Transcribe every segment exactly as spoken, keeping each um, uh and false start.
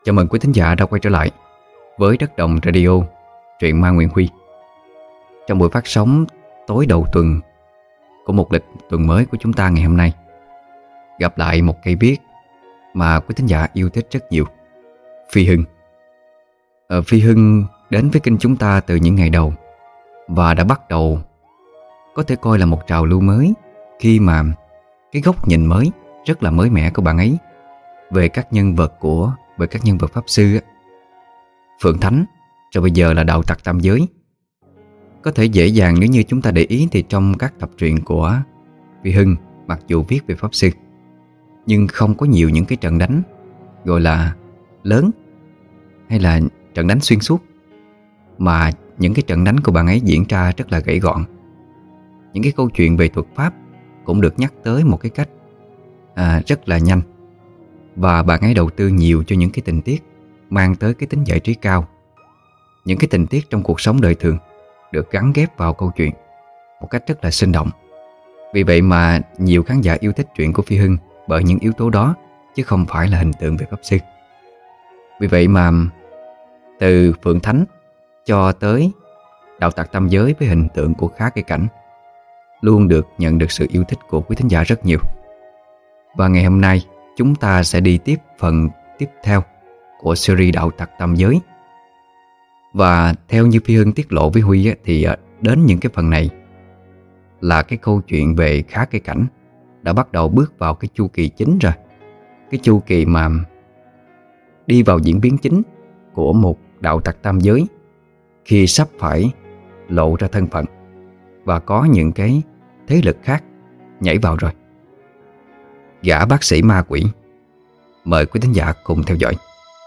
Chào mừng quý thính giả đã quay trở lại với Đất Đồng Radio, truyện ma Nguyễn Huy. Trong buổi phát sóng tối đầu tuần của một lịch tuần mới của chúng ta ngày hôm nay, gặp lại một cây viết mà quý thính giả yêu thích rất nhiều, Phi Hưng. Ờ, Phi Hưng đến với kênh chúng ta từ những ngày đầu và đã bắt đầu có thể coi là một trào lưu mới, khi mà cái góc nhìn mới, rất là mới mẻ của bạn ấy về các nhân vật của về các nhân vật pháp sư, Phượng Thánh, rồi bây giờ là đạo tặc tam giới. Có thể dễ dàng nếu như chúng ta để ý thì trong các tập truyện của Phi Hưng, mặc dù viết về pháp sư nhưng không có nhiều những cái trận đánh gọi là lớn hay là trận đánh xuyên suốt, mà những cái trận đánh của bạn ấy diễn ra rất là gãy gọn. Những cái câu chuyện về thuật pháp cũng được nhắc tới một cái cách à, rất là nhanh, và bạn ấy đầu tư nhiều cho những cái tình tiết mang tới cái tính giải trí cao. Những cái tình tiết trong cuộc sống đời thường được gắn ghép vào câu chuyện một cách rất là sinh động. Vì vậy mà nhiều khán giả yêu thích truyện của Phi Hưng bởi những yếu tố đó, chứ không phải là hình tượng về pháp sư. Vì vậy mà từ Phượng Thánh cho tới đạo tặc tam giới với hình tượng của Khá Cây Cảnh luôn được nhận được sự yêu thích của quý thính giả rất nhiều. Và ngày hôm nay chúng ta sẽ đi tiếp phần tiếp theo của series đạo tặc tam giới. Và theo như Phi Hưng tiết lộ với Huy á, thì đến những cái phần này là cái câu chuyện về Khá Cây Cảnh đã bắt đầu bước vào cái chu kỳ chính rồi. Cái chu kỳ mà đi vào diễn biến chính của một đạo tặc tam giới khi sắp phải lộ ra thân phận và có những cái thế lực khác nhảy vào rồi. Gã bác sĩ ma quỷ. Mời quý thính giả cùng theo dõi.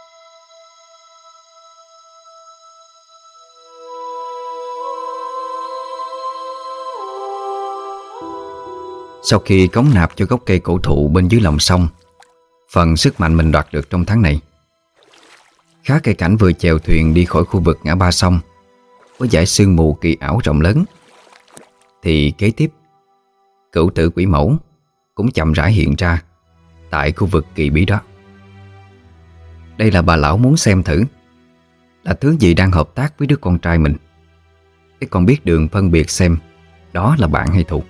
Sau khi cống nạp cho gốc cây cổ thụ bên dưới lòng sông phần sức mạnh mình đoạt được trong tháng này, Khá Cây Cảnh vừa chèo thuyền đi khỏi khu vực ngã ba sông với dải sương mù kỳ ảo rộng lớn, thì kế tiếp cửu tử quỷ mẫu cũng chậm rãi hiện ra tại khu vực kỳ bí đó. Đây là bà lão muốn xem thử là thứ gì đang hợp tác với đứa con trai mình, để còn biết đường phân biệt xem đó là bạn hay thù.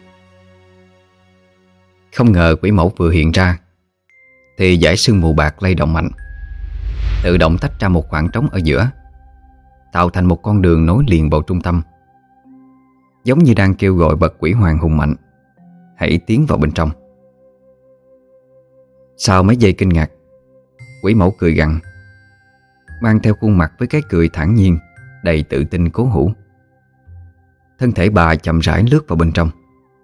Không ngờ quỷ mẫu vừa hiện ra thì dải sương mù bạc lay động mạnh, tự động tách ra một khoảng trống ở giữa, tạo thành một con đường nối liền vào trung tâm, giống như đang kêu gọi bậc quỷ hoàng hùng mạnh hãy tiến vào bên trong. Sau mấy giây kinh ngạc, quỷ mẫu cười gằn, mang theo khuôn mặt với cái cười thản nhiên đầy tự tin cố hữu. Thân thể bà chậm rãi lướt vào bên trong.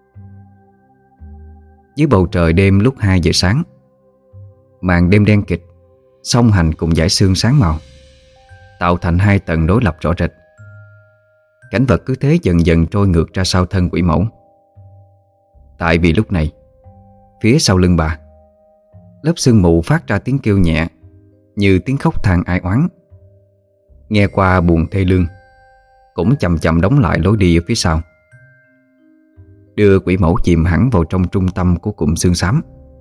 Dưới bầu trời đêm lúc hai giờ sáng, màn đêm đen kịch song hành cùng dải sương sáng màu, tạo thành hai tầng đối lập rõ rệt. Cảnh vật cứ thế dần dần trôi ngược ra sau thân quỷ mẫu. Tại vì lúc này, phía sau lưng bà, lớp sương mù phát ra tiếng kêu nhẹ như tiếng khóc than ai oán, nghe qua buồn thê lương, cũng chậm chậm đóng lại lối đi ở phía sau, đưa quỷ mẫu chìm hẳn vào trong trung tâm của cụm xương xám.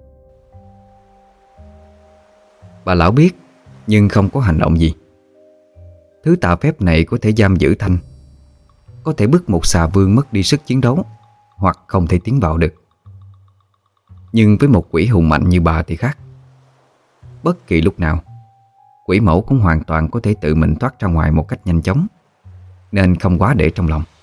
Bà lão biết nhưng không có hành động gì. Thứ tà phép này có thể giam giữ Thanh, có thể bức một xà vương mất đi sức chiến đấu, hoặc không thể tiến vào được. Nhưng với một quỷ hùng mạnh như bà thì khác. Bất kỳ lúc nào, quỷ mẫu cũng hoàn toàn có thể tự mình thoát ra ngoài một cách nhanh chóng, nên không quá để trong lòng.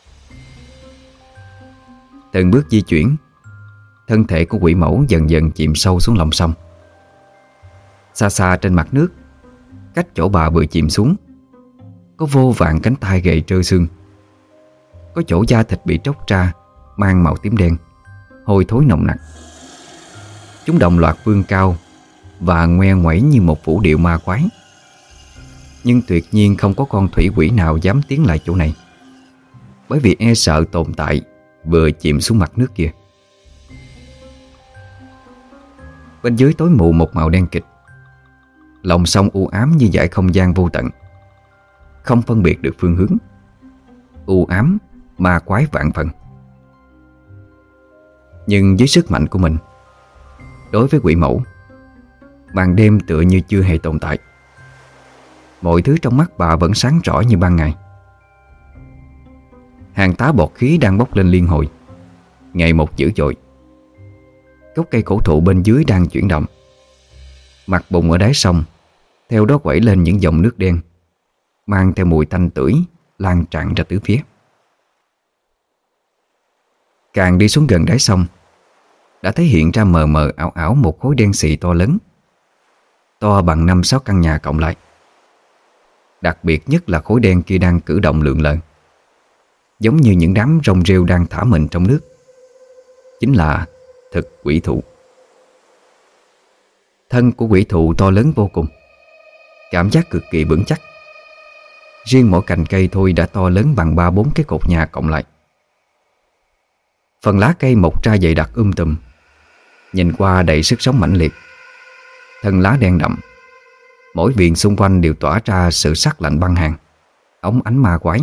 Từng bước di chuyển, thân thể của quỷ mẫu dần dần chìm sâu xuống lòng sông. Xa xa trên mặt nước, cách chỗ bà vừa chìm xuống, có vô vàn cánh tay gầy trơ xương. Có chỗ da thịt bị tróc ra, mang màu tím đen, hôi thối nồng nặc. Chúng đồng loạt vươn cao và ngoe ngoẩy như một vũ điệu ma quái. Nhưng tuyệt nhiên không có con thủy quỷ nào dám tiến lại chỗ này, bởi vì e sợ tồn tại vừa chìm xuống mặt nước kia. Bên dưới tối mù một màu đen kịch, lòng sông u ám như dải không gian vô tận, không phân biệt được phương hướng, u ám ma quái vạn phần. Nhưng dưới sức mạnh của mình, đối với quỷ mẫu, màn đêm tựa như chưa hề tồn tại. mọi thứ trong mắt bà vẫn sáng rõ như ban ngày. Hàng tá bọt khí đang bốc lên liên hồi, ngày một dữ dội. Gốc cây cổ thụ bên dưới đang chuyển động. Mặt bùn ở đáy sông theo đó quẩy lên những dòng nước đen, mang theo mùi tanh tưởi lan tràn ra tứ phía. Càng đi xuống gần đáy sông, đã thấy hiện ra mờ mờ ảo ảo một khối đen xì to lớn, to bằng năm sáu căn nhà cộng lại. Đặc biệt nhất là khối đen kia đang cử động lượn lờ, giống như những đám rong rêu đang thả mình trong nước. Chính là thực quỷ thụ. Thân của quỷ thụ to lớn vô cùng, cảm giác cực kỳ vững chắc. Riêng mỗi cành cây thôi đã to lớn bằng ba bốn cái cột nhà cộng lại. Phần lá cây mọc ra dày đặc um tùm, nhìn qua đầy sức sống mãnh liệt. Thân lá đen đậm, mỗi viền xung quanh đều tỏa ra sự sắc lạnh băng hàn, óng ánh ma quái.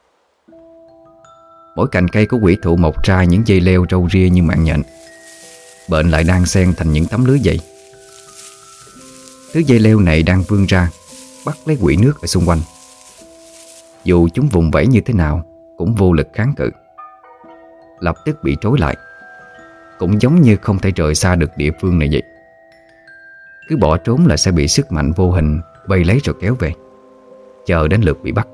Mỗi cành cây của quỷ thụ mọc ra những dây leo râu ria như mạng nhện, bệnh lại đan xen thành những tấm lưới dày. Thứ dây leo này đang vươn ra, bắt lấy quỷ nước ở xung quanh. Dù chúng vùng vẫy như thế nào cũng vô lực kháng cự, lập tức bị trói lại, cũng giống như không thể rời xa được địa phương này vậy. Cứ bỏ trốn là sẽ bị sức mạnh vô hình vây lấy rồi kéo về, chờ đến lượt bị bắt.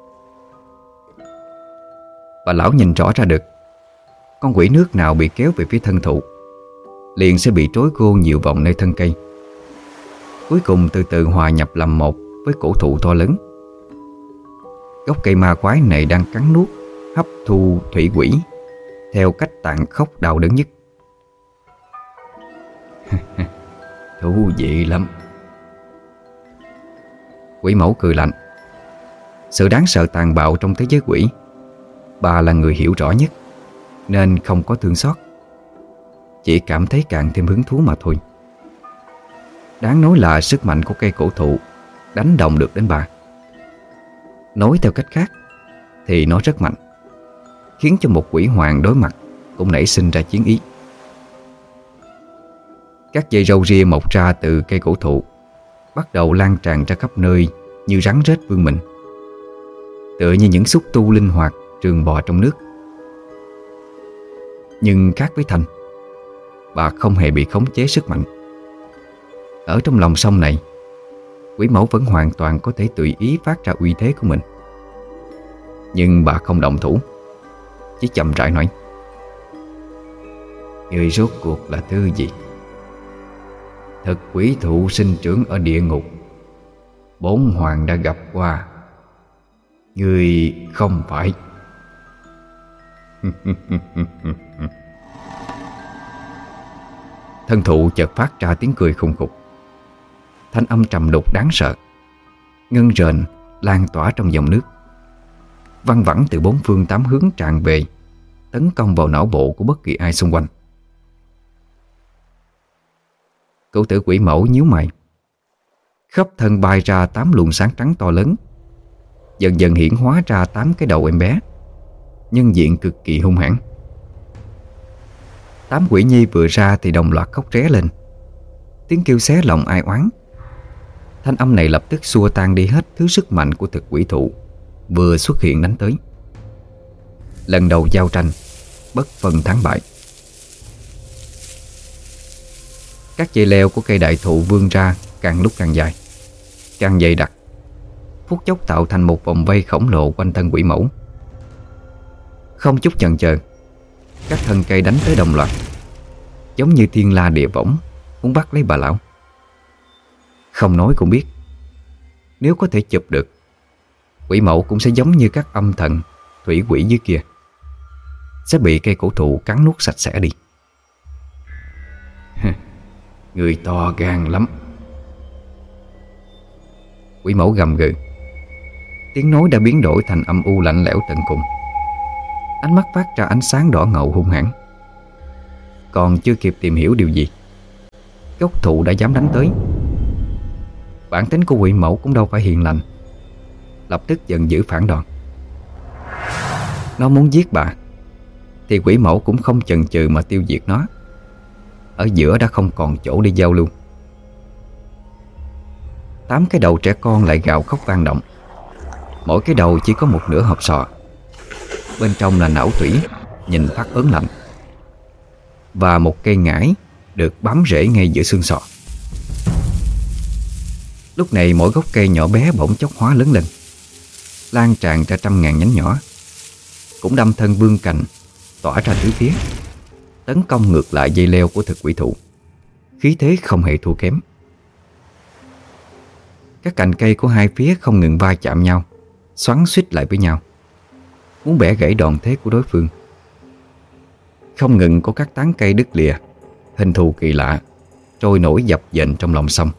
Bà lão nhìn rõ ra được, con quỷ nước nào bị kéo về phía thân thụ liền sẽ bị trói gô nhiều vòng nơi thân cây, cuối cùng từ từ hòa nhập làm một với cổ thụ to lớn. Gốc cây ma quái này đang cắn nuốt, hấp thu thủy quỷ theo cách tàn khốc đau đớn nhất. Thú vị lắm. Quỷ mẫu cười lạnh. Sự đáng sợ tàn bạo trong thế giới quỷ, bà là người hiểu rõ nhất, nên không có thương xót, chỉ cảm thấy càng thêm hứng thú mà thôi. Đáng nói là sức mạnh của cây cổ thụ đánh đồng được đến bà. Nói theo cách khác thì nó rất mạnh, khiến cho một quỷ hoàng đối mặt cũng nảy sinh ra chiến ý. Các dây râu ria mọc ra từ cây cổ thụ bắt đầu lan tràn ra khắp nơi như rắn rết vươn mình, tựa như những xúc tu linh hoạt trườn bò trong nước. Nhưng khác với Thành, bà không hề bị khống chế sức mạnh. Ở trong lòng sông này, quỷ mẫu vẫn hoàn toàn có thể tùy ý phát ra uy thế của mình. Nhưng bà không động thủ, chỉ chậm rãi nói: "Ngươi rốt cuộc là thứ gì? Thực quỷ thụ sinh trưởng ở địa ngục, bốn hoàng đã gặp qua. Ngươi không phải." Thân thụ chợt phát ra tiếng cười khùng khục. Thanh âm trầm đục đáng sợ, ngân rền lan tỏa trong dòng nước, văng vẳng từ bốn phương tám hướng tràn về, tấn công vào não bộ của bất kỳ ai xung quanh. Cửu tử quỷ mẫu nhíu mày. Khắp thân bay ra tám luồng sáng trắng to lớn, dần dần hiển hóa ra tám cái đầu em bé, nhân diện cực kỳ hung hãn. Tám quỷ nhi vừa ra thì đồng loạt khóc ré lên, tiếng kêu xé lòng ai oán. Thanh âm này lập tức xua tan đi hết thứ sức mạnh của thực quỷ thụ vừa xuất hiện đánh tới. Lần đầu giao tranh, bất phân thắng bại. Các dây leo của cây đại thụ vươn ra càng lúc càng dài, càng dày đặc, phút chốc tạo thành một vòng vây khổng lồ quanh thân quỷ mẫu. Không chút chần chờ, các thân cây đánh tới đồng loạt, giống như thiên la địa võng muốn bắt lấy bà lão. Không nói cũng biết, nếu có thể chụp được, quỷ mẫu cũng sẽ giống như các âm thần thủy quỷ dưới kia, sẽ bị cây cổ thụ cắn nuốt sạch sẽ đi. Người to gan lắm. Quỷ mẫu gầm gừ, tiếng nói đã biến đổi thành âm u lạnh lẽo tận cùng. Ánh mắt phát ra ánh sáng đỏ ngầu hung hãn. Còn chưa kịp tìm hiểu điều gì, gốc thụ đã dám đánh tới. Bản tính của quỷ mẫu cũng đâu phải hiền lành, lập tức giận dữ phản đòn. Nó muốn giết bà thì quỷ mẫu cũng không chần chừ mà tiêu diệt nó. Ở giữa đã không còn chỗ để giao lưu. Tám cái đầu trẻ con lại gào khóc vang động. Mỗi cái đầu chỉ có một nửa hộp sọ. Bên trong là não tủy, nhìn phát ớn lạnh. Và một cây ngải được bám rễ ngay giữa xương sọ. Lúc này mỗi gốc cây nhỏ bé bỗng chốc hóa lớn lên, lan tràn ra trăm ngàn nhánh nhỏ, cũng đâm thân vươn cành, tỏa ra tứ phía, tấn công ngược lại dây leo của thực quỷ thụ. Khí thế không hề thua kém. Các cành cây của hai phía không ngừng va chạm nhau, xoắn xuýt lại với nhau, muốn bẻ gãy đòn thế của đối phương. Không ngừng có các tán cây đứt lìa, hình thù kỳ lạ trôi nổi dập dềnh trong lòng sông.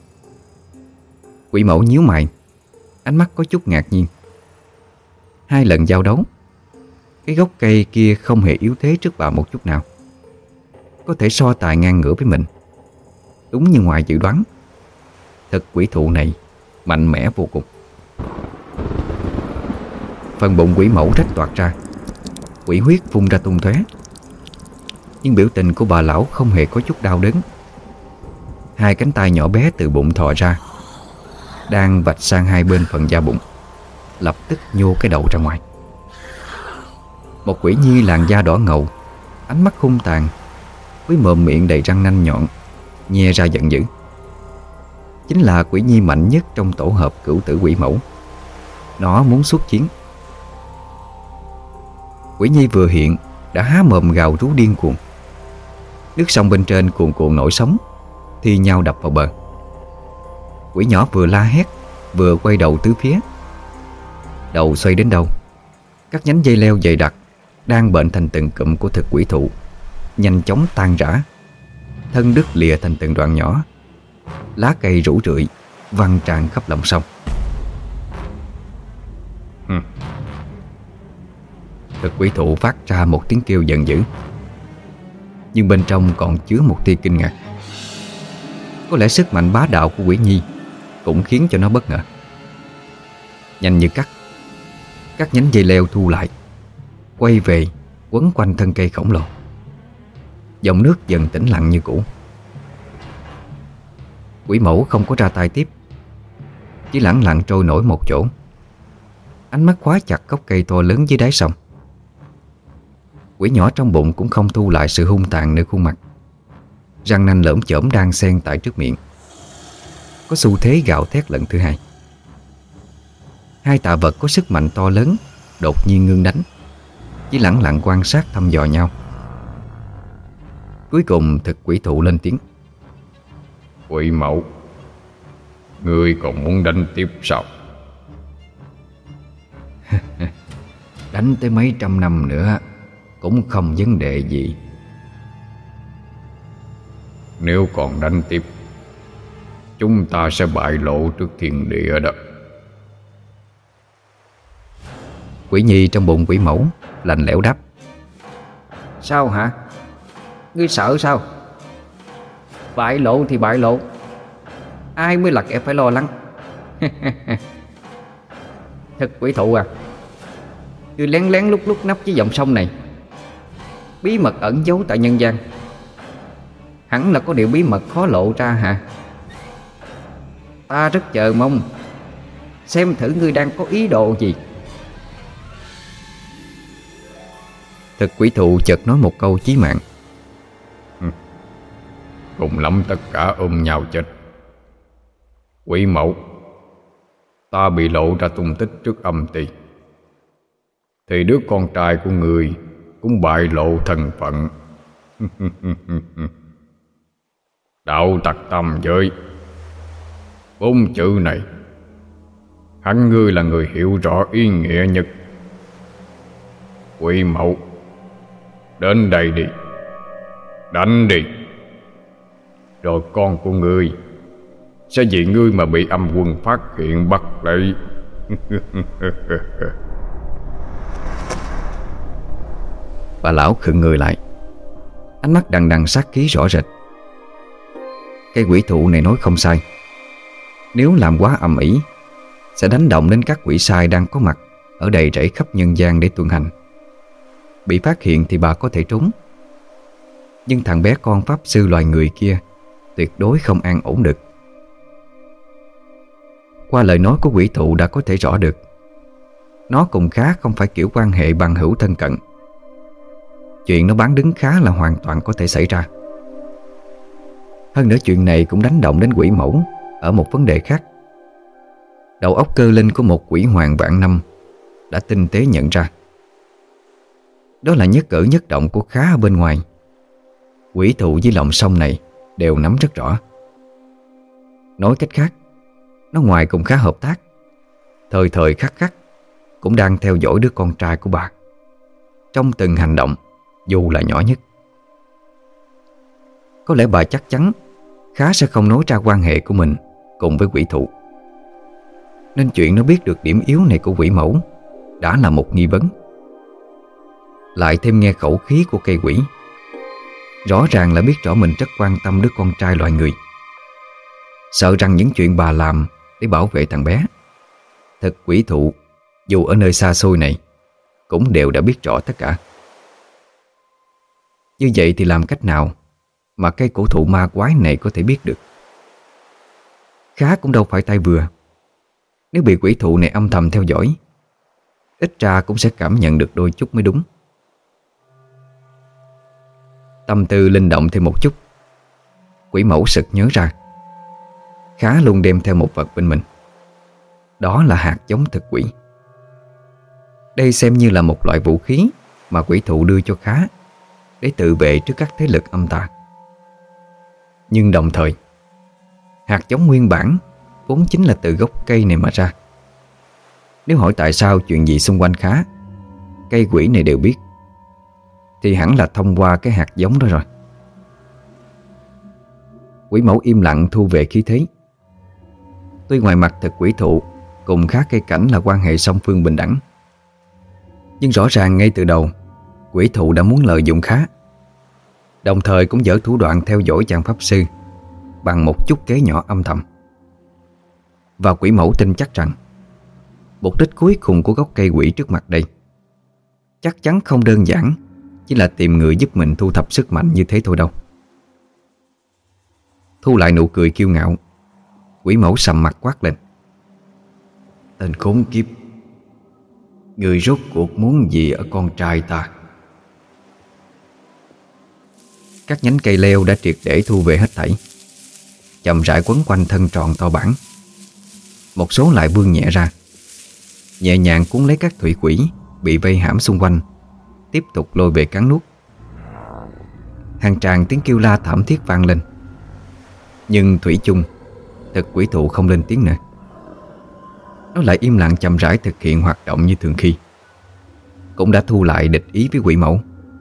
Quỷ mẫu nhíu mày, ánh mắt có chút ngạc nhiên. Hai lần giao đấu, cái gốc cây kia không hề yếu thế trước bà một chút nào, có thể so tài ngang ngửa với mình. Đúng như ngoài dự đoán, thực quỷ thụ này mạnh mẽ vô cùng. Phần bụng quỷ mẫu rách toạc ra, quỷ huyết phun ra tung tóe. Nhưng biểu tình của bà lão không hề có chút đau đớn. Hai cánh tay nhỏ bé từ bụng thò ra, đang vạch sang hai bên phần da bụng, lập tức nhô cái đầu ra ngoài. Một quỷ nhi làn da đỏ ngầu, ánh mắt hung tàn, với mồm miệng đầy răng nanh nhọn, nhe ra giận dữ. Chính là quỷ nhi mạnh nhất trong tổ hợp cửu tử quỷ mẫu. Nó muốn xuất chiến. Quỷ nhi vừa hiện đã há mồm gào rú điên cuồng. Nước sông bên trên cuồn cuộn nổi sóng, thi nhau đập vào bờ. Quỷ nhỏ vừa la hét, vừa quay đầu tứ phía. Đầu xoay đến đâu, các nhánh dây leo dày đặc đang bệnh thành từng cụm của thực quỷ thụ nhanh chóng tan rã, thân đứt lìa thành từng đoạn nhỏ. Lá cây rủ rượi văng tràn khắp lòng sông. Hừm. Thực quỷ thụ phát ra một tiếng kêu giận dữ, nhưng bên trong còn chứa một tia kinh ngạc. Có lẽ sức mạnh bá đạo của quỷ nhi cũng khiến cho nó bất ngờ. Nhanh như cắt, các nhánh dây leo thu lại, quay về quấn quanh thân cây khổng lồ. Dòng nước dần tĩnh lặng như cũ. Quỷ mẫu không có ra tay tiếp, chỉ lẳng lặng trôi nổi một chỗ, ánh mắt khóa chặt gốc cây to lớn dưới đáy sông. Quỷ nhỏ trong bụng cũng không thu lại sự hung tàn nơi khuôn mặt. Răng nanh lởm chởm đang xen tại trước miệng, có xu thế gào thét lần thứ hai. Hai tạ vật có sức mạnh to lớn đột nhiên ngưng đánh, chỉ lẳng lặng quan sát thăm dò nhau. Cuối cùng thực quỷ thụ lên tiếng: Quỷ mẫu, ngươi còn muốn đánh tiếp sao? Đánh tới mấy trăm năm nữa cũng không vấn đề gì. Nếu còn đánh tiếp, chúng ta sẽ bại lộ trước thiên địa đó. Quỷ nhi trong bụng quỷ mẫu lạnh lẽo đáp: Sao hả? Ngươi sợ sao? Bại lộ thì bại lộ, ai mới là kẻ phải lo lắng? Thực quỷ thụ à, ngươi lén lén lúc lúc nấp với dòng sông này, bí mật ẩn giấu tại nhân gian, hẳn là có điều bí mật khó lộ ra hả? Ta rất chờ mong xem thử ngươi đang có ý đồ gì. Thực quỷ thụ chợt nói một câu chí mạng: Cùng lắm tất cả ôm nhau chết. Quỷ mẫu, ta bị lộ ra tung tích trước âm ty, thì đứa con trai của người cũng bại lộ thân phận. Đạo tặc tam giới, bốn chữ này hẳn ngươi là người hiểu rõ ý nghĩa nhất. Quỷ mẫu, đến đây đi, đánh đi, rồi con của ngươi sẽ vì ngươi mà bị âm quân phát hiện bắt lấy. Bà lão khựng người lại, ánh mắt đằng đằng sát khí rõ rệt. Cây quỷ thụ này nói không sai. Nếu làm quá ầm ĩ sẽ đánh động đến các quỷ sai đang có mặt ở đầy rẫy khắp nhân gian để tuần hành. Bị phát hiện thì bà có thể trốn, nhưng thằng bé con pháp sư loài người kia tuyệt đối không an ổn được. Qua lời nói của quỷ thụ đã có thể rõ được nó cùng Khá không phải kiểu quan hệ bằng hữu thân cận. Chuyện nó bán đứng Khá là hoàn toàn có thể xảy ra. Hơn nữa chuyện này cũng đánh động đến quỷ mẫu ở một vấn đề khác. Đầu óc cơ linh của một quỷ hoàng vạn năm đã tinh tế nhận ra, đó là nhất cử nhất động của Khá ở bên ngoài, quỷ thụ với lòng sông này đều nắm rất rõ. Nói cách khác, nó ngoài cùng Khá hợp tác, thời thời khắc khắc cũng đang theo dõi đứa con trai của bà trong từng hành động, dù là nhỏ nhất. Có lẽ bà chắc chắn Khá sẽ không nói ra quan hệ của mình cùng với quỷ thụ, nên chuyện nó biết được điểm yếu này của quỷ mẫu đã là một nghi vấn. Lại thêm nghe khẩu khí của cây quỷ, rõ ràng là biết rõ mình rất quan tâm đứa con trai loài người, sợ rằng những chuyện bà làm để bảo vệ thằng bé, thật quỷ thụ dù ở nơi xa xôi này cũng đều đã biết rõ tất cả. Như vậy thì làm cách nào mà cây cổ thụ ma quái này có thể biết được? Khá cũng đâu phải tay vừa. Nếu bị quỷ thụ này âm thầm theo dõi, ít ra cũng sẽ cảm nhận được đôi chút mới đúng. Tâm tư linh động thêm một chút, quỷ mẫu sực nhớ ra Khá luôn đem theo một vật bên mình. Đó là hạt giống thực quỷ. Đây xem như là một loại vũ khí mà quỷ thụ đưa cho Khá để tự vệ trước các thế lực âm tà. Nhưng đồng thời, hạt giống nguyên bản vốn chính là từ gốc cây này mà ra. Nếu hỏi tại sao chuyện gì xung quanh Khá cây quỷ này đều biết, thì hẳn là thông qua cái hạt giống đó rồi. Quỷ mẫu im lặng thu về khí thế. Tuy ngoài mặt thực quỷ thụ cùng Khá cây cảnh là quan hệ song phương bình đẳng, nhưng rõ ràng ngay từ đầu quỷ thụ đã muốn lợi dụng Khá, đồng thời cũng dở thủ đoạn theo dõi chàng pháp sư bằng một chút kế nhỏ âm thầm. Và quỷ mẫu tin chắc rằng mục đích cuối cùng của gốc cây quỷ trước mặt đây chắc chắn không đơn giản chỉ là tìm người giúp mình thu thập sức mạnh như thế thôi đâu. Thu lại nụ cười kiêu ngạo, quỷ mẫu sầm mặt quát lên: "Tên khốn kiếp, người rốt cuộc muốn gì ở con trai ta?" Các nhánh cây leo đã triệt để thu về hết thảy, chậm rãi quấn quanh thân tròn to bản. Một số lại vươn nhẹ ra, nhẹ nhàng cuốn lấy các thủy quỷ bị vây hãm xung quanh, tiếp tục lôi về cắn nuốt. Hàng tràng tiếng kêu la thảm thiết vang lên, nhưng thủy chung thực quỷ thụ không lên tiếng nữa. Nó lại im lặng chậm rãi thực hiện hoạt động như thường khi, cũng đã thu lại địch ý với quỷ mẫu.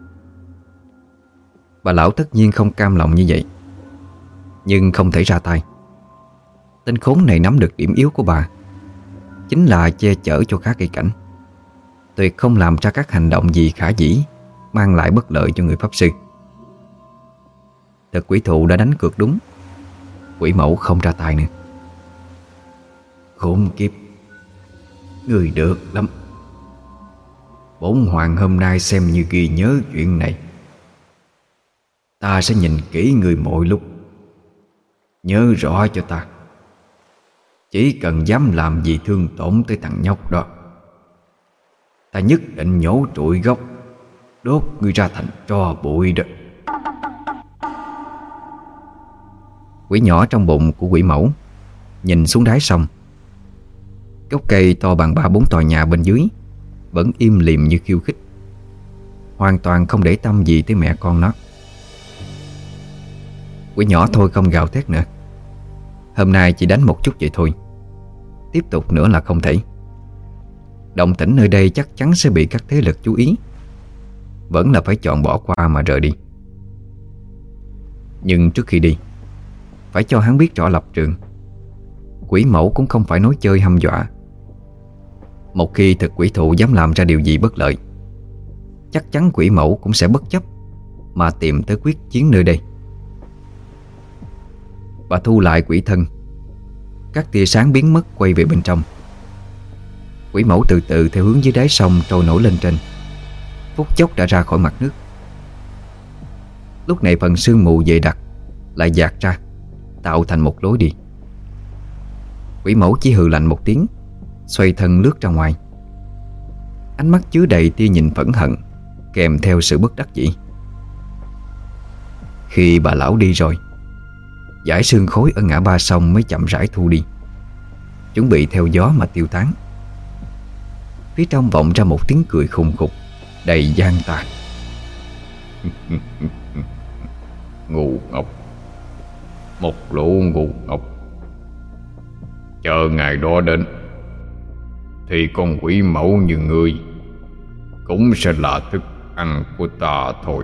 Bà lão tất nhiên không cam lòng như vậy, nhưng không thể ra tay. Tên khốn này nắm được điểm yếu của bà, chính là che chở cho Khá cây cảnh, tuyệt không làm ra các hành động gì khả dĩ mang lại bất lợi cho người pháp sư. Thực quỷ thụ đã đánh cược đúng, quỷ mẫu không ra tay nữa. "Khốn kiếp, người được lắm. Bổn hoàng hôm nay xem như ghi nhớ chuyện này. Ta sẽ nhìn kỹ người mọi lúc. Nhớ rõ cho ta, chỉ cần dám làm gì thương tổn tới thằng nhóc đó, ta nhất định nhổ trụi gốc, đốt ngươi ra thành tro bụi đó." Quỷ nhỏ trong bụng của quỷ mẫu nhìn xuống đáy sông. Gốc cây to bằng ba bốn tòa nhà bên dưới vẫn im lìm như khiêu khích, hoàn toàn không để tâm gì tới mẹ con nó. Quỷ nhỏ thôi không gào thét nữa. Hôm nay chỉ đánh một chút vậy thôi, tiếp tục nữa là không thể. Động tĩnh nơi đây chắc chắn sẽ bị các thế lực chú ý, vẫn là phải chọn bỏ qua mà rời đi. Nhưng trước khi đi, phải cho hắn biết rõ lập trường. Quỷ mẫu cũng không phải nói chơi hăm dọa. Một khi thực quỷ thụ dám làm ra điều gì bất lợi, chắc chắn quỷ mẫu cũng sẽ bất chấp mà tìm tới quyết chiến nơi đây. Bà thu lại quỷ thân, các tia sáng biến mất quay về bên trong. Quỷ mẫu từ từ theo hướng dưới đáy sông trôi nổi lên trên, phút chốc đã ra khỏi mặt nước. Lúc này phần sương mù dày đặc lại dạt ra, tạo thành một lối đi. Quỷ mẫu chỉ hừ lạnh một tiếng, xoay thân lướt ra ngoài. Ánh mắt chứa đầy tia nhìn phẫn hận, kèm theo sự bất đắc dĩ. Khi bà lão đi rồi, dải sương khói ở ngã ba sông mới chậm rãi thu đi, chuẩn bị theo gió mà tiêu tán. Phía trong vọng ra một tiếng cười khùng khục đầy gian tà. Ngu ngốc, một lũ ngu ngốc. Chờ ngày đó đến thì con quỷ mẫu như ngươi cũng sẽ là thức ăn của ta thôi.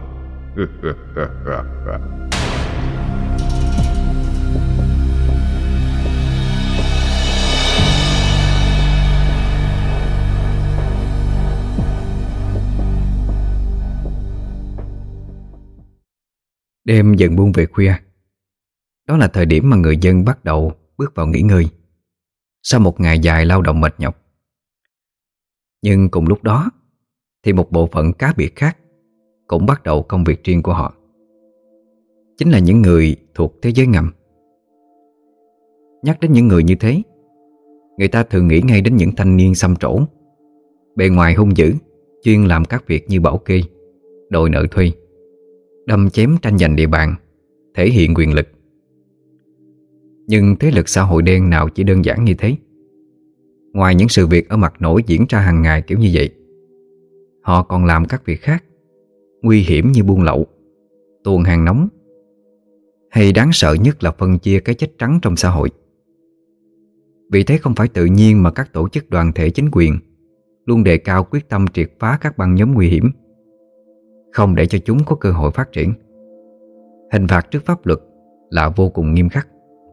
Đêm dần buông về khuya. Đó là thời điểm mà người dân bắt đầu bước vào nghỉ ngơi sau một ngày dài lao động mệt nhọc. Nhưng cùng lúc đó thì một bộ phận cá biệt khác cũng bắt đầu công việc riêng của họ. Chính là những người thuộc thế giới ngầm. Nhắc đến những người như thế, người ta thường nghĩ ngay đến những thanh niên xăm trổ, bề ngoài hung dữ, chuyên làm các việc như bảo kê, đòi nợ thuê, đâm chém tranh giành địa bàn, thể hiện quyền lực. Nhưng thế lực xã hội đen nào chỉ đơn giản như thế. Ngoài những sự việc ở mặt nổi diễn ra hàng ngày kiểu như vậy, họ còn làm các việc khác nguy hiểm như buôn lậu, tuồn hàng nóng, hay đáng sợ nhất là phân chia cái chết trắng trong xã hội. Vì thế không phải tự nhiên mà các tổ chức đoàn thể chính quyền luôn đề cao quyết tâm triệt phá các băng nhóm nguy hiểm, không để cho chúng có cơ hội phát triển. Hình phạt trước pháp luật là vô cùng nghiêm khắc.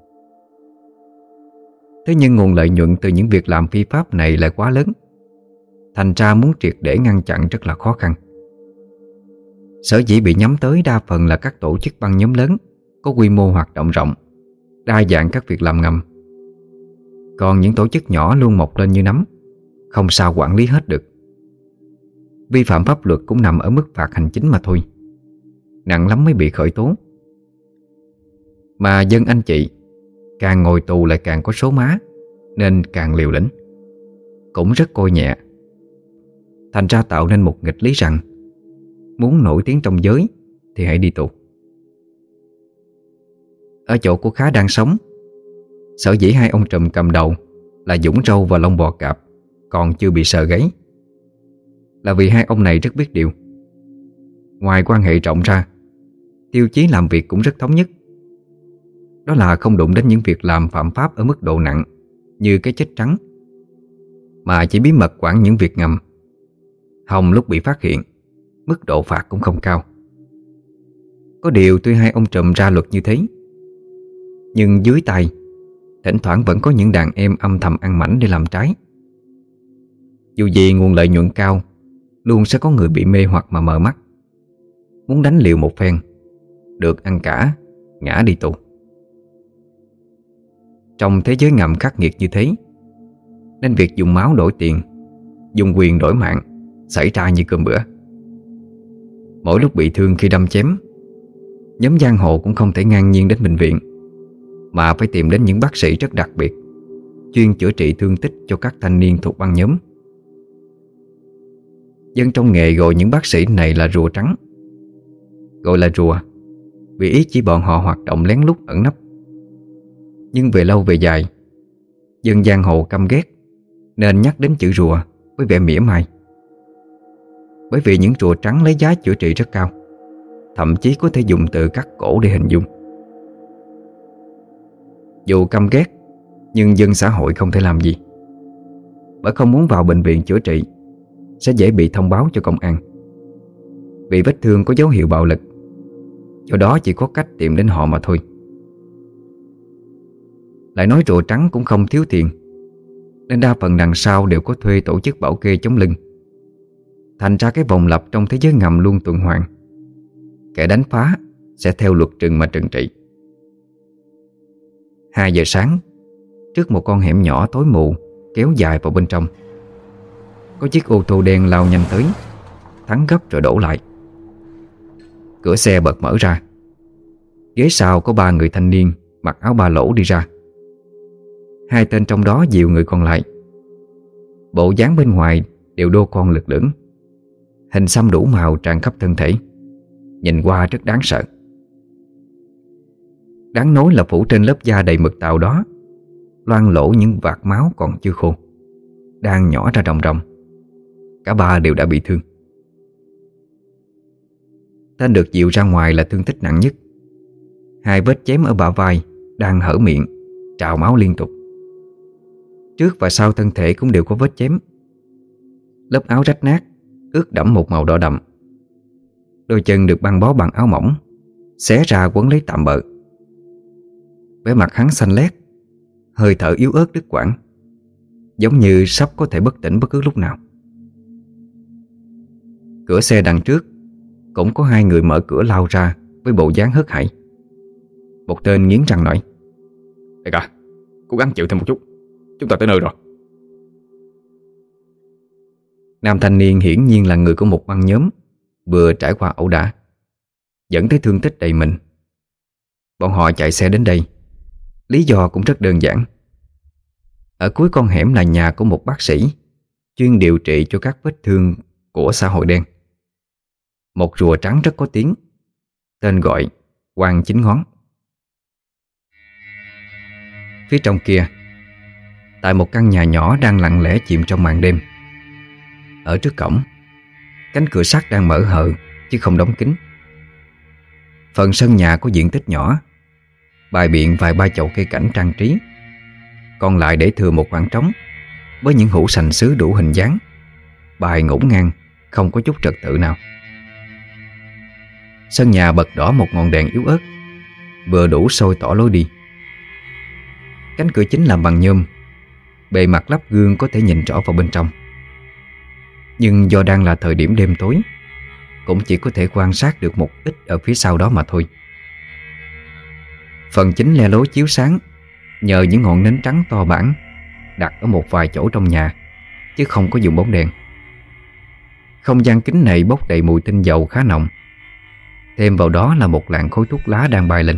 Thế nhưng nguồn lợi nhuận từ những việc làm phi pháp này lại quá lớn, thành ra muốn triệt để ngăn chặn rất là khó khăn. Sở dĩ bị nhắm tới đa phần là các tổ chức băng nhóm lớn, có quy mô hoạt động rộng, đa dạng các việc làm ngầm. Còn những tổ chức nhỏ luôn mọc lên như nấm, không sao quản lý hết được. Vi phạm pháp luật cũng nằm ở mức phạt hành chính mà thôi, nặng lắm mới bị khởi tố. Mà dân anh chị càng ngồi tù lại càng có số má, nên càng liều lĩnh, cũng rất coi nhẹ. Thành ra tạo nên một nghịch lý rằng muốn nổi tiếng trong giới thì hãy đi tù. Ở chỗ của Khá đang sống, sở dĩ hai ông trùm cầm đầu là Dũng Râu và Long Bò Cạp còn chưa bị sờ gáy, là vì hai ông này rất biết điều. Ngoài quan hệ rộng ra, tiêu chí làm việc cũng rất thống nhất. Đó là không đụng đến những việc làm phạm pháp ở mức độ nặng như cái chết trắng, mà chỉ bí mật quản những việc ngầm. Hòng lúc bị phát hiện, mức độ phạt cũng không cao. Có điều tuy hai ông trùm ra luật như thế, nhưng dưới tay thỉnh thoảng vẫn có những đàn em âm thầm ăn mảnh để làm trái. Dù gì nguồn lợi nhuận cao, luôn sẽ có người bị mê hoặc mà mờ mắt, muốn đánh liều một phen, được ăn cả, ngã đi tù. Trong thế giới ngầm khắc nghiệt như thế, nên việc dùng máu đổi tiền, dùng quyền đổi mạng xảy ra như cơm bữa. Mỗi lúc bị thương khi đâm chém, nhóm giang hồ cũng không thể ngang nhiên đến bệnh viện, mà phải tìm đến những bác sĩ rất đặc biệt, chuyên chữa trị thương tích cho các thanh niên thuộc băng nhóm. Dân trong nghề gọi những bác sĩ này là rùa trắng. Gọi là rùa vì ý chỉ bọn họ hoạt động lén lút ẩn nấp. Nhưng về lâu về dài, dân giang hồ căm ghét nên nhắc đến chữ rùa với vẻ mỉa mai. Bởi vì những rùa trắng lấy giá chữa trị rất cao, thậm chí có thể dùng từ cắt cổ để hình dung. Dù căm ghét, nhưng dân xã hội không thể làm gì, bởi không muốn vào bệnh viện chữa trị sẽ dễ bị thông báo cho công an. Vì vết thương có dấu hiệu bạo lực, do đó chỉ có cách tìm đến họ mà thôi. Lại nói rùa trắng cũng không thiếu tiền, nên đa phần đằng sau đều có thuê tổ chức bảo kê chống lưng. Thành ra cái vòng lặp trong thế giới ngầm luôn tuần hoàn. Kẻ đánh phá sẽ theo luật trừng mà trừng trị. Hai giờ sáng, trước một con hẻm nhỏ tối mù kéo dài vào bên trong, có chiếc ô tô đen lao nhanh tới, thắng gấp rồi đổ lại. Cửa xe bật mở ra. Ghế sau có ba người thanh niên mặc áo ba lỗ đi ra. Hai tên trong đó dìu người còn lại. Bộ dáng bên ngoài đều đô con lực lưỡng, hình xăm đủ màu tràn khắp thân thể, nhìn qua rất đáng sợ. Đáng nói là phủ trên lớp da đầy mực tàu đó loang lổ những vạt máu còn chưa khô, đang nhỏ ra ròng ròng. Cả ba đều đã bị thương. Tên được dìu ra ngoài là thương tích nặng nhất. Hai vết chém ở bả vai đang hở miệng, trào máu liên tục. Trước và sau thân thể cũng đều có vết chém. Lớp áo rách nát, ướt đẫm một màu đỏ đậm. Đôi chân được băng bó bằng áo mỏng, xé ra quấn lấy tạm bợ. Vẻ mặt hắn xanh lét, hơi thở yếu ớt đứt quãng, giống như sắp có thể bất tỉnh bất cứ lúc nào. Cửa xe đằng trước cũng có hai người mở cửa lao ra với bộ dáng hớt hải. Một tên nghiến răng nói: "Đại ca, cố gắng chịu thêm một chút, chúng ta tới nơi rồi." Nam thanh niên hiển nhiên là người của một băng nhóm vừa trải qua ẩu đả, dẫn tới thương tích đầy mình. Bọn họ chạy xe đến đây, lý do cũng rất đơn giản. Ở cuối con hẻm là nhà của một bác sĩ chuyên điều trị cho các vết thương của xã hội đen. Một rùa trắng rất có tiếng, tên gọi Quang Chín Ngón. Phía trong kia, tại một căn nhà nhỏ đang lặng lẽ chìm trong màn đêm, ở trước cổng, cánh cửa sắt đang mở hờ chứ không đóng kín. Phần sân nhà có diện tích nhỏ, bày biện vài ba chậu cây cảnh trang trí, còn lại để thừa một khoảng trống với những hũ sành sứ đủ hình dáng, bài ngổn ngang, không có chút trật tự nào. Sân nhà bật đỏ một ngọn đèn yếu ớt, vừa đủ soi tỏ lối đi. Cánh cửa chính làm bằng nhôm, bề mặt lắp gương có thể nhìn rõ vào bên trong. Nhưng do đang là thời điểm đêm tối, cũng chỉ có thể quan sát được một ít ở phía sau đó mà thôi. Phần chính le lối chiếu sáng nhờ những ngọn nến trắng to bản đặt ở một vài chỗ trong nhà, chứ không có dùng bóng đèn. Không gian kính này bốc đầy mùi tinh dầu khá nồng, thêm vào đó là một làn khói thuốc lá đang bay lên.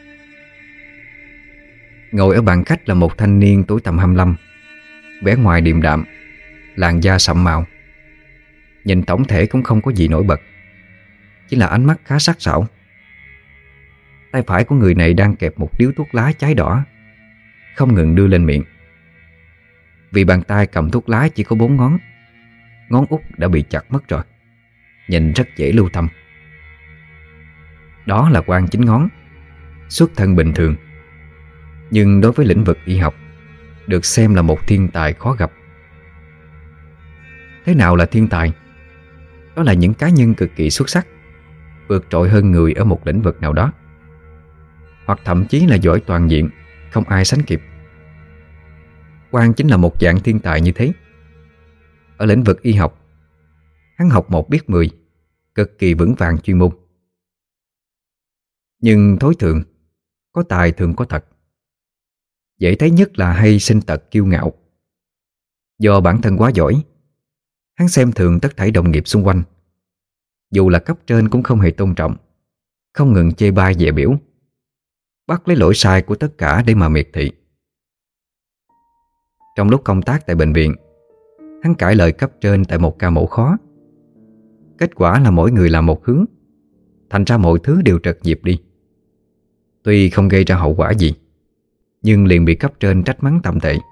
Ngồi ở bàn khách là một thanh niên tuổi tầm hai mươi lăm, vẻ ngoài điềm đạm, làn da sậm màu. Nhìn tổng thể cũng không có gì nổi bật, chỉ là ánh mắt khá sắc sảo. Tay phải của người này đang kẹp một điếu thuốc lá cháy đỏ, không ngừng đưa lên miệng. Vì bàn tay cầm thuốc lá chỉ có bốn ngón, ngón út đã bị chặt mất rồi, nhìn rất dễ lưu tâm. Đó là Quang Chín Ngón, xuất thân bình thường, nhưng đối với lĩnh vực y học được xem là một thiên tài khó gặp. Thế nào là thiên tài? Đó là những cá nhân cực kỳ xuất sắc, vượt trội hơn người ở một lĩnh vực nào đó, hoặc thậm chí là giỏi toàn diện, không ai sánh kịp. Quang chính là một dạng thiên tài như thế. Ở lĩnh vực y học, hắn học một biết mười, cực kỳ vững vàng chuyên môn. Nhưng thối thường, có tài thường có tật. Dễ thấy nhất là hay sinh tật kiêu ngạo. Do bản thân quá giỏi, hắn xem thường tất thảy đồng nghiệp xung quanh. Dù là cấp trên cũng không hề tôn trọng, không ngừng chê bai dè biểu, bắt lấy lỗi sai của tất cả để mà miệt thị. Trong lúc công tác tại bệnh viện, hắn cãi lời cấp trên tại một ca mổ khó. Kết quả là mỗi người làm một hướng, thành ra mọi thứ đều trật nhịp đi. Tuy không gây ra hậu quả gì, nhưng liền bị cấp trên trách mắng tầm tệ.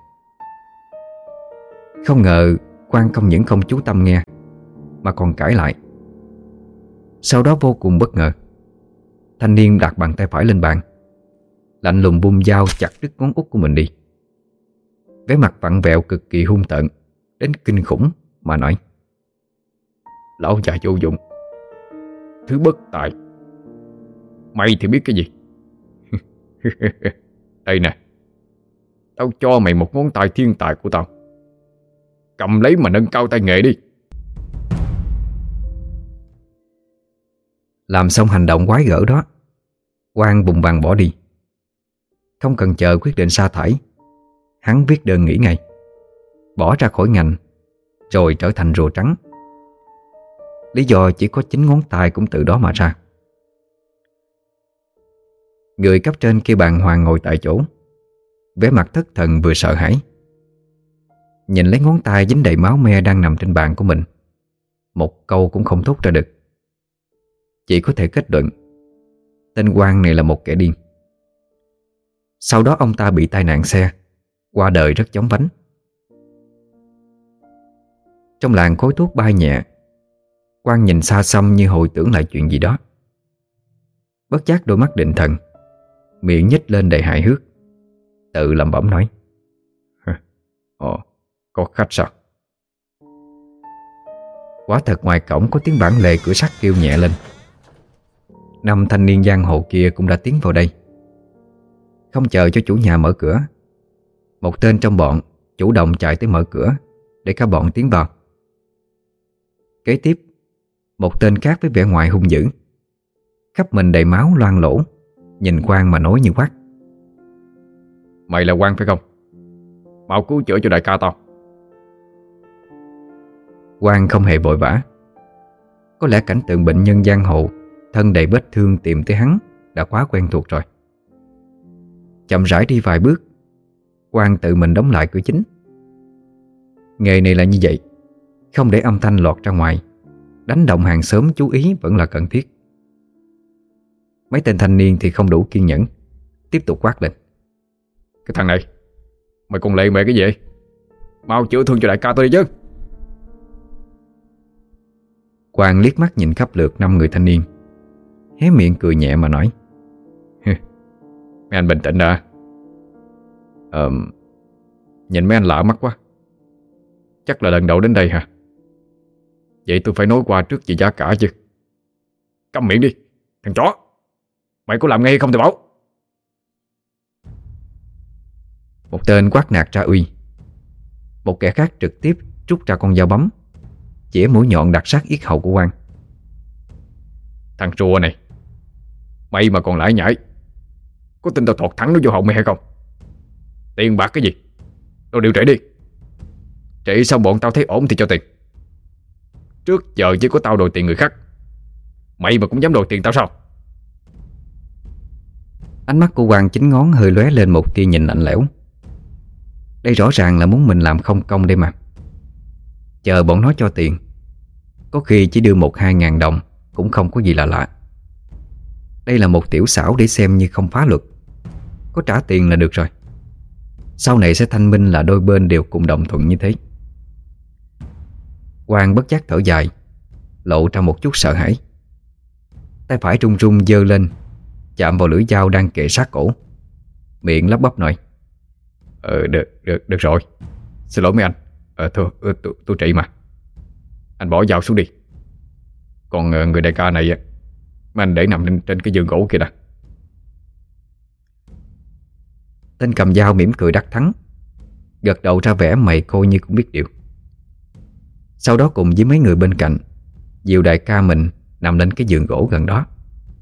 Không ngờ Quang không những không chú tâm nghe, mà còn cãi lại. Sau đó vô cùng bất ngờ, thanh niên đặt bàn tay phải lên bàn, lạnh lùng vung dao chặt đứt ngón út của mình đi. Vẻ mặt vặn vẹo cực kỳ hung tợn đến kinh khủng mà nói: "Lão già vô dụng, thứ bất tài, mày thì biết cái gì?" "Đây nè, tao cho mày một ngón tay thiên tài của tao, cầm lấy mà nâng cao tay nghề đi." Làm xong hành động quái gở đó, Quang bùng bàng bỏ đi. Không cần chờ quyết định sa thải, hắn viết đơn nghỉ ngay, bỏ ra khỏi ngành, rồi trở thành rùa trắng. Lý do chỉ có chín ngón tay cũng từ đó mà ra. Người cấp trên kia bàng hoàng ngồi tại chỗ, vẻ mặt thất thần vừa sợ hãi. Nhìn lấy ngón tay dính đầy máu me đang nằm trên bàn của mình, một câu cũng không thốt ra được. Chỉ có thể kết luận tên Quang này là một kẻ điên. Sau đó ông ta bị tai nạn xe, qua đời rất chóng vánh. Trong làn khói thuốc bay nhẹ, Quang nhìn xa xăm như hồi tưởng lại chuyện gì đó. Bất giác đôi mắt định thần, miệng nhếch lên đầy hài hước, tự lẩm bẩm nói: Ồ, có khách sao? Quả thật ngoài cổng có tiếng bản lề cửa sắt kêu nhẹ lên. Năm thanh niên giang hồ kia cũng đã tiến vào đây. Không chờ cho chủ nhà mở cửa, một tên trong bọn chủ động chạy tới mở cửa để cả bọn tiến vào. Kế tiếp, một tên khác với vẻ ngoài hung dữ, khắp mình đầy máu loang lỗ, nhìn Quang mà nói như quát: Mày là Quang phải không? Mau cứu chữa cho đại ca tao. Quang không hề vội vã. Có lẽ cảnh tượng bệnh nhân giang hồ thân đầy vết thương tìm tới hắn đã quá quen thuộc rồi. Chậm rãi đi vài bước, Quang tự mình đóng lại cửa chính. Nghề này là như vậy, không để âm thanh lọt ra ngoài, đánh động hàng xóm chú ý vẫn là cần thiết. Mấy tên thanh niên thì không đủ kiên nhẫn, tiếp tục quát lên: Cái thằng này, mày còn lệ mề cái gì? Mau chữa thương cho đại ca tôi đi chứ. Quang liếc mắt nhìn khắp lượt năm người thanh niên, hé miệng cười nhẹ mà nói: Mấy anh bình tĩnh đã. Ờ, nhìn mấy anh lạ mắt quá. Chắc là lần đầu đến đây hả? Vậy tôi phải nói qua trước về giá cả chứ. Câm miệng đi, thằng chó. Mày có làm ngay không thì bảo. Một tên quát nạt ra uy. Một kẻ khác trực tiếp rút ra con dao bấm, chĩa mũi nhọn đặt sát yết hầu của Quang. Thằng rùa này, mày mà còn lải nhải, có tin tao thọt thẳng nó vô họng mày hay không? Tiền bạc cái gì, tao điều trị đi. Trị xong bọn tao thấy ổn thì cho tiền. Trước giờ chỉ có tao đòi tiền người khác, mày mà cũng dám đòi tiền tao sao? Ánh mắt của Quang chính ngón hơi lóe lên một tia nhìn lạnh lẽo. Đây rõ ràng là muốn mình làm không công đây mà. Chờ bọn nó cho tiền, có khi chỉ đưa một hai ngàn đồng cũng không có gì là lạ. Đây là một tiểu xảo để xem như không phá luật. Có trả tiền là được rồi. Sau này sẽ thanh minh là đôi bên đều cùng đồng thuận như thế. Quang bất giác thở dài, lộ ra một chút sợ hãi. Tay phải run run giơ lên, chạm vào lưỡi dao đang kề sát cổ, miệng lắp bắp nói: Ờ được, được, được rồi. Xin lỗi mấy anh. Ờ thôi, tôi, tôi, tôi trị mà. Anh bỏ dao xuống đi. Còn uh, người đại ca này mấy anh để nằm trên, trên cái giường gỗ kia nè. Tên cầm dao mỉm cười đắc thắng, gật đầu ra vẻ mày coi như cũng biết điều. Sau đó cùng với mấy người bên cạnh dìu đại ca mình nằm lên cái giường gỗ gần đó.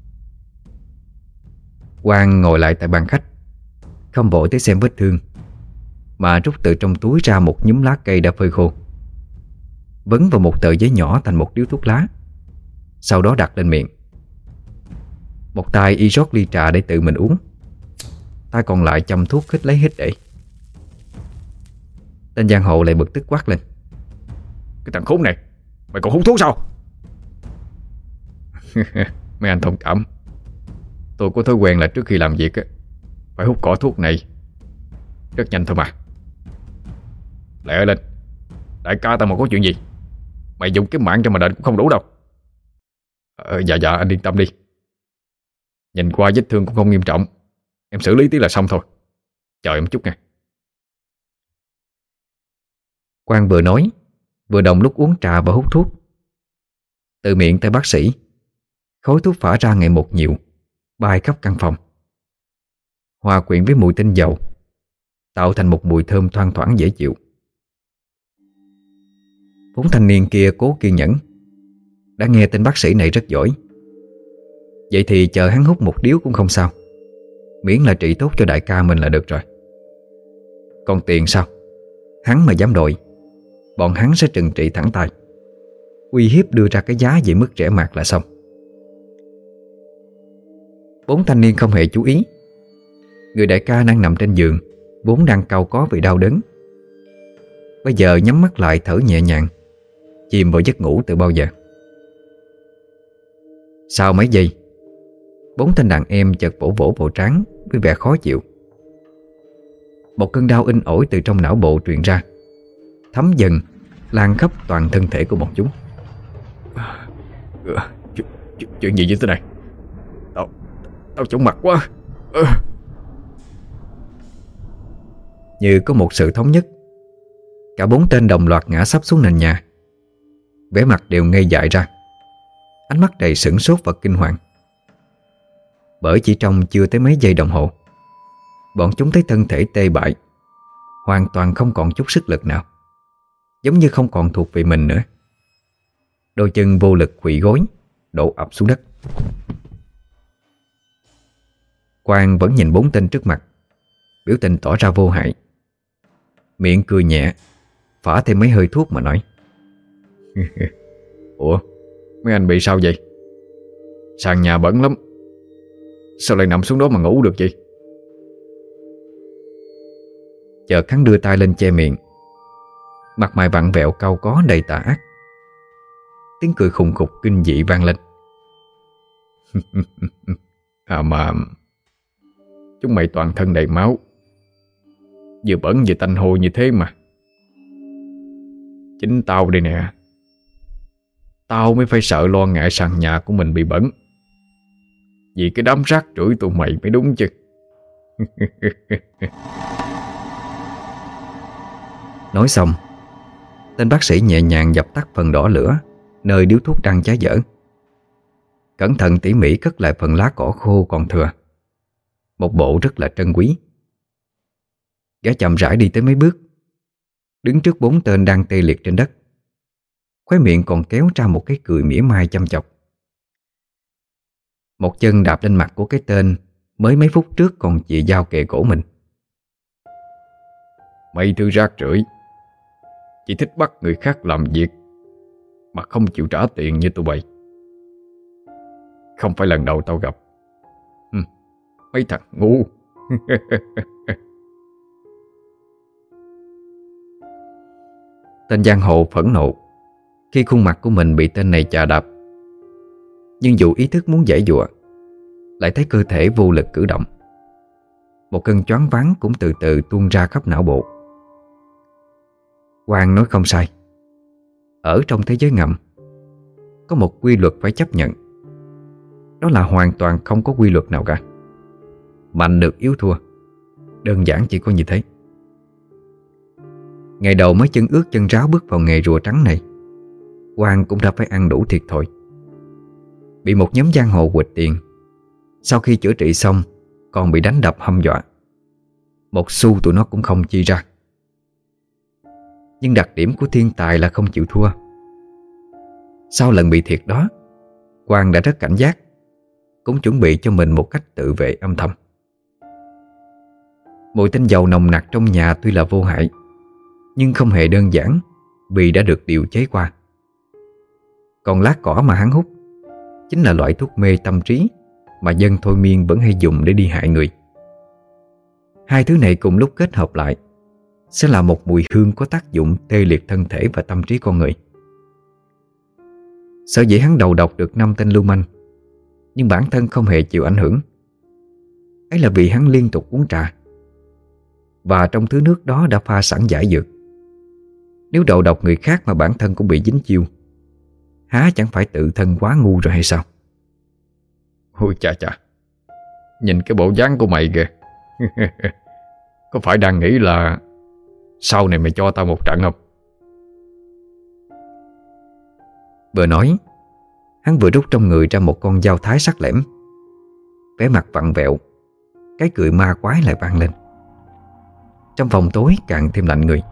Quang ngồi lại tại bàn khách, không vội tới xem vết thương, mà rút từ trong túi ra một nhúm lá cây đã phơi khô, vấn vào một tờ giấy nhỏ thành một điếu thuốc lá, sau đó đặt lên miệng. Một tay y rót ly trà để tự mình uống, tay còn lại châm thuốc hít lấy hít để. Tên giang hồ lại bực tức quát lên: Cái thằng khốn này, mày còn hút thuốc sao? Mấy anh thông cảm. Tôi có thói quen là trước khi làm việc phải hút cỏ thuốc này rất nhanh thôi mà. Lẹ lên, đại ca tao mà có chuyện gì, mày dùng cái mạng cho mà đền cũng không đủ đâu. Ờ, dạ dạ anh yên tâm đi. Nhìn qua vết thương cũng không nghiêm trọng, em xử lý tí là xong thôi. Chờ em chút nha. Quang vừa nói vừa đồng lúc uống trà và hút thuốc. Từ miệng tay bác sĩ, khói thuốc phả ra ngày một nhiều, bay khắp căn phòng, hòa quyện với mùi tinh dầu, tạo thành một mùi thơm thoang thoảng dễ chịu. Bốn thanh niên kia cố kiên nhẫn, đã nghe tên bác sĩ này rất giỏi. Vậy thì chờ hắn hút một điếu cũng không sao, miễn là trị tốt cho đại ca mình là được rồi. Còn tiền sao? Hắn mà dám đòi, bọn hắn sẽ trừng trị thẳng tay, uy hiếp đưa ra cái giá về mức rẻ mạt là xong. Bốn thanh niên không hề chú ý người đại ca đang nằm trên giường, vốn đang cau có vì đau đớn, bây giờ nhắm mắt lại thở nhẹ nhàng, chìm vào giấc ngủ từ bao giờ. Sau mấy giây, bốn tên đàn em chợt vỗ vỗ vào trán với vẻ khó chịu. Một cơn đau in ỏi từ trong não bộ truyền ra, thấm dần lan khắp toàn thân thể của bọn chúng. Chuyện, chuyện, chuyện gì vậy thế này? Tao Tao chóng mặt quá. Ừ. Như có một sự thống nhất, cả bốn tên đồng loạt ngã sắp xuống nền nhà, vẻ mặt đều ngây dại ra, ánh mắt đầy sửng sốt và kinh hoàng. Bởi chỉ trong chưa tới mấy giây đồng hồ, bọn chúng thấy thân thể tê bại, hoàn toàn không còn chút sức lực nào, giống như không còn thuộc về mình nữa. Đôi chân vô lực khuỵu gối, đổ ập xuống đất. Quang vẫn nhìn bốn tên trước mặt, biểu tình tỏ ra vô hại, miệng cười nhẹ, phả thêm mấy hơi thuốc mà nói: Ủa, mấy anh bị sao vậy? Sàn nhà bẩn lắm, sao lại nằm xuống đó mà ngủ được vậy? Chợt hắn đưa tay lên che miệng, mặt mày vặn vẹo cau có đầy tà ác. Tiếng cười khùng khục kinh dị vang lên. À mà chúng mày toàn thân đầy máu, vừa bẩn vừa tanh hôi như thế mà. Chính tao đây nè, tao mới phải sợ lo ngại sàn nhà của mình bị bẩn, vì cái đám rác rưởi tụi mày mới đúng chứ. Nói xong, tên bác sĩ nhẹ nhàng dập tắt phần đỏ lửa nơi điếu thuốc đang cháy dở, cẩn thận tỉ mỉ cất lại phần lá cỏ khô còn thừa, một bộ rất là trân quý. Gã chậm rãi đi tới mấy bước, đứng trước bốn tên đang tê liệt trên đất, khóe miệng còn kéo ra một cái cười mỉa mai chăm chọc. Một chân đạp lên mặt của cái tên mới mấy phút trước còn chìa dao kề cổ mình. Mấy thứ rác rưởi, chỉ thích bắt người khác làm việc mà không chịu trả tiền như tụi bay. Không phải lần đầu tao gặp. Hừm, mấy thằng ngu. Tên giang hồ phẫn nộ khi khuôn mặt của mình bị tên này chà đạp, nhưng dù ý thức muốn giãy giụa, lại thấy cơ thể vô lực cử động. Một cơn choáng váng cũng từ từ tuôn ra khắp não bộ. Quang nói không sai. Ở trong thế giới ngầm có một quy luật phải chấp nhận, đó là hoàn toàn không có quy luật nào cả. Mạnh được yếu thua, đơn giản chỉ có như thế. Ngày đầu mới chân ướt chân ráo bước vào nghề rùa trắng này, Quang cũng đã phải ăn đủ thiệt thòi. Bị một nhóm giang hồ quỵt tiền, sau khi chữa trị xong còn bị đánh đập hăm dọa. Một xu tụi nó cũng không chi ra. Nhưng đặc điểm của thiên tài là không chịu thua. Sau lần bị thiệt đó, Quang đã rất cảnh giác, cũng chuẩn bị cho mình một cách tự vệ âm thầm. Mùi tinh dầu nồng nặc trong nhà tuy là vô hại, nhưng không hề đơn giản vì đã được điều chế qua. Còn lá cỏ mà hắn hút chính là loại thuốc mê tâm trí mà dân thôi miên vẫn hay dùng để đi hại người. Hai thứ này cùng lúc kết hợp lại sẽ là một mùi hương có tác dụng tê liệt thân thể và tâm trí con người. Sở dĩ hắn đầu độc được năm tên lưu manh, nhưng bản thân không hề chịu ảnh hưởng, ấy là vì hắn liên tục uống trà, và trong thứ nước đó đã pha sẵn giải dược. Nếu đầu độc người khác mà bản thân cũng bị dính chiêu, há chẳng phải tự thân quá ngu rồi hay sao? Ôi chà chà, nhìn cái bộ dáng của mày kìa. Có phải đang nghĩ là sau này mày cho tao một trận không? Vừa nói, hắn vừa rút trong người ra một con dao thái sắc lẻm. Vẻ mặt vặn vẹo, cái cười ma quái lại vang lên. Trong phòng tối càng thêm lạnh người.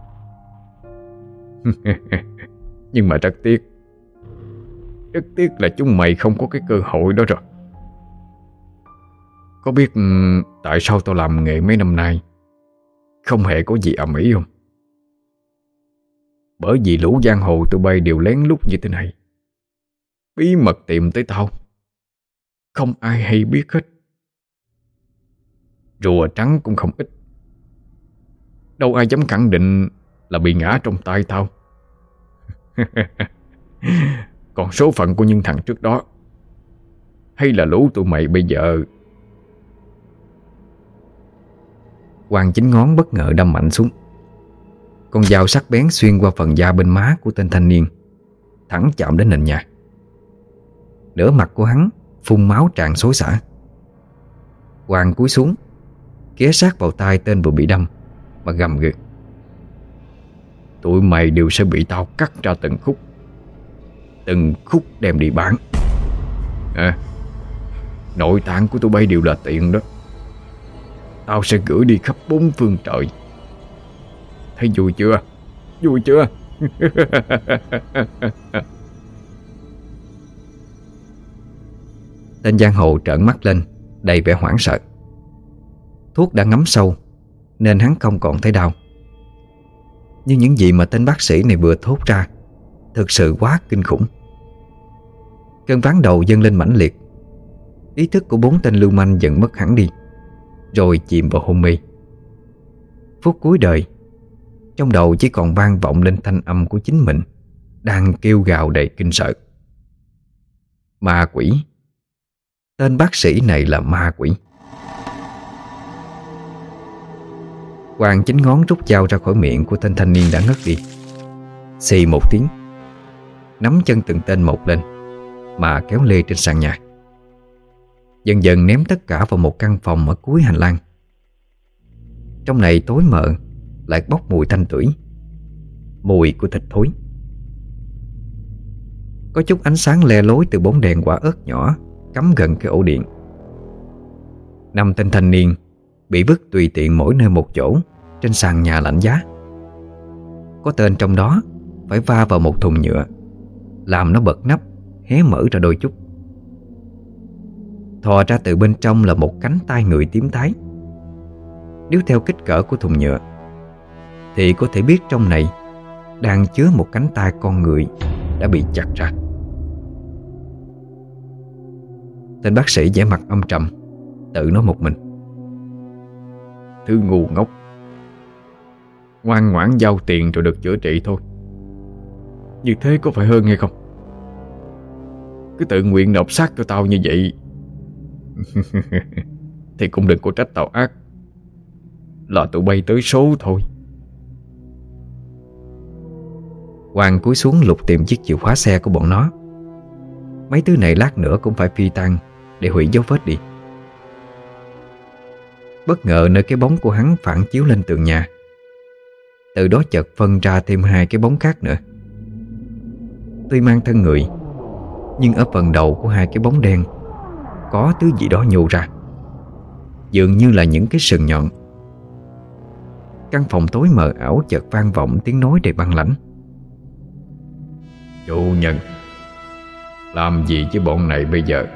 Nhưng mà rất tiếc, rất tiếc là chúng mày không có cái cơ hội đó rồi. Có biết tại sao tao làm nghề mấy năm nay không hề có gì ầm ĩ không? Bởi vì lũ giang hồ tụi bay đều lén lút như thế này, bí mật tìm tới tao, không ai hay biết hết. Rùa trắng cũng không ít, đâu ai dám khẳng định là bị ngã trong tay tao. Còn số phận của những thằng trước đó, hay là lũ tụi mày bây giờ? Quang chính ngón bất ngờ đâm mạnh xuống. Con dao sắc bén xuyên qua phần da bên má của tên thanh niên, thẳng chạm đến nền nhà. Nửa mặt của hắn phun máu tràn xối xả. Quang cúi xuống, ghé sát vào tai tên vừa bị đâm mà gầm gừ: Tụi mày đều sẽ bị tao cắt ra từng khúc, từng khúc đem đi bán. À, nội tạng của tụi bay đều là tiền đó. Tao sẽ gửi đi khắp bốn phương trời. Thấy vui chưa? Vui chưa? Tên giang hồ trợn mắt lên đầy vẻ hoảng sợ. Thuốc đã ngấm sâu nên hắn không còn thấy đau. Nhưng những gì mà tên bác sĩ này vừa thốt ra thực sự quá kinh khủng. Cơn ván đầu dâng lên mãnh liệt. Ý thức của bốn tên lưu manh dần mất hẳn đi, rồi chìm vào hôn mê. Phút cuối đời, trong đầu chỉ còn vang vọng lên thanh âm của chính mình đang kêu gào đầy kinh sợ. Ma quỷ. Tên bác sĩ này là ma quỷ. Quang chính ngón rút dao ra khỏi miệng của tên thanh niên đã ngất đi. Xì một tiếng, nắm chân từng tên một lên mà kéo lê trên sàn nhà. Dần dần ném tất cả vào một căn phòng ở cuối hành lang. Trong này tối mờ, lại bốc mùi tanh tưởi, mùi của thịt thối. Có chút ánh sáng le lối từ bóng đèn quả ớt nhỏ cắm gần cái ổ điện. Năm tên thanh niên bị vứt tùy tiện mỗi nơi một chỗ trên sàn nhà lạnh giá. Có tên trong đó phải va vào một thùng nhựa, làm nó bật nắp, hé mở ra đôi chút. Thò ra từ bên trong là một cánh tay người tím tái. Nếu theo kích cỡ của thùng nhựa thì có thể biết trong này đang chứa một cánh tay con người đã bị chặt ra. Tên bác sĩ vẻ mặt âm trầm, tự nói một mình: Thứ ngu ngốc, ngoan ngoãn giao tiền rồi được chữa trị thôi. Như thế có phải hơn hay không? Cứ tự nguyện nộp xác cho tao như vậy thì cũng đừng có trách tao ác, là tụi bay tới số thôi. Quang cúi xuống lục tìm chiếc chìa khóa xe của bọn nó. Mấy thứ này lát nữa cũng phải phi tang để hủy dấu vết đi. Bất ngờ nơi cái bóng của hắn phản chiếu lên tường nhà, từ đó chợt phân ra thêm hai cái bóng khác nữa. Tuy mang thân người, nhưng ở phần đầu của hai cái bóng đen có thứ gì đó nhô ra, dường như là những cái sừng nhọn. Căn phòng tối mờ ảo chợt vang vọng tiếng nói đầy băng lãnh: Chủ nhân, làm gì với bọn này bây giờ?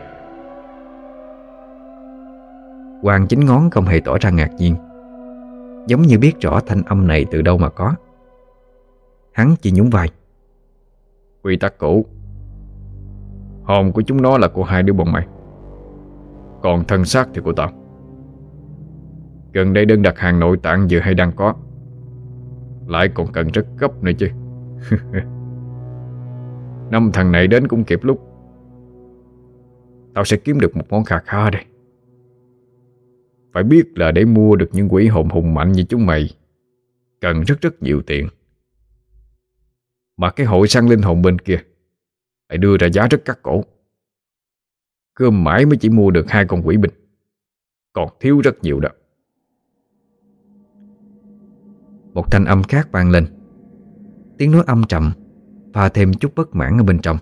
Quang chính ngón không hề tỏ ra ngạc nhiên, giống như biết rõ thanh âm này từ đâu mà có. Hắn chỉ nhún vai: Quy tắc cũ. Hồn của chúng nó là của hai đứa bọn mày, còn thân xác thì của tao. Gần đây đơn đặt hàng nội tạng vừa hay đang có, lại còn cần rất gấp nữa chứ. Năm thằng này đến cũng kịp lúc. Tao sẽ kiếm được một món kha khá đây. Phải biết là để mua được những quỷ hồn hùng mạnh như chúng mày cần rất rất nhiều tiền. Mà cái hội săn linh hồn bên kia lại đưa ra giá rất cắt cổ. Cơm mãi mới chỉ mua được hai con quỷ binh, còn thiếu rất nhiều đó. Một thanh âm khác vang lên, tiếng nói âm trầm pha thêm chút bất mãn ở bên trong: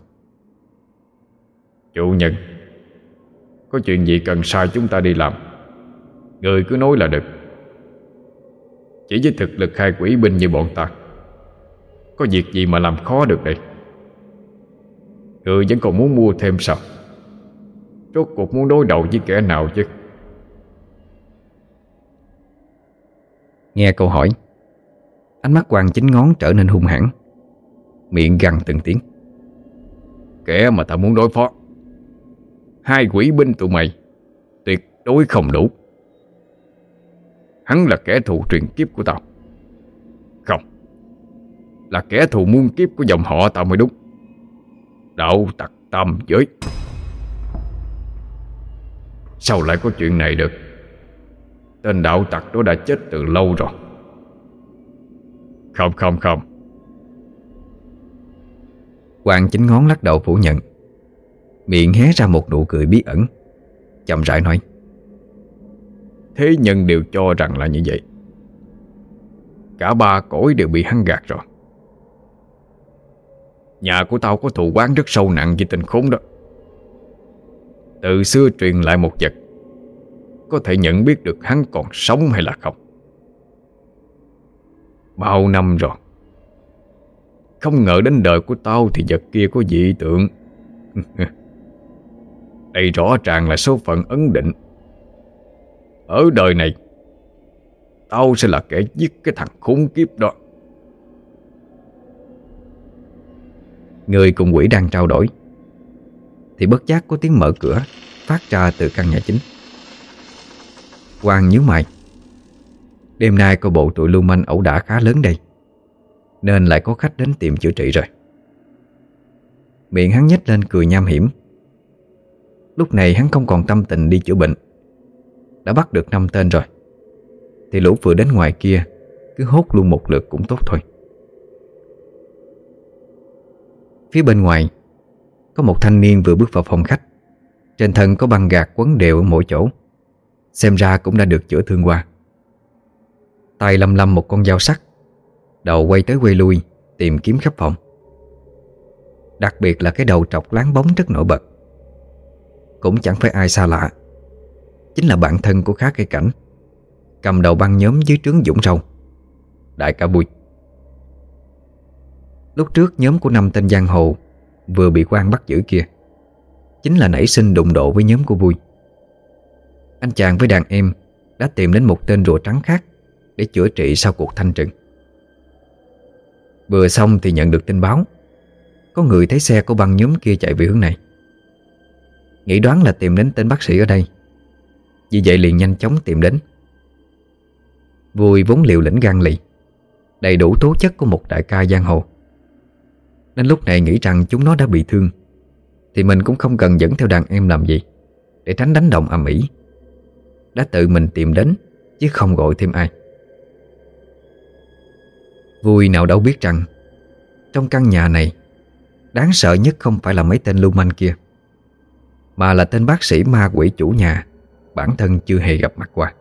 Chủ nhân, có chuyện gì cần sai chúng ta đi làm, người cứ nói là được. Chỉ với thực lực hai quỷ binh như bọn ta, có việc gì mà làm khó được đây? Người vẫn còn muốn mua thêm sao? Rốt cuộc muốn đối đầu với kẻ nào chứ? Nghe câu hỏi, ánh mắt Quang chính ngón trở nên hung hãn, miệng gằn từng tiếng: Kẻ mà ta muốn đối phó, hai quỷ binh tụi mày tuyệt đối không đủ. Hắn là kẻ thù truyền kiếp của tao, là kẻ thù muôn kiếp của dòng họ tao mới đúng. Đạo tặc tam giới. Sao lại có chuyện này được? Tên đạo tặc đó đã chết từ lâu rồi. Không không không. Hoàng Chính Ngón lắc đầu phủ nhận, miệng hé ra một nụ cười bí ẩn, chậm rãi nói: Thế nhân đều cho rằng là như vậy. Cả ba cõi đều bị hắn gạt rồi. Nhà của tao có thù oán rất sâu nặng với tên khốn đó. Từ xưa truyền lại một vật, có thể nhận biết được hắn còn sống hay là không. Bao năm rồi, không ngờ đến đời của tao thì vật kia có dị tượng. Đây rõ ràng là số phận ấn định. Ở đời này, tao sẽ là kẻ giết cái thằng khốn kiếp đó. Người cùng quỷ đang trao đổi thì bất giác có tiếng mở cửa phát ra từ căn nhà chính. Hoàng nhíu mày. Đêm nay coi bộ tụi lưu manh ẩu đả khá lớn đây, nên lại có khách đến tìm chữa trị rồi. Miệng hắn nhếch lên cười nham hiểm. Lúc này hắn không còn tâm tình đi chữa bệnh. Đã bắt được năm tên rồi, thì lũ vừa đến ngoài kia cứ hốt luôn một lượt cũng tốt thôi. Phía bên ngoài có một thanh niên vừa bước vào phòng khách. Trên thân có băng gạc quấn đều ở mỗi chỗ, xem ra cũng đã được chữa thương qua. Tay lăm lăm một con dao sắc, đầu quay tới quay lui tìm kiếm khắp phòng. Đặc biệt là cái đầu trọc láng bóng rất nổi bật. Cũng chẳng phải ai xa lạ, chính là bạn thân của Khá Cây Cảnh, cầm đầu băng nhóm dưới trướng Dũng Râu, đại ca Bui. Lúc trước nhóm của năm tên giang hồ vừa bị quan bắt giữ kia chính là nảy sinh đụng độ với nhóm của Bui. Anh chàng với đàn em đã tìm đến một tên rùa trắng khác để chữa trị sau cuộc thanh trừng. Vừa xong thì nhận được tin báo có người thấy xe của băng nhóm kia chạy về hướng này. Nghĩ đoán là tìm đến tên bác sĩ ở đây, vì vậy liền nhanh chóng tìm đến. Vui vốn liều lĩnh gan lì, đầy đủ tố chất của một đại ca giang hồ, nên lúc này nghĩ rằng chúng nó đã bị thương thì mình cũng không cần dẫn theo đàn em làm gì, để tránh đánh đồng ầm ĩ. Đã tự mình tìm đến chứ không gọi thêm ai. Vui nào đâu biết rằng trong căn nhà này đáng sợ nhất không phải là mấy tên lưu manh kia, mà là tên bác sĩ ma quỷ chủ nhà bản thân chưa hề gặp mặt qua.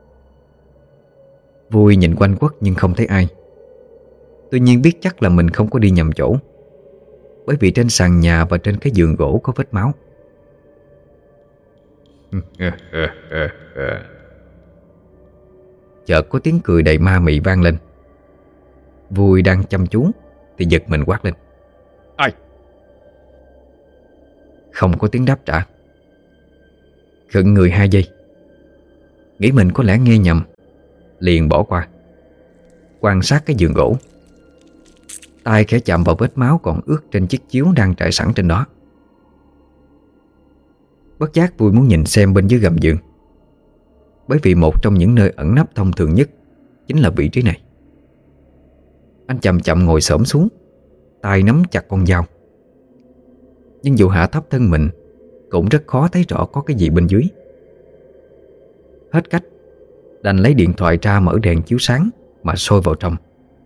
Vui nhìn quanh quất nhưng không thấy ai. Tuy nhiên biết chắc là mình không có đi nhầm chỗ, bởi vì trên sàn nhà và trên cái giường gỗ có vết máu. Chợt có tiếng cười đầy ma mị vang lên. Vui đang chăm chú thì giật mình quát lên: Ai? Không có tiếng đáp trả. Khựng người hai giây, nghĩ mình có lẽ nghe nhầm, liền bỏ qua, quan sát cái giường gỗ. Tay khẽ chạm vào vết máu còn ướt trên chiếc chiếu đang trải sẵn trên đó. Bất giác Vui muốn nhìn xem bên dưới gầm giường, bởi vì một trong những nơi ẩn nấp thông thường nhất chính là vị trí này. Anh chậm chậm ngồi xổm xuống, tay nắm chặt con dao. Nhưng dù hạ thấp thân mình cũng rất khó thấy rõ có cái gì bên dưới. Hết cách, đành lấy điện thoại ra mở đèn chiếu sáng mà soi vào trong.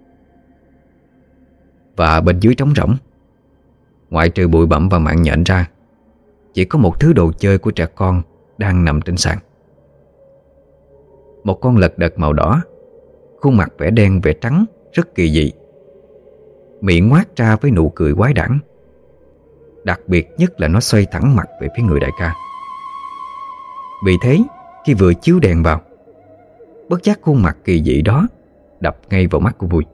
Và bên dưới trống rỗng, ngoại trừ bụi bặm và mạng nhện ra, chỉ có một thứ đồ chơi của trẻ con đang nằm trên sàn. Một con lật đật màu đỏ, khuôn mặt vẽ đen vẽ trắng rất kỳ dị, miệng ngoác ra với nụ cười quái đản. Đặc biệt nhất là nó xoay thẳng mặt về phía người đại ca. Vì thế khi vừa chiếu đèn vào, bất giác khuôn mặt kỳ dị đó đập ngay vào mắt của Vui.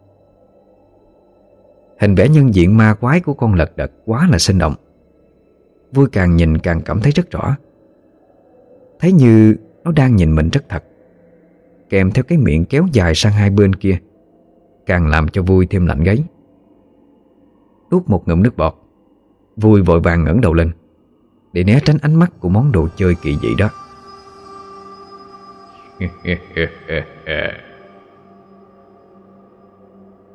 Hình vẽ nhân diện ma quái của con lật đật quá là sinh động. Vui càng nhìn càng cảm thấy rất rõ, thấy như nó đang nhìn mình rất thật, kèm theo cái miệng kéo dài sang hai bên kia, càng làm cho Vui thêm lạnh gáy. Nuốt một ngụm nước bọt, Vui vội vàng ngẩng đầu lên để né tránh ánh mắt của món đồ chơi kỳ dị đó.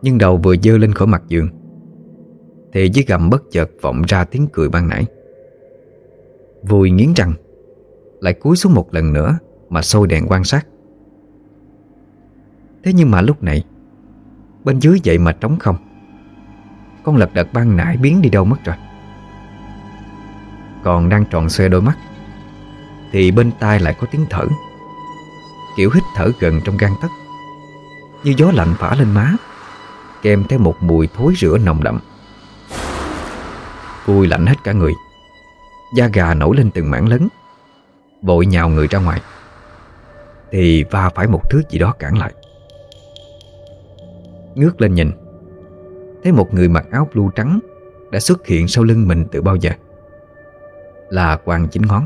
Nhưng đầu vừa dơ lên khỏi mặt giường thì dưới gầm bất chợt vọng ra tiếng cười ban nãy. Vui nghiến răng, lại cúi xuống một lần nữa mà soi đèn quan sát. Thế nhưng mà lúc này bên dưới vậy mà trống không. Con lật đật ban nãy biến đi đâu mất rồi. Còn đang tròn xoe đôi mắt thì bên tai lại có tiếng thở, kiểu hít thở gần trong gang tấc, như gió lạnh phả lên má, kèm theo một mùi thối rữa nồng đậm. Vui lạnh hết cả người, da gà nổi lên từng mảng lớn, vội nhào người ra ngoài thì va phải một thứ gì đó cản lại. Ngước lên nhìn, thấy một người mặc áo blue trắng đã xuất hiện sau lưng mình từ bao giờ. Là Quang Chính Ngón.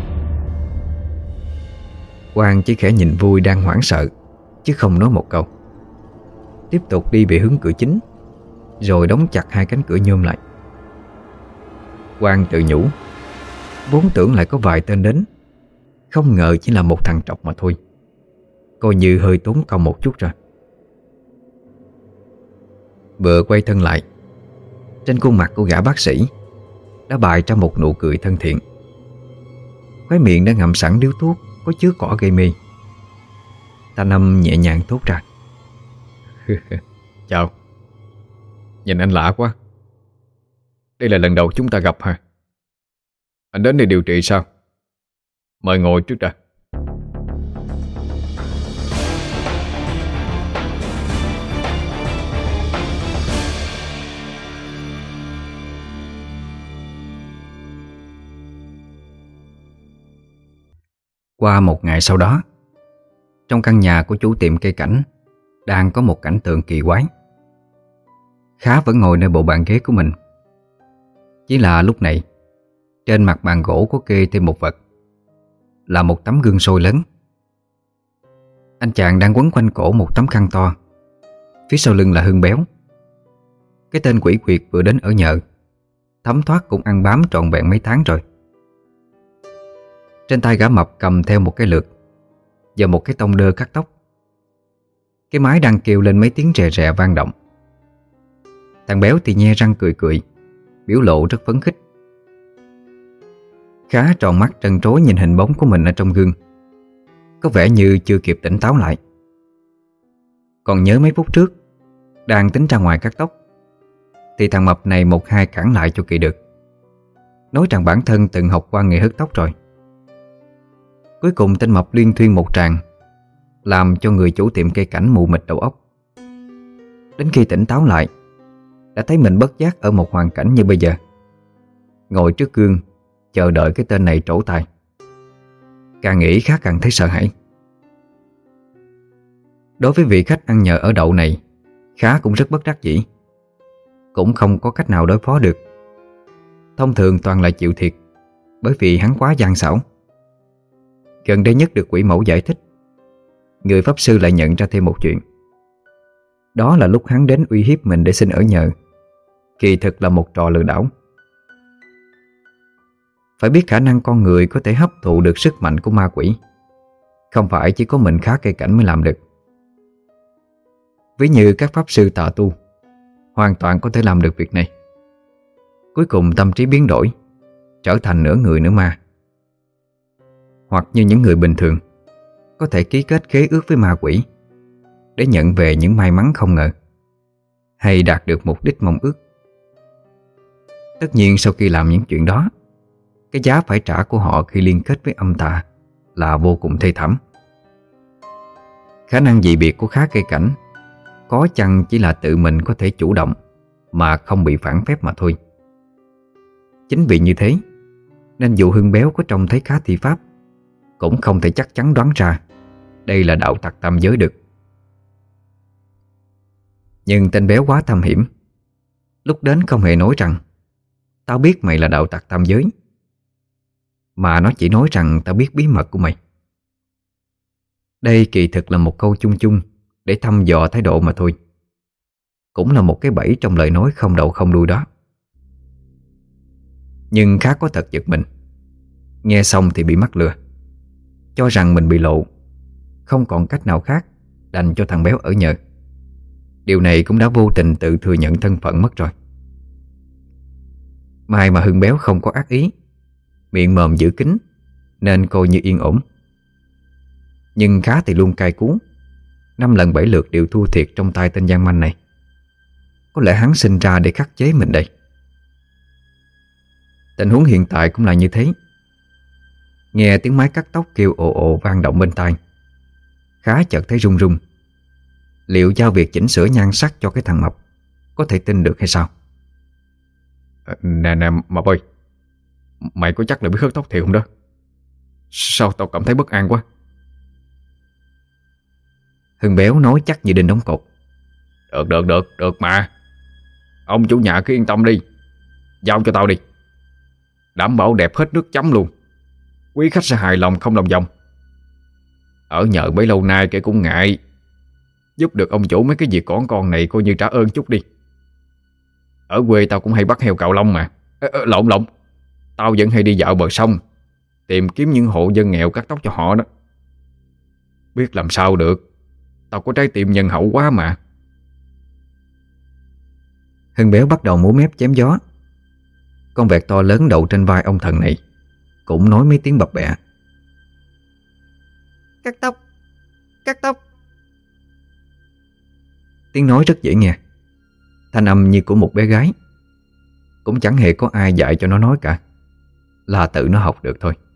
Quang chỉ khẽ nhìn Vui đang hoảng sợ, chứ không nói một câu. Tiếp tục đi về hướng cửa chính, rồi đóng chặt hai cánh cửa nhôm lại. Quang tự nhủ, vốn tưởng lại có vài tên đến, không ngờ chỉ là một thằng trọc mà thôi. Coi như hơi tốn công một chút rồi. Vừa quay thân lại, trên khuôn mặt của gã bác sĩ đã bày ra một nụ cười thân thiện. Khóe miệng đã ngậm sẵn điếu thuốc có chứa cỏ gây mê. Thanh âm nhẹ nhàng thốt ra. Chào. Nhìn anh lạ quá. Đây là lần đầu chúng ta gặp hả? Anh đến đây điều trị sao? Mời ngồi trước đã. Qua một ngày sau đó, trong căn nhà của chủ tiệm cây cảnh đang có một cảnh tượng kỳ quái. Khá vẫn ngồi nơi bộ bàn ghế của mình. Chỉ là lúc này, trên mặt bàn gỗ có kê thêm một vật, là một tấm gương soi lớn. Anh chàng đang quấn quanh cổ một tấm khăn to, phía sau lưng là Hưng Béo. Cái tên quỷ quyệt vừa đến ở nhờ, thấm thoát cũng ăn bám trọn vẹn mấy tháng rồi. Trên tay gã mập cầm theo một cái lược và một cái tông đơ cắt tóc. Cái máy đang kêu lên mấy tiếng rè rè vang động. Thằng Béo thì nhe răng cười cười, biểu lộ rất phấn khích. Khá tròn mắt trân trối nhìn hình bóng của mình ở trong gương, có vẻ như chưa kịp tỉnh táo lại. Còn nhớ mấy phút trước đang tính ra ngoài cắt tóc thì thằng mập này một hai cản lại cho kỳ được, nói rằng bản thân từng học qua nghề hớt tóc rồi. Cuối cùng tên mập liên thuyên một tràng, làm cho người chủ tiệm cây cảnh mù mịt đầu óc. Đến khi tỉnh táo lại, đã thấy mình bất giác ở một hoàn cảnh như bây giờ, ngồi trước gương chờ đợi cái tên này trổ tài. Càng nghĩ Khá càng thấy sợ hãi. Đối với vị khách ăn nhờ ở đậu này, Khá cũng rất bất đắc dĩ, cũng không có cách nào đối phó được. Thông thường toàn là chịu thiệt, bởi vì hắn quá gian xảo. Gần đây nhất được quỷ mẫu giải thích, người pháp sư lại nhận ra thêm một chuyện. Đó là lúc hắn đến uy hiếp mình để xin ở nhờ, kỳ thực là một trò lừa đảo. Phải biết khả năng con người có thể hấp thụ được sức mạnh của ma quỷ, không phải chỉ có mình Khá cây cảnh mới làm được. Ví như các pháp sư tà tu hoàn toàn có thể làm được việc này. Cuối cùng tâm trí biến đổi, trở thành nửa người nửa ma. Hoặc như những người bình thường, có thể ký kết khế ước với ma quỷ để nhận về những may mắn không ngờ, hay đạt được mục đích mong ước. Tất nhiên sau khi làm những chuyện đó, cái giá phải trả của họ khi liên kết với âm tà là vô cùng thê thảm. Khả năng dị biệt của Khá cây cảnh có chăng chỉ là tự mình có thể chủ động mà không bị phản phép mà thôi. Chính vì như thế nên dù Hưng Béo có trông thấy Khá thi pháp, cũng không thể chắc chắn đoán ra đây là đạo tặc tam giới được. Nhưng tên Béo quá thâm hiểm, lúc đến không hề nói rằng tao biết mày là đạo tặc tam giới, mà nó chỉ nói rằng tao biết bí mật của mày. Đây kỳ thực là một câu chung chung để thăm dò thái độ mà thôi, cũng là một cái bẫy trong lời nói không đầu không đuôi đó. Nhưng Khá có thật giật mình, nghe xong thì bị mắc lừa, cho rằng mình bị lộ, không còn cách nào khác đành cho thằng Béo ở nhờ. Điều này cũng đã vô tình tự thừa nhận thân phận mất rồi. May mà Hưng Béo không có ác ý, miệng mồm giữ kín, nên coi như yên ổn. Nhưng Khá thì luôn cay cú, năm lần bảy lượt đều thua thiệt trong tay tên gian manh này. Có lẽ hắn sinh ra để khắc chế mình đây. Tình huống hiện tại cũng là như thế. Nghe tiếng máy cắt tóc kêu ồ ồ vang động bên tai, Khá chợt thấy run run. Liệu giao việc chỉnh sửa nhan sắc cho cái thằng Mập có thể tin được hay sao? à, Nè nè Mập ơi, mày có chắc là biết hớt tóc thiệt không đó? Sao tao cảm thấy bất an quá. Hưng Béo nói chắc như đinh đóng cột. Được được được được mà. Ông chủ nhà cứ yên tâm đi, giao cho tao đi. Đảm bảo đẹp hết nước chấm luôn. Quý khách sẽ hài lòng không lòng vòng. Ở nhờ bấy lâu nay kể cũng ngại, giúp được ông chủ mấy cái việc con con này coi như trả ơn chút đi. Ở quê tao cũng hay bắt heo cạo lông mà. à, à, Lộn lộn Tao vẫn hay đi dạo bờ sông, tìm kiếm những hộ dân nghèo cắt tóc cho họ đó. Biết làm sao được, tao có trái tim nhân hậu quá mà. Hưng Béo bắt đầu múa mép chém gió. Con vẹt to lớn đậu trên vai ông thần này cũng nói mấy tiếng bập bẹ. Cắt tóc, cắt tóc. Tiếng nói rất dễ nghe, thanh âm như của một bé gái. Cũng chẳng hề có ai dạy cho nó nói cả, là tự nó học được thôi.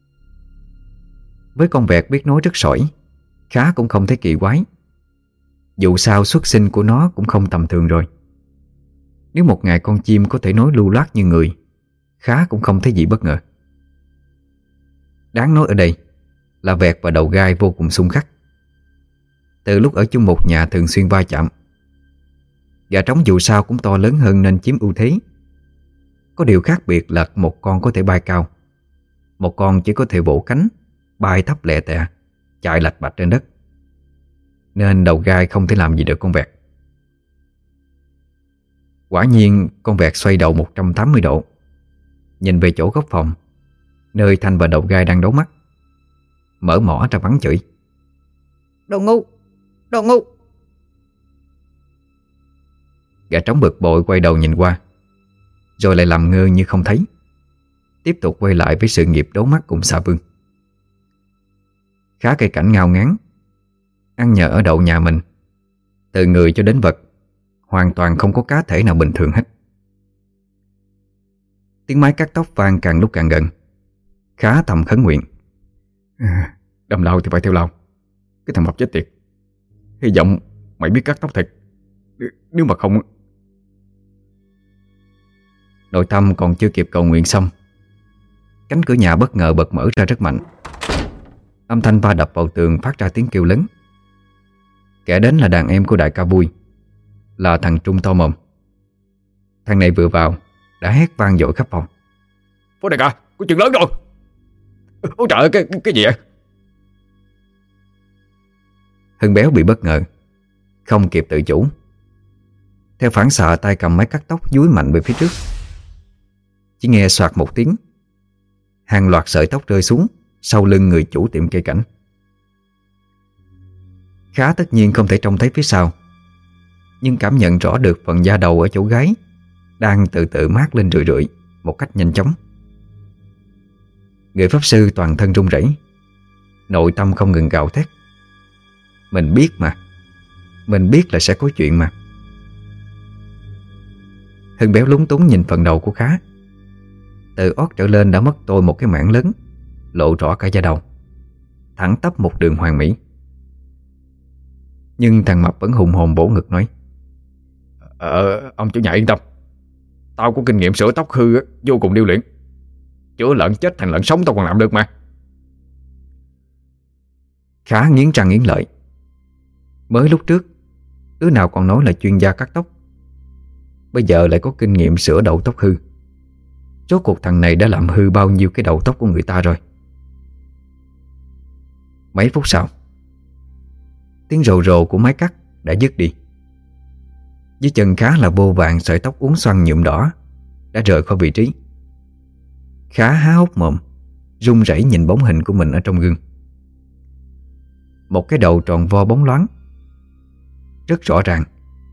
Với con vẹt biết nói rất sỏi, Khá cũng không thấy kỳ quái. Dù sao xuất sinh của nó cũng không tầm thường rồi. Nếu một ngày con chim có thể nói lưu loát như người, Khá cũng không thấy gì bất ngờ. Đáng nói ở đây là vẹt và đầu gai vô cùng xung khắc. Từ lúc ở chung một nhà thường xuyên va chạm. Gà trống dù sao cũng to lớn hơn nên chiếm ưu thế. Có điều khác biệt là một con có thể bay cao, một con chỉ có thể vỗ cánh, bay thấp lẹ tẹ, chạy lạch bạch trên đất. Nên đầu gai không thể làm gì được con vẹt. Quả nhiên con vẹt xoay đầu một trăm tám mươi độ, nhìn về chỗ góc phòng, nơi Thanh và đầu gai đang đấu mắt, mở mỏ ra bắn chửi. Đồ ngu, đồ ngu. Gà trống bực bội quay đầu nhìn qua, rồi lại làm ngơ như không thấy, tiếp tục quay lại với sự nghiệp đấu mắt cùng xà vương. Khá cây cảnh ngao ngán, ăn nhờ ở đậu nhà mình, từ người cho đến vật, hoàn toàn không có cá thể nào bình thường hết. Tiếng máy cắt tóc vang càng lúc càng gần. Khá thầm khấn nguyện. à, Đâm lao thì phải theo lao. Cái thằng Mập chết tiệt, hy vọng mày biết cắt tóc thật. Nếu mà không... Nội tâm còn chưa kịp cầu nguyện xong, cánh cửa nhà bất ngờ bật mở ra rất mạnh. Âm thanh va đập vào tường phát ra tiếng kêu lớn. Kẻ đến là đàn em của đại ca Vui, là thằng Trung to mồm. Thằng này vừa vào đã hét vang dội khắp phòng. Phó đại ca, có chuyện lớn rồi. Ôi trời ơi, cái, cái gì vậy? Hưng Béo bị bất ngờ, không kịp tự chủ. Theo phản xạ tay cầm máy cắt tóc dúi mạnh về phía trước. Chỉ nghe soạt một tiếng, hàng loạt sợi tóc rơi xuống sau lưng người chủ tiệm cây cảnh. Khá tất nhiên không thể trông thấy phía sau, nhưng cảm nhận rõ được phần da đầu ở chỗ gáy đang từ từ mát lên rượi rượi một cách nhanh chóng. Người pháp sư toàn thân run rẩy, nội tâm không ngừng gào thét. Mình biết mà, mình biết là sẽ có chuyện mà. Hưng Béo lúng túng nhìn phần đầu của Khá. Từ ót trở lên đã mất tôi một cái mảng lớn, lộ rõ cả da đầu, thẳng tắp một đường hoàn mỹ. Nhưng thằng Mập vẫn hùng hồn bổ ngực nói. Ờ, ông chủ nhà yên tâm, tao có kinh nghiệm sửa tóc hư á, vô cùng điêu luyện. Chữa lợn chết thành lợn sống tao còn làm được mà. Khá nghiến răng nghiến lợi. Mới lúc trước đứa nào còn nói là chuyên gia cắt tóc, bây giờ lại có kinh nghiệm sửa đầu tóc hư. Rốt cuộc thằng này đã làm hư bao nhiêu cái đầu tóc của người ta rồi. Mấy phút sau, tiếng rồ rồ của máy cắt đã dứt đi. Dưới chân Khá là vô vàn sợi tóc uốn xoăn nhuộm đỏ đã rời khỏi vị trí. Khá há hốc mồm, run rẩy nhìn bóng hình của mình ở trong gương. Một cái đầu tròn vo bóng loáng. Rất rõ ràng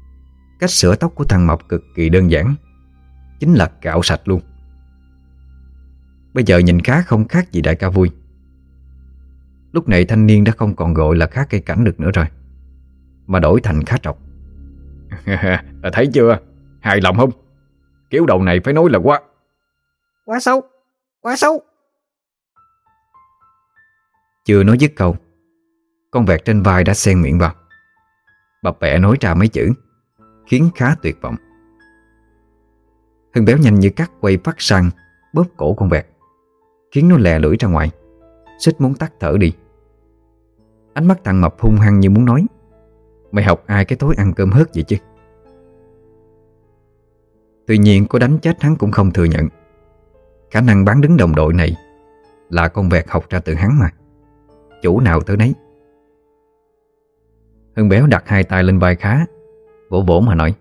Cách sửa tóc của thằng Mập cực kỳ đơn giản, chính là cạo sạch luôn. Bây giờ nhìn Khá không khác gì đại ca Vui. Lúc này thanh niên đã không còn gọi là Khá cây cảnh được nữa rồi, mà đổi thành Khá trọc. Thấy chưa, hài lòng không? Kiểu đầu này phải nói là quá Quá xấu, quá xấu. Chưa nói dứt câu, con vẹt trên vai đã xen miệng vào, bập bẹ nói ra mấy chữ khiến Khá tuyệt vọng. Hưng béo nhanh như cắt quay phát sang bóp cổ con vẹt, khiến nó lè lưỡi ra ngoài, suýt muốn tắt thở đi. Ánh mắt thằng Mập hung hăng như muốn nói: mày học ai cái thói ăn cơm hớt vậy chứ? Tuy nhiên có đánh chết hắn cũng không thừa nhận. Khả năng bán đứng đồng đội này là con vẹt học ra từ hắn mà, chủ nào tới nấy. Hưng béo đặt hai tay lên vai Khá, vỗ vỗ mà nói: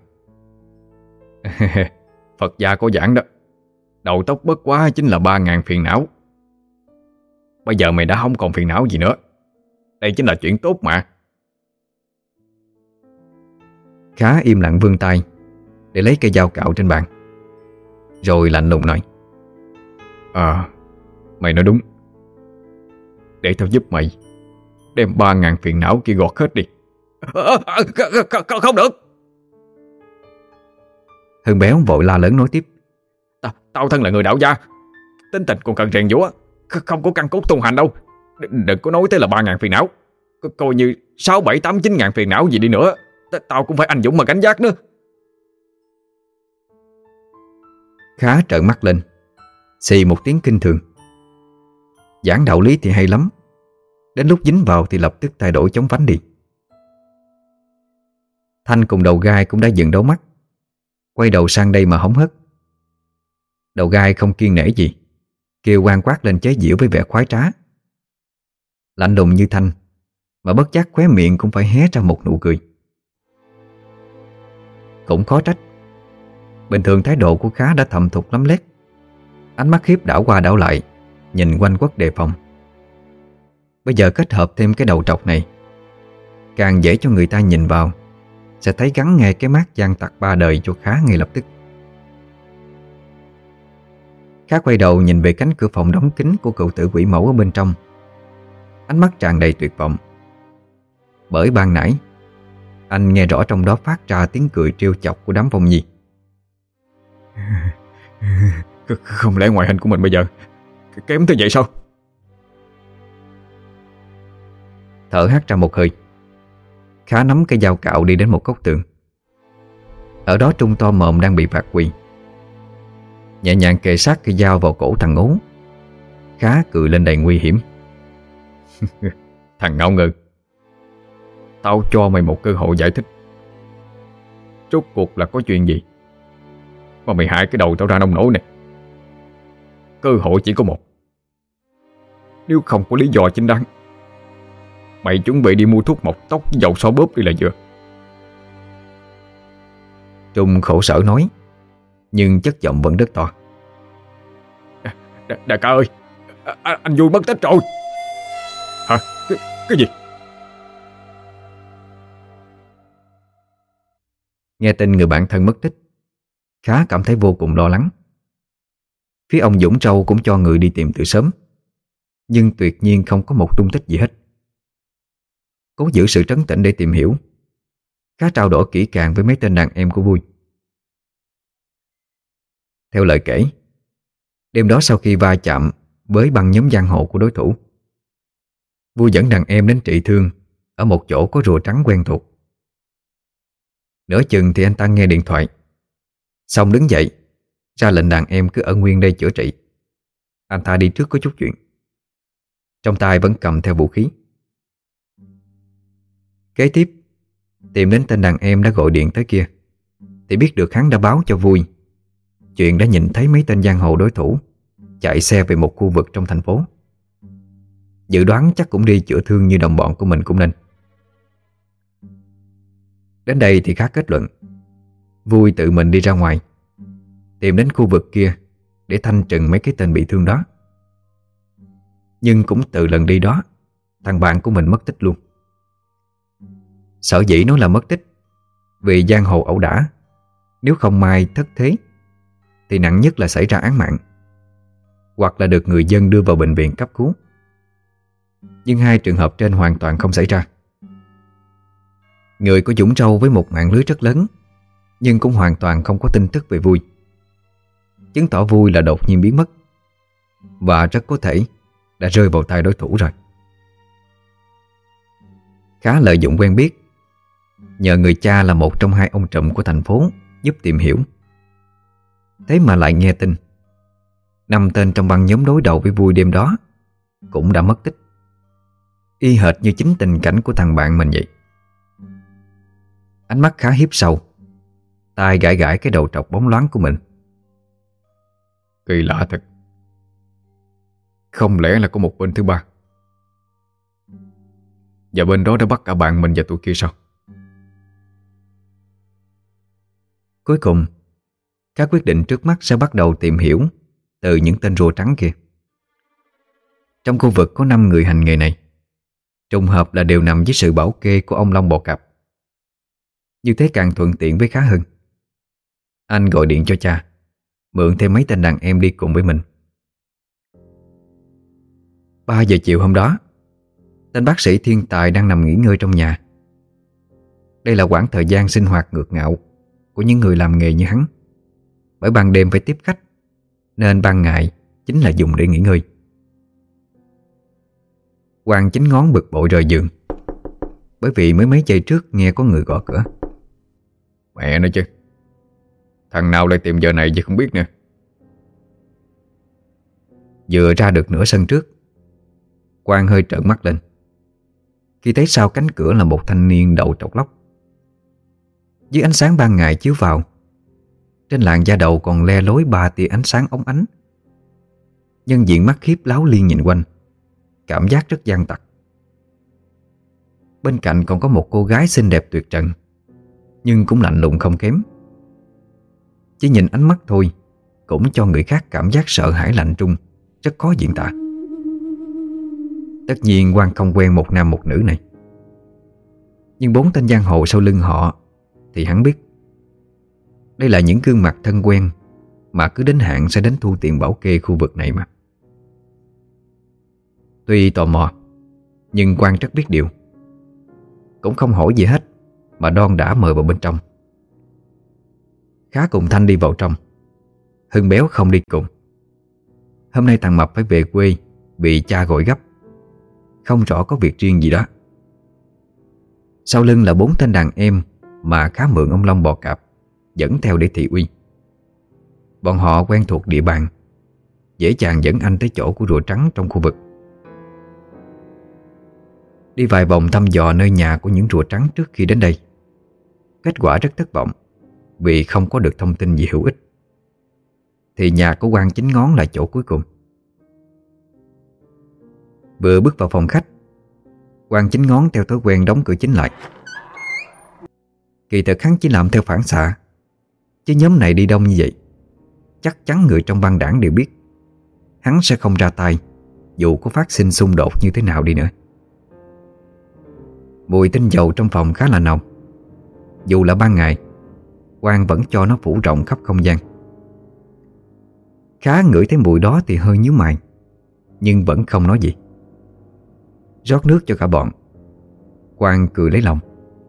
Phật gia có giảng đó, đầu tóc bất quá chính là ba ngàn phiền não. Bây giờ mày đã không còn phiền não gì nữa, đây chính là chuyện tốt mà. Khá im lặng vươn tay để lấy cây dao cạo trên bàn, rồi lạnh lùng nói: À, mày nói đúng. Để tao giúp mày đem ba ngàn phiền não kia gọt hết đi. à, à, à, Không được. Hưng béo vội la lớn nói tiếp: Tao, tao thân là người đạo gia, tính tình còn cần rèn giũa, không có căn cốt tu hành đâu. Đ- Đừng có nói tới là ba ngàn phiền não. Co- Coi như sáu, bảy, tám, chín ngàn phiền não gì đi nữa, t- tao cũng phải anh dũng mà cảnh giác nữa. Khá trợn mắt lên, xì một tiếng kinh thường. Giảng đạo lý thì hay lắm, đến lúc dính vào thì lập tức thay đổi chống vánh đi. Thanh cùng đầu gai cũng đã dừng đấu mắt, quay đầu sang đây mà hóng hớt. Đầu gai không kiêng nể gì, kêu quan quát lên chế giễu với vẻ khoái trá. Lạnh lùng như Thanh, mà bất giác khóe miệng cũng phải hé ra một nụ cười. Cũng khó trách, bình thường thái độ của Khá đã thầm thục lắm lét. Ánh mắt khiếp đảo qua đảo lại, nhìn quanh quất đề phòng. Bây giờ kết hợp thêm cái đầu trọc này, càng dễ cho người ta nhìn vào sẽ thấy gắn ngay cái mác gian tặc ba đời cho Khá ngay lập tức. Khá quay đầu nhìn về cánh cửa phòng đóng kín của cựu tử quỷ mẫu ở bên trong, ánh mắt tràn đầy tuyệt vọng. Bởi ban nãy anh nghe rõ trong đó phát ra tiếng cười trêu chọc của đám vong nhi. Không lẽ ngoại hình của mình bây giờ kém tới vậy sao? Thở hắt ra một hơi, Khá nắm cây dao cạo đi đến một góc tường. Ở đó Trung to mồm đang bị vạt quỳ, nhẹ nhàng kề sát cây dao vào cổ thằng Ố. Khá cười lên đầy nguy hiểm. Thằng ngạo ngừ, tao cho mày một cơ hội giải thích. Rốt cuộc là có chuyện gì mà mày hại cái đầu tao ra nông nổi này? Cơ hội chỉ có một. Nếu không có lý do chính đáng, mày chuẩn bị đi mua thuốc mọc tóc với dầu xoa bóp đi là vừa. Trung khổ sở nói, nhưng chất giọng vẫn rất to. Đại, đại ca ơi, à, anh vui mất tích rồi. Hả? Cái, cái gì? Nghe tin người bạn thân mất tích, Khá cảm thấy vô cùng lo lắng. Phía ông Dũng Trâu cũng cho người đi tìm từ sớm, nhưng tuyệt nhiên không có một tung tích gì hết. Cố giữ sự trấn tĩnh để tìm hiểu, Khá trao đổi kỹ càng với mấy tên đàn em của Vui. Theo lời kể, đêm đó sau khi va chạm với băng nhóm giang hồ của đối thủ, Vui dẫn đàn em đến trị thương ở một chỗ có rùa trắng quen thuộc. Nửa chừng thì anh ta nghe điện thoại, xong đứng dậy ra lệnh đàn em cứ ở nguyên đây chữa trị. Anh ta đi trước có chút chuyện, trong tay vẫn cầm theo vũ khí. Kế tiếp, tìm đến tên đàn em đã gọi điện tới kia, thì biết được hắn đã báo cho Vui chuyện đã nhìn thấy mấy tên giang hồ đối thủ chạy xe về một khu vực trong thành phố. Dự đoán chắc cũng đi chữa thương như đồng bọn của mình cũng nên. Đến đây thì Khá kết luận Vui tự mình đi ra ngoài, tìm đến khu vực kia để thanh trừng mấy cái tên bị thương đó. Nhưng cũng từ lần đi đó, thằng bạn của mình mất tích luôn. Sở dĩ nó là mất tích Vì giang hồ ẩu đả, nếu không may thất thế thì nặng nhất là xảy ra án mạng, hoặc là được người dân đưa vào bệnh viện cấp cứu. Nhưng hai trường hợp trên hoàn toàn không xảy ra. Người của Dũng Trâu với một mạng lưới rất lớn, nhưng cũng hoàn toàn không có tin tức về Vui, chứng tỏ Vui là đột nhiên biến mất, và rất có thể đã rơi vào tay đối thủ rồi. Khá lợi dụng quen biết, nhờ người cha là một trong hai ông trùm của thành phố giúp tìm hiểu. Thế mà lại nghe tin năm tên trong băng nhóm đối đầu với Vui đêm đó cũng đã mất tích, y hệt như chính tình cảnh của thằng bạn mình vậy. Ánh mắt khá hiếp sâu, tay gãi gãi cái đầu trọc bóng loáng của mình. Kỳ lạ thật. Không lẽ là có một bên thứ ba? Và bên đó đã bắt cả bạn mình và tụi kia sao? Cuối cùng, các quyết định trước mắt sẽ bắt đầu tìm hiểu từ những tên rùa trắng kia. Trong khu vực có năm người hành nghề này, trùng hợp là đều nằm dưới sự bảo kê của ông Long Bò Cạp. Như thế càng thuận tiện với Khá hơn. Anh gọi điện cho cha, mượn thêm mấy tên đàn em đi cùng với mình. Ba giờ chiều hôm đó, tên bác sĩ thiên tài đang nằm nghỉ ngơi trong nhà. Đây là quãng thời gian sinh hoạt ngược ngạo của những người làm nghề như hắn. Bởi ban đêm phải tiếp khách, nên ban ngày chính là dùng để nghỉ ngơi. Quang Chính Ngón bực bội rời giường, bởi vì mới mấy giây trước nghe có người gõ cửa. Mẹ nói chứ, thằng nào lại tìm giờ này chứ không biết nè. Vừa ra được nửa sân trước, Quang hơi trợn mắt lên khi thấy sau cánh cửa là một thanh niên đầu trọc lóc. Dưới ánh sáng ban ngày chiếu vào, trên làn da đầu còn le lối ba tia ánh sáng óng ánh. Nhân diện mắt khiếp láo liên nhìn quanh, cảm giác rất gian tặc. Bên cạnh còn có một cô gái xinh đẹp tuyệt trần, nhưng cũng lạnh lùng không kém. Chỉ nhìn ánh mắt thôi cũng cho người khác cảm giác sợ hãi lạnh trung, rất khó diễn tả. Tất nhiên Quang không quen một nam một nữ này, nhưng bốn tên giang hồ sau lưng họ thì hắn biết. Đây là những gương mặt thân quen mà cứ đến hạn sẽ đến thu tiền bảo kê khu vực này mà. Tuy tò mò, nhưng Quang rất biết điều, cũng không hỏi gì hết mà đon đã mời vào bên trong. Khá cùng Thanh đi vào trong, Hưng Béo không đi cùng. Hôm nay thằng Mập phải về quê bị cha gọi gấp, không rõ có việc riêng gì đó. Sau lưng là bốn tên đàn em mà Khá mượn ông Long Bò Cạp dẫn theo để thị uy. Bọn họ quen thuộc địa bàn, dễ dàng dẫn anh tới chỗ của rùa trắng trong khu vực. Đi vài vòng thăm dò nơi nhà của những rùa trắng trước khi đến đây, kết quả rất thất vọng vì không có được thông tin gì hữu ích. Thì nhà của Quang Chính Ngón là chỗ cuối cùng. Vừa bước vào phòng khách, Quang Chính Ngón theo thói quen đóng cửa chính lại. Kỳ thực hắn chỉ làm theo phản xạ, chứ nhóm này đi đông như vậy, chắc chắn người trong băng đảng đều biết hắn sẽ không ra tay, dù có phát sinh xung đột như thế nào đi nữa. Mùi tinh dầu trong phòng khá là nồng. Dù là ban ngày, Quang vẫn cho nó phủ rộng khắp không gian. Khá ngửi thấy mùi đó thì hơi nhíu mày, nhưng vẫn không nói gì. Rót nước cho cả bọn, Quang cười lấy lòng.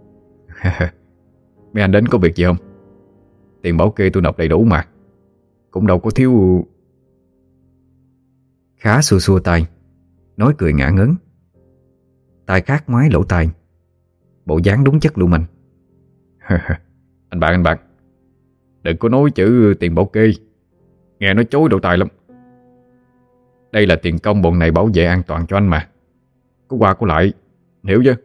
Mấy anh đến có việc gì không? Tiền bảo kê tôi nộp đầy đủ mà, cũng đâu có thiếu. Khá xua xua tay, nói cười ngả ngớn. Tai khác ngoái lỗ tai, bộ dáng đúng chất lưu manh. Anh bạn anh bạn, đừng có nói chữ tiền bảo kê, nghe nó chối độ tài lắm. Đây là tiền công bọn này bảo vệ an toàn cho anh mà, có qua có lại, hiểu chứ?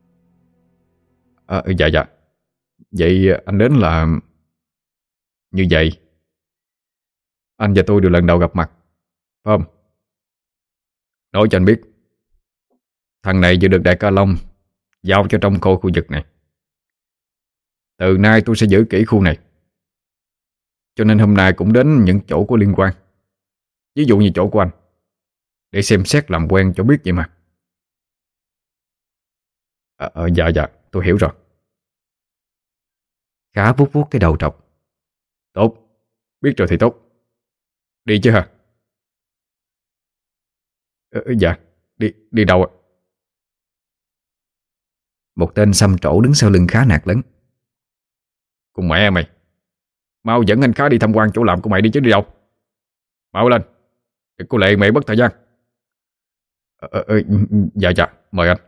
À, dạ dạ. Vậy anh đến là như vậy. Anh và tôi đều lần đầu gặp mặt, phải không? Nói cho anh biết, thằng này vừa được đại ca Long giao cho trong coi khu vực này. Từ nay tôi sẽ giữ kỹ khu này, cho nên hôm nay cũng đến những chỗ có liên quan, ví dụ như chỗ của anh, để xem xét làm quen cho biết vậy mà. À, à, dạ dạ tôi hiểu rồi. Khá vuốt vuốt cái đầu trọc. Tốt, biết rồi thì tốt. Đi chứ hả? Ờ, dạ, đi đi đâu ạ? Một tên xăm trổ đứng sau lưng Khá nạt lớn. Cùng mẹ mày, mau dẫn anh Khá đi tham quan chỗ làm của mày đi chứ đi đâu. Mau lên, đừng có lệ mày mất thời gian. Ờ, ờ, ờ, dạ dạ, mời anh.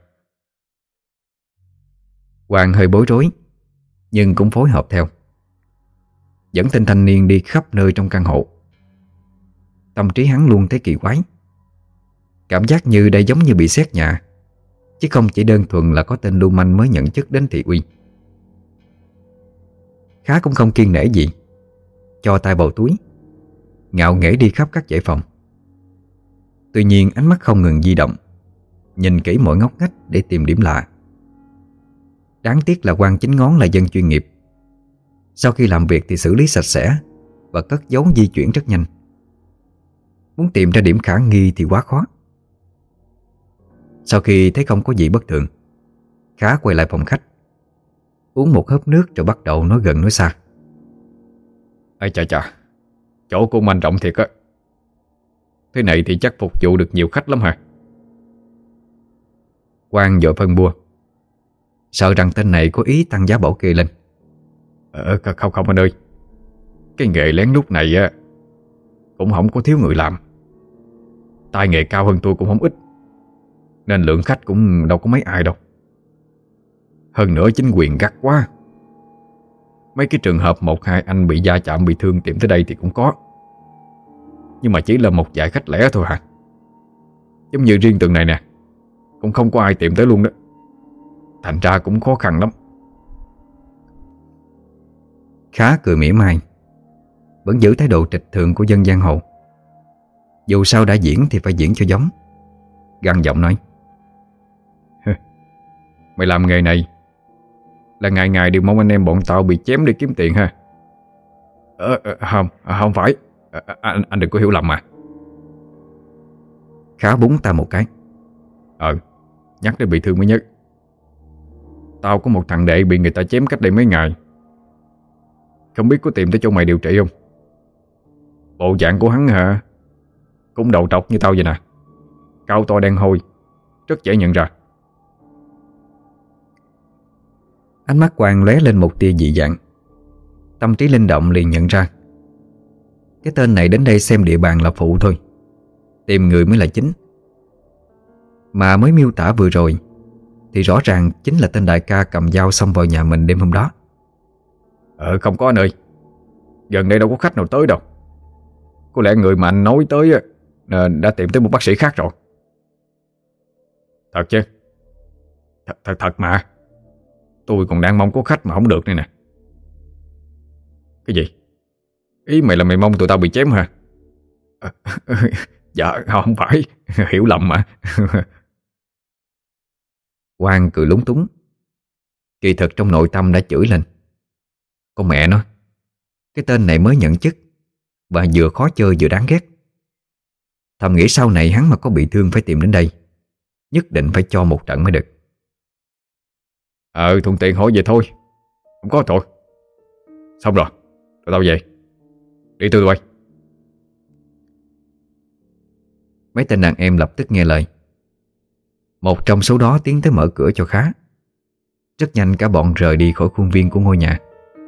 Hoàng hơi bối rối, nhưng cũng phối hợp theo, dẫn tên thanh niên đi khắp nơi trong căn hộ. Tâm trí hắn luôn thấy kỳ quái. Cảm giác như đây giống như bị xét nhà, chứ không chỉ đơn thuần là có tên lưu manh mới nhận chức đến thị uy. Khá cũng không kiêng nể gì, cho tay vào túi, ngạo nghễ đi khắp các dãy phòng. Tuy nhiên ánh mắt không ngừng di động, nhìn kỹ mọi ngóc ngách để tìm điểm lạ. Đáng tiếc là quan chính ngón là dân chuyên nghiệp. Sau khi làm việc thì xử lý sạch sẽ và cất giấu di chuyển rất nhanh. Muốn tìm ra điểm khả nghi thì quá khó. Sau khi thấy không có gì bất thường, Khá quay lại phòng khách, uống một hớp nước rồi bắt đầu nói gần nói xa. Ây chà chà, chỗ của anh rộng thiệt á. Thế này thì chắc phục vụ được nhiều khách lắm hả? Quang vội phân bua, sợ rằng tên này có ý tăng giá bảo kê lên. Ờ không không anh ơi, cái nghề lén lút này á cũng không có thiếu người làm. Tay nghề cao hơn tôi cũng không ít, nên lượng khách cũng đâu có mấy ai đâu. Hơn nữa chính quyền gắt quá. Mấy cái trường hợp một hai anh bị va chạm bị thương tìm tới đây thì cũng có, nhưng mà chỉ là một vài khách lẻ thôi hả? Giống như riêng tuần này nè, cũng không có ai tìm tới luôn đó. Thành ra cũng khó khăn lắm. Khá cười mỉa mai, vẫn giữ thái độ trịch thượng của dân giang hồ. Dù sao đã diễn thì phải diễn cho giống. Gằn giọng nói: Mày làm nghề này là ngày ngày đều mong anh em bọn tao bị chém để kiếm tiền ha? Ờ, ờ không, không phải. à, anh, anh đừng có hiểu lầm mà. Khá búng ta một cái. Ờ, nhắc đến bị thương mới nhớ. Tao có một thằng đệ bị người ta chém cách đây mấy ngày. Không biết có tìm tới chỗ mày điều trị không? Bộ dạng của hắn hả, cũng đầu trọc như tao vậy nè, cao to đen hôi, rất dễ nhận ra. Ánh mắt Quang lóe lên một tia dị dạng. Tâm trí linh động liền nhận ra cái tên này đến đây xem địa bàn là phụ thôi, tìm người mới là chính. Mà mới miêu tả vừa rồi thì rõ ràng chính là tên đại ca cầm dao xông vào nhà mình đêm hôm đó. Ờ không có anh ơi, gần đây đâu có khách nào tới đâu. Có lẽ người mà anh nói tới đã tìm tới một bác sĩ khác rồi. Thật chứ? Thật thật, thật mà. Tôi còn đang mong có khách mà không được này nè. Cái gì? Ý mày là mày mong tụi tao bị chém hả? À, dạ không phải. Hiểu lầm mà. Quang cười lúng túng. Kỳ thực trong nội tâm đã chửi lên. Con mẹ nó, cái tên này mới nhận chức và vừa khó chơi vừa đáng ghét. Thầm nghĩ sau này hắn mà có bị thương phải tìm đến đây, nhất định phải cho một trận mới được. Ờ thuận tiện hỏi về thôi. Không có thôi. Xong rồi, tụi tao về. Đi tụi bay. Mấy tên đàn em lập tức nghe lời. Một trong số đó tiến tới mở cửa cho Khá. Rất nhanh cả bọn rời đi khỏi khuôn viên của ngôi nhà.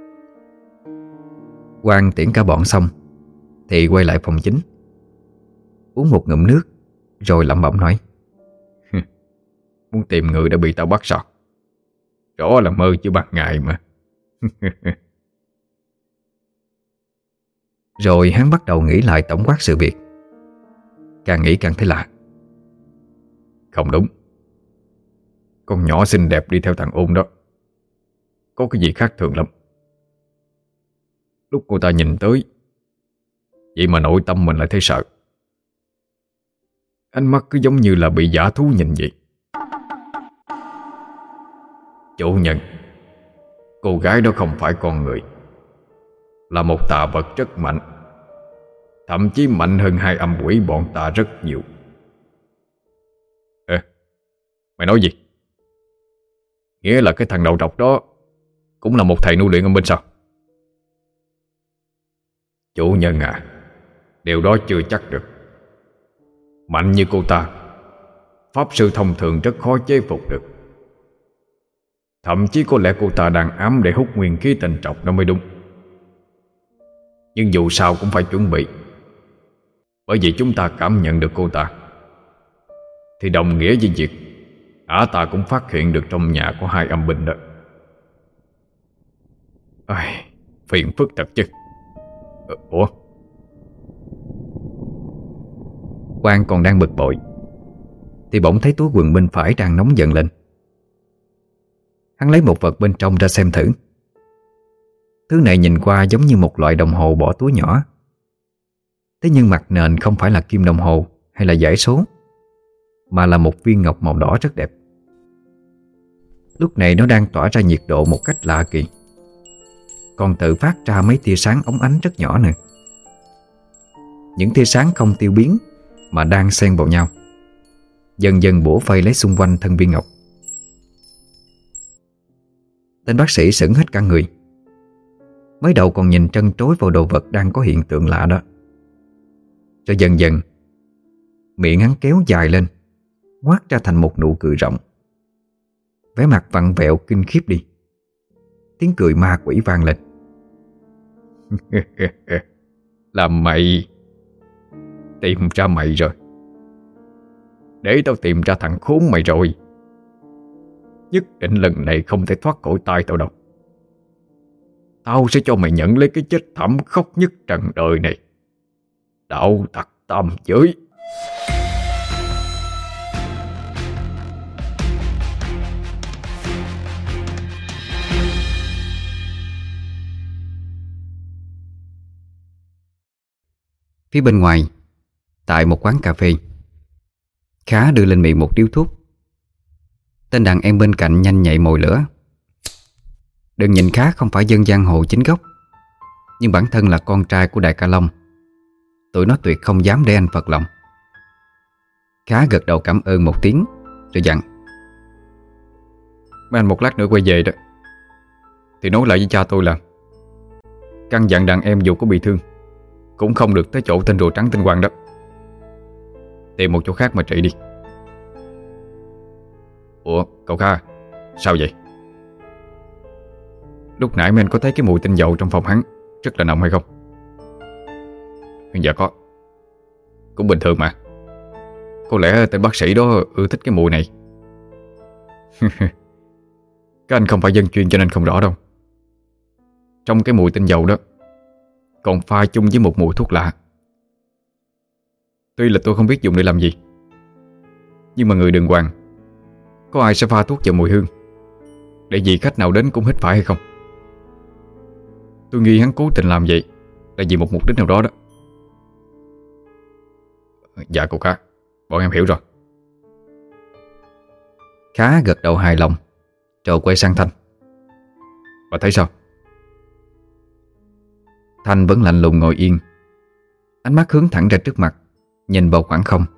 Quang tiễn cả bọn xong thì quay lại phòng chính, uống một ngụm nước rồi lẩm bẩm nói: Muốn tìm người đã bị tao bắt sọt. Rõ là mơ chứ ban ngày mà. Rồi hắn bắt đầu nghĩ lại tổng quát sự việc. Càng nghĩ càng thấy lạ. Không đúng. Con nhỏ xinh đẹp đi theo thằng ôn đó có cái gì khác thường lắm. Lúc cô ta nhìn tới, vậy mà nội tâm mình lại thấy sợ. Ánh mắt cứ giống như là bị dã thú nhìn vậy. Chủ nhân, cô gái đó không phải con người, là một tà vật rất mạnh, thậm chí mạnh hơn hai âm quỷ bọn ta rất nhiều. Ê, mày nói gì? Nghĩa là cái thằng đầu trọc đó cũng là một thầy nuôi luyện âm binh sao? Chủ nhân à, điều đó chưa chắc được. Mạnh như cô ta, pháp sư thông thường rất khó chế phục được. Thậm chí có lẽ cô ta đang ám để hút nguyên khí tình trọc nó mới đúng. Nhưng dù sao cũng phải chuẩn bị, bởi vì chúng ta cảm nhận được cô ta thì đồng nghĩa với việc ả ta cũng phát hiện được trong nhà có hai âm binh đó. Ai, phiền phức thật chứ. Ủa? Quang còn đang bực bội thì bỗng thấy túi quần bên phải đang nóng dần lên. Hắn lấy một vật bên trong ra xem thử. Thứ này nhìn qua giống như một loại đồng hồ bỏ túi nhỏ. Thế nhưng mặt nền không phải là kim đồng hồ hay là dải số, mà là một viên ngọc màu đỏ rất đẹp. Lúc này nó đang tỏa ra nhiệt độ một cách lạ kỳ, còn tự phát ra mấy tia sáng óng ánh rất nhỏ nữa. Những tia sáng không tiêu biến mà đang xen vào nhau, dần dần bủa vây lấy xung quanh thân viên ngọc. Tên bác sĩ sững hết cả người. Mới đầu còn nhìn trân trối vào đồ vật đang có hiện tượng lạ đó, rồi dần dần miệng hắn kéo dài lên, ngoác ra thành một nụ cười rộng. Vẻ mặt vặn vẹo kinh khiếp đi. Tiếng cười ma quỷ vang lên. Là mày. Tìm ra mày rồi. Để tao tìm ra thằng khốn mày rồi. Nhất định lần này không thể thoát khỏi tay tao đâu. Tao sẽ cho mày nhận lấy cái chết thảm khốc nhất trần đời này. Đạo tặc tam giới. Phía bên ngoài, tại một quán cà phê, Khá đưa lên miệng một điếu thuốc. Tên đàn em bên cạnh nhanh nhạy mồi lửa. Đừng nhìn Khá không phải dân giang hồ chính gốc, nhưng bản thân là con trai của Đại Ca Long. Tụi nó tuyệt không dám để anh phật lòng. Khá gật đầu cảm ơn một tiếng rồi dặn: Mấy anh một lát nữa quay về đó thì nói lại với cha tôi là căn dặn đàn em dù có bị thương cũng không được tới chỗ tên rùa trắng tên Quang đó. Tìm một chỗ khác mà trị đi. Ủa cậu Kha, sao vậy? Lúc nãy mấy anh có thấy cái mùi tinh dầu trong phòng hắn rất là nồng hay không? Dạ có. Cũng bình thường mà. Có lẽ tên bác sĩ đó ưa thích cái mùi này. Các anh không phải dân chuyên cho nên không rõ đâu. Trong cái mùi tinh dầu đó còn pha chung với một mùi thuốc lạ. Tuy là tôi không biết dùng để làm gì, nhưng mà người đường hoàng có ai sẽ pha thuốc vào mùi hương để vị khách nào đến cũng hít phải hay không? Tôi nghi hắn cố tình làm vậy là vì một mục đích nào đó đó. Dạ cô Khá, bọn em hiểu rồi. Khá gật đầu hài lòng rồi quay sang Thanh: Bà thấy sao? Thanh vẫn lạnh lùng ngồi yên, ánh mắt hướng thẳng ra trước mặt, nhìn vào khoảng không.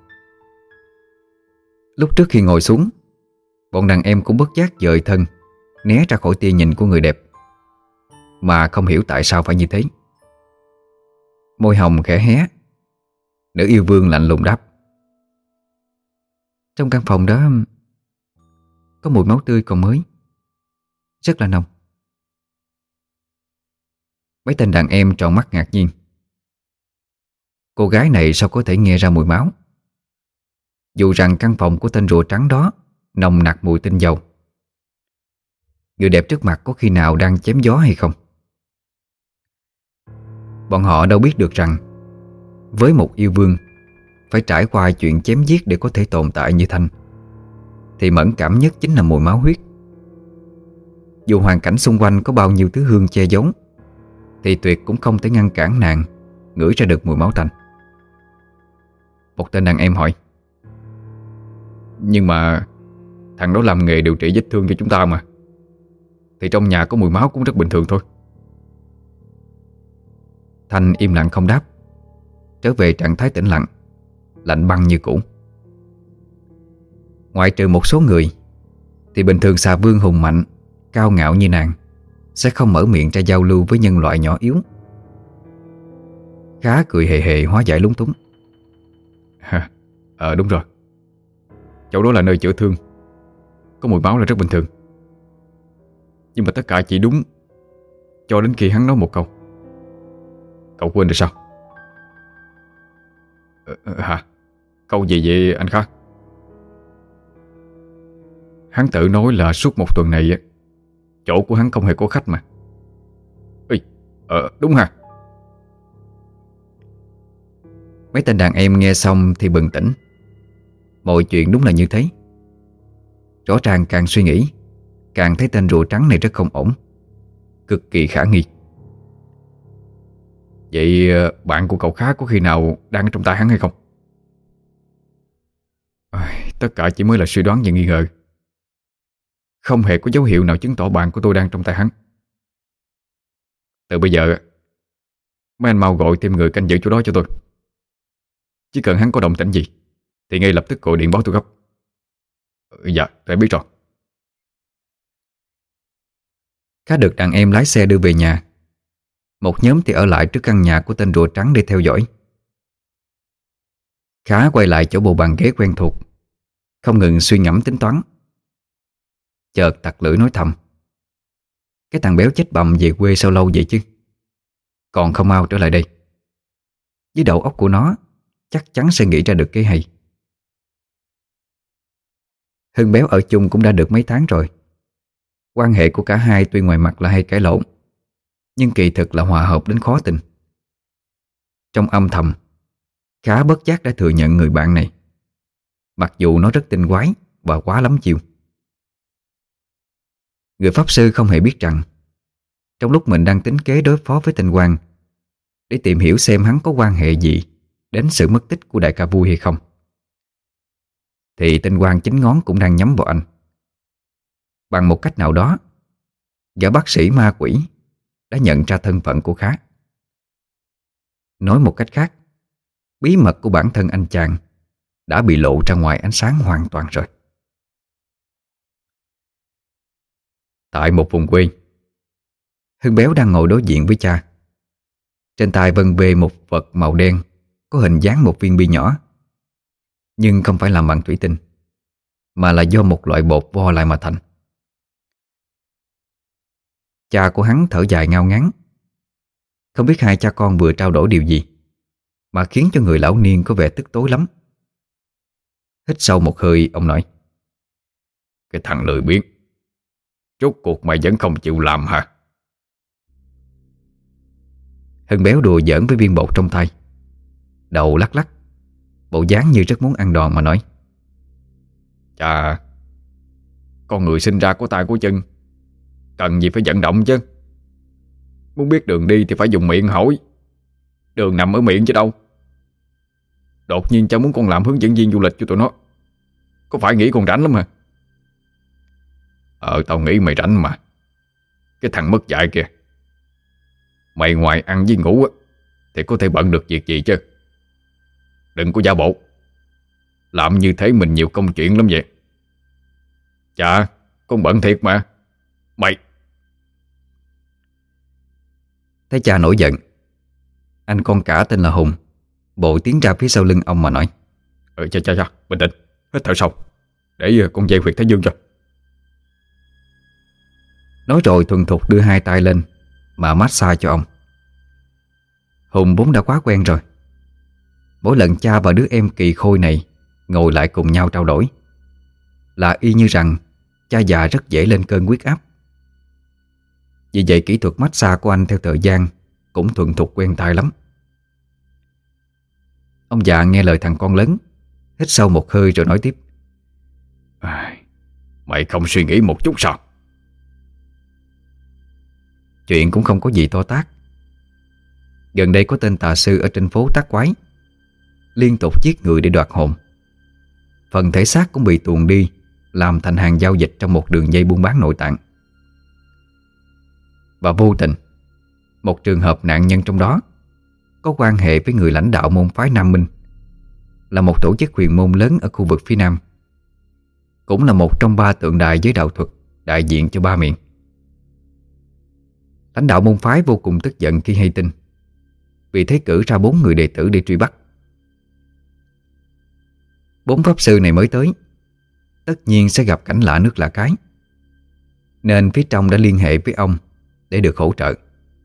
Lúc trước khi ngồi xuống, bọn đàn em cũng bất giác dời thân, né ra khỏi tia nhìn của người đẹp, mà không hiểu tại sao phải như thế. Môi hồng khẽ hé. Nữ yêu vương lạnh lùng đáp: Trong căn phòng đó có mùi máu tươi còn mới, rất là nồng. Mấy tên đàn em tròn mắt ngạc nhiên. Cô gái này sao có thể nghe ra mùi máu? Dù rằng căn phòng của tên rùa trắng đó nồng nặc mùi tinh dầu. Người đẹp trước mặt có khi nào đang chém gió hay không? Bọn họ đâu biết được rằng với một yêu vương phải trải qua chuyện chém giết để có thể tồn tại như Thanh, thì mẫn cảm nhất chính là mùi máu huyết. Dù hoàn cảnh xung quanh có bao nhiêu thứ hương che giấu, thì tuyệt cũng không thể ngăn cản nàng ngửi ra được mùi máu tanh. Một tên đàn em hỏi: Nhưng mà thằng đó làm nghề điều trị vết thương cho chúng ta mà, thì trong nhà có mùi máu cũng rất bình thường thôi. Thanh im lặng không đáp, trở về trạng thái tĩnh lặng, lạnh băng như cũ. Ngoại trừ một số người thì bình thường xà vương hùng mạnh, cao ngạo như nàng sẽ không mở miệng ra giao lưu với nhân loại nhỏ yếu. Khá cười hề hề hóa giải lúng túng. Ha, Ờ đúng rồi, chỗ đó là nơi chữa thương, có mùi máu là rất bình thường. Nhưng mà tất cả chỉ đúng cho đến khi hắn nói một câu. Cậu quên rồi sao? Ờ, ờ, hả? Câu gì vậy anh Khá? Hắn tự nói là suốt một tuần này chỗ của hắn không hề có khách mà. Ê, ờ đúng hả? Mấy tên đàn em nghe xong thì bừng tỉnh. Mọi chuyện đúng là như thế. Rõ ràng càng suy nghĩ, càng thấy tên rùa trắng này rất không ổn, cực kỳ khả nghi. Vậy bạn của cậu Khá có khi nào đang ở trong tay hắn hay không? À, tất cả chỉ mới là suy đoán và nghi ngờ. Không hề có dấu hiệu nào chứng tỏ bạn của tôi đang trong tay hắn. Từ bây giờ mấy anh mau gọi thêm người canh giữ chỗ đó cho tôi. Chỉ cần hắn có động tĩnh gì thì ngay lập tức gọi điện báo tôi gấp. Dạ, tôi biết rồi. Khá được đàn em lái xe đưa về nhà. Một nhóm thì ở lại trước căn nhà của tên rùa trắng để theo dõi. Khá quay lại chỗ bộ bàn ghế quen thuộc, không ngừng suy ngẫm tính toán. Chợt tặc lưỡi nói thầm: cái thằng béo chết bầm về quê sao lâu vậy chứ, còn không mau trở lại đây. Với đầu óc của nó chắc chắn sẽ nghĩ ra được cái hay. Hưng béo ở chung cũng đã được mấy tháng rồi. Quan hệ của cả hai tuy ngoài mặt là hay cãi lộn, nhưng kỳ thực là hòa hợp đến khó tin. Trong âm thầm, Khá bất giác đã thừa nhận người bạn này, mặc dù nó rất tinh quái và quá lắm chiêu. Người pháp sư không hề biết rằng trong lúc mình đang tính kế đối phó với tên Quang để tìm hiểu xem hắn có quan hệ gì đến sự mất tích của đại ca Vui hay không, thì tên Quang chính ngón cũng đang nhắm vào anh. Bằng một cách nào đó, gã bác sĩ ma quỷ đã nhận ra thân phận của Khá. Nói một cách khác, bí mật của bản thân anh chàng đã bị lộ ra ngoài ánh sáng hoàn toàn rồi. Tại một vùng quê, Hưng béo đang ngồi đối diện với cha. Trên tay vân vê một vật màu đen có hình dáng một viên bi nhỏ, nhưng không phải làm bằng thủy tinh, mà là do một loại bột vo lại mà thành. Cha của hắn thở dài ngao ngán. Không biết hai cha con vừa trao đổi điều gì mà khiến cho người lão niên có vẻ tức tối lắm. Hít sâu một hơi, ông nói: cái thằng lười biếng, rốt cuộc mày vẫn không chịu làm hả? Hưng béo đùa giỡn với viên bột trong tay, đầu lắc lắc, bộ dáng như rất muốn ăn đòn mà nói: Chà, con người sinh ra có tay có chân, cần gì phải vận động chứ. Muốn biết đường đi thì phải dùng miệng hỏi. Đường nằm ở miệng chứ đâu. Đột nhiên cha muốn con làm hướng dẫn viên du lịch cho tụi nó, có phải nghĩ con rảnh lắm hả? Ờ, tao nghĩ mày rảnh mà. Cái thằng mất dạy kìa, mày ngoài ăn với ngủ thì có thể bận được việc gì chứ. Đừng có giả bộ, làm như thế mình nhiều công chuyện lắm vậy. Chà, con bận thiệt mà. Mày... Thấy cha nổi giận, anh con cả tên là Hùng bội tiến ra phía sau lưng ông mà nói: Ừ, cha cha cha, bình tĩnh, hít thở sâu, để con dây huyệt thái dương cho. Nói rồi thuần thục đưa hai tay lên mà massage cho ông. Hùng vốn đã quá quen rồi. Mỗi lần cha và đứa em kỳ khôi này ngồi lại cùng nhau trao đổi là y như rằng cha già rất dễ lên cơn huyết áp. Vì vậy kỹ thuật massage của anh theo thời gian cũng thuần thục quen tay lắm. Ông già nghe lời thằng con lớn, hít sâu một hơi rồi nói tiếp: à, Mày không suy nghĩ một chút sao? Chuyện cũng không có gì to tát. Gần đây có tên tà sư ở trên phố Tác Quái liên tục giết người để đoạt hồn. Phần thể xác cũng bị tuồn đi, làm thành hàng giao dịch trong một đường dây buôn bán nội tạng. Và vô tình, một trường hợp nạn nhân trong đó có quan hệ với người lãnh đạo môn phái Nam Minh, là một tổ chức huyền môn lớn ở khu vực phía Nam, cũng là một trong ba tượng đài giới đạo thuật đại diện cho ba miền. Lãnh đạo môn phái vô cùng tức giận khi hay tin, vì thế cử ra bốn người đệ tử để truy bắt. Bốn pháp sư này mới tới, tất nhiên sẽ gặp cảnh lạ nước lạ cái, nên phía trong đã liên hệ với ông để được hỗ trợ.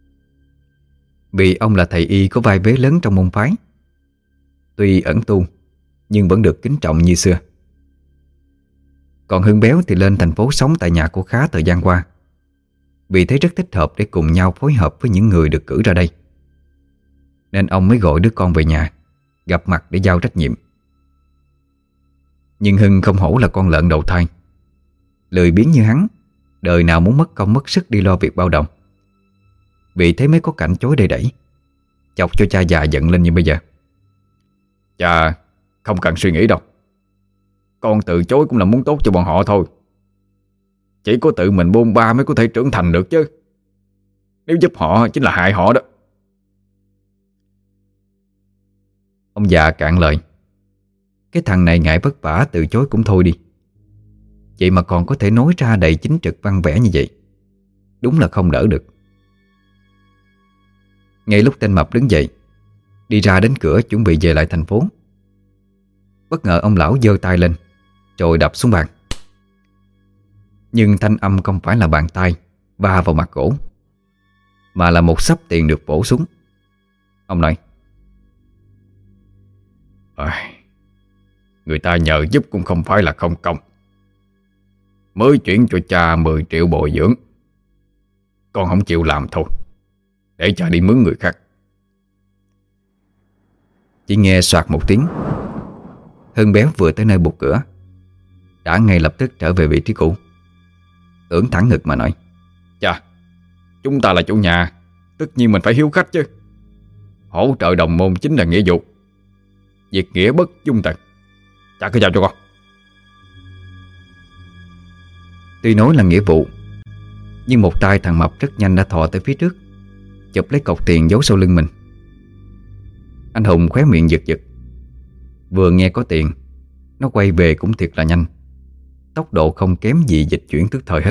Vì ông là thầy y có vai vế lớn trong môn phái, tuy ẩn tu nhưng vẫn được kính trọng như xưa. Còn Hưng Béo thì lên thành phố sống tại nhà cô Khá thời gian qua, vì thế rất thích hợp để cùng nhau phối hợp với những người được cử ra đây, nên ông mới gọi đứa con về nhà gặp mặt để giao trách nhiệm. Nhưng Hưng không hổ là con lợn đầu thai, lười biếng như hắn, đời nào muốn mất công mất sức đi lo việc bao đồng. Vì thế mới có cảnh chối đầy đẩy, chọc cho cha già giận lên như bây giờ. Cha không cần suy nghĩ đâu. Con từ chối cũng là muốn tốt cho bọn họ thôi. Chỉ có tự mình bôn ba mới có thể trưởng thành được chứ. Nếu giúp họ chính là hại họ đó. Ông già cạn lời. Cái thằng này ngại vất vả từ chối cũng thôi đi, vậy mà còn có thể nói ra đầy chính trực văn vẻ như vậy, đúng là không đỡ được. Ngay lúc tên mập đứng dậy đi ra đến cửa chuẩn bị về lại thành phố, bất ngờ ông lão giơ tay lên rồi đập xuống bàn. Nhưng thanh âm không phải là bàn tay va vào mặt gỗ, mà là một xấp tiền được vỗ xuống. Ông nói: à, người ta nhờ giúp cũng không phải là không công. Mới chuyển cho cha mười triệu bồi dưỡng, con không chịu làm thôi, để cha đi mướn người khác. Chỉ nghe soạt một tiếng, Hưng Béo vừa tới nơi bục cửa đã ngay lập tức trở về vị trí cũ, ưỡn thẳng ngực mà nói: Cha, chúng ta là chủ nhà, tất nhiên mình phải hiếu khách chứ. Hỗ trợ đồng môn chính là nghĩa vụ, việc nghĩa bất dung tận. Cha cứ giao cho con. Tuy nói là nghĩa vụ, nhưng một tay thằng mập rất nhanh đã thò tới phía trước, chụp lấy cọc tiền giấu sau lưng mình. Anh Hùng khóe miệng giật giật. Vừa nghe có tiền, nó quay về cũng thiệt là nhanh, tốc độ không kém gì dịch chuyển tức thời hết.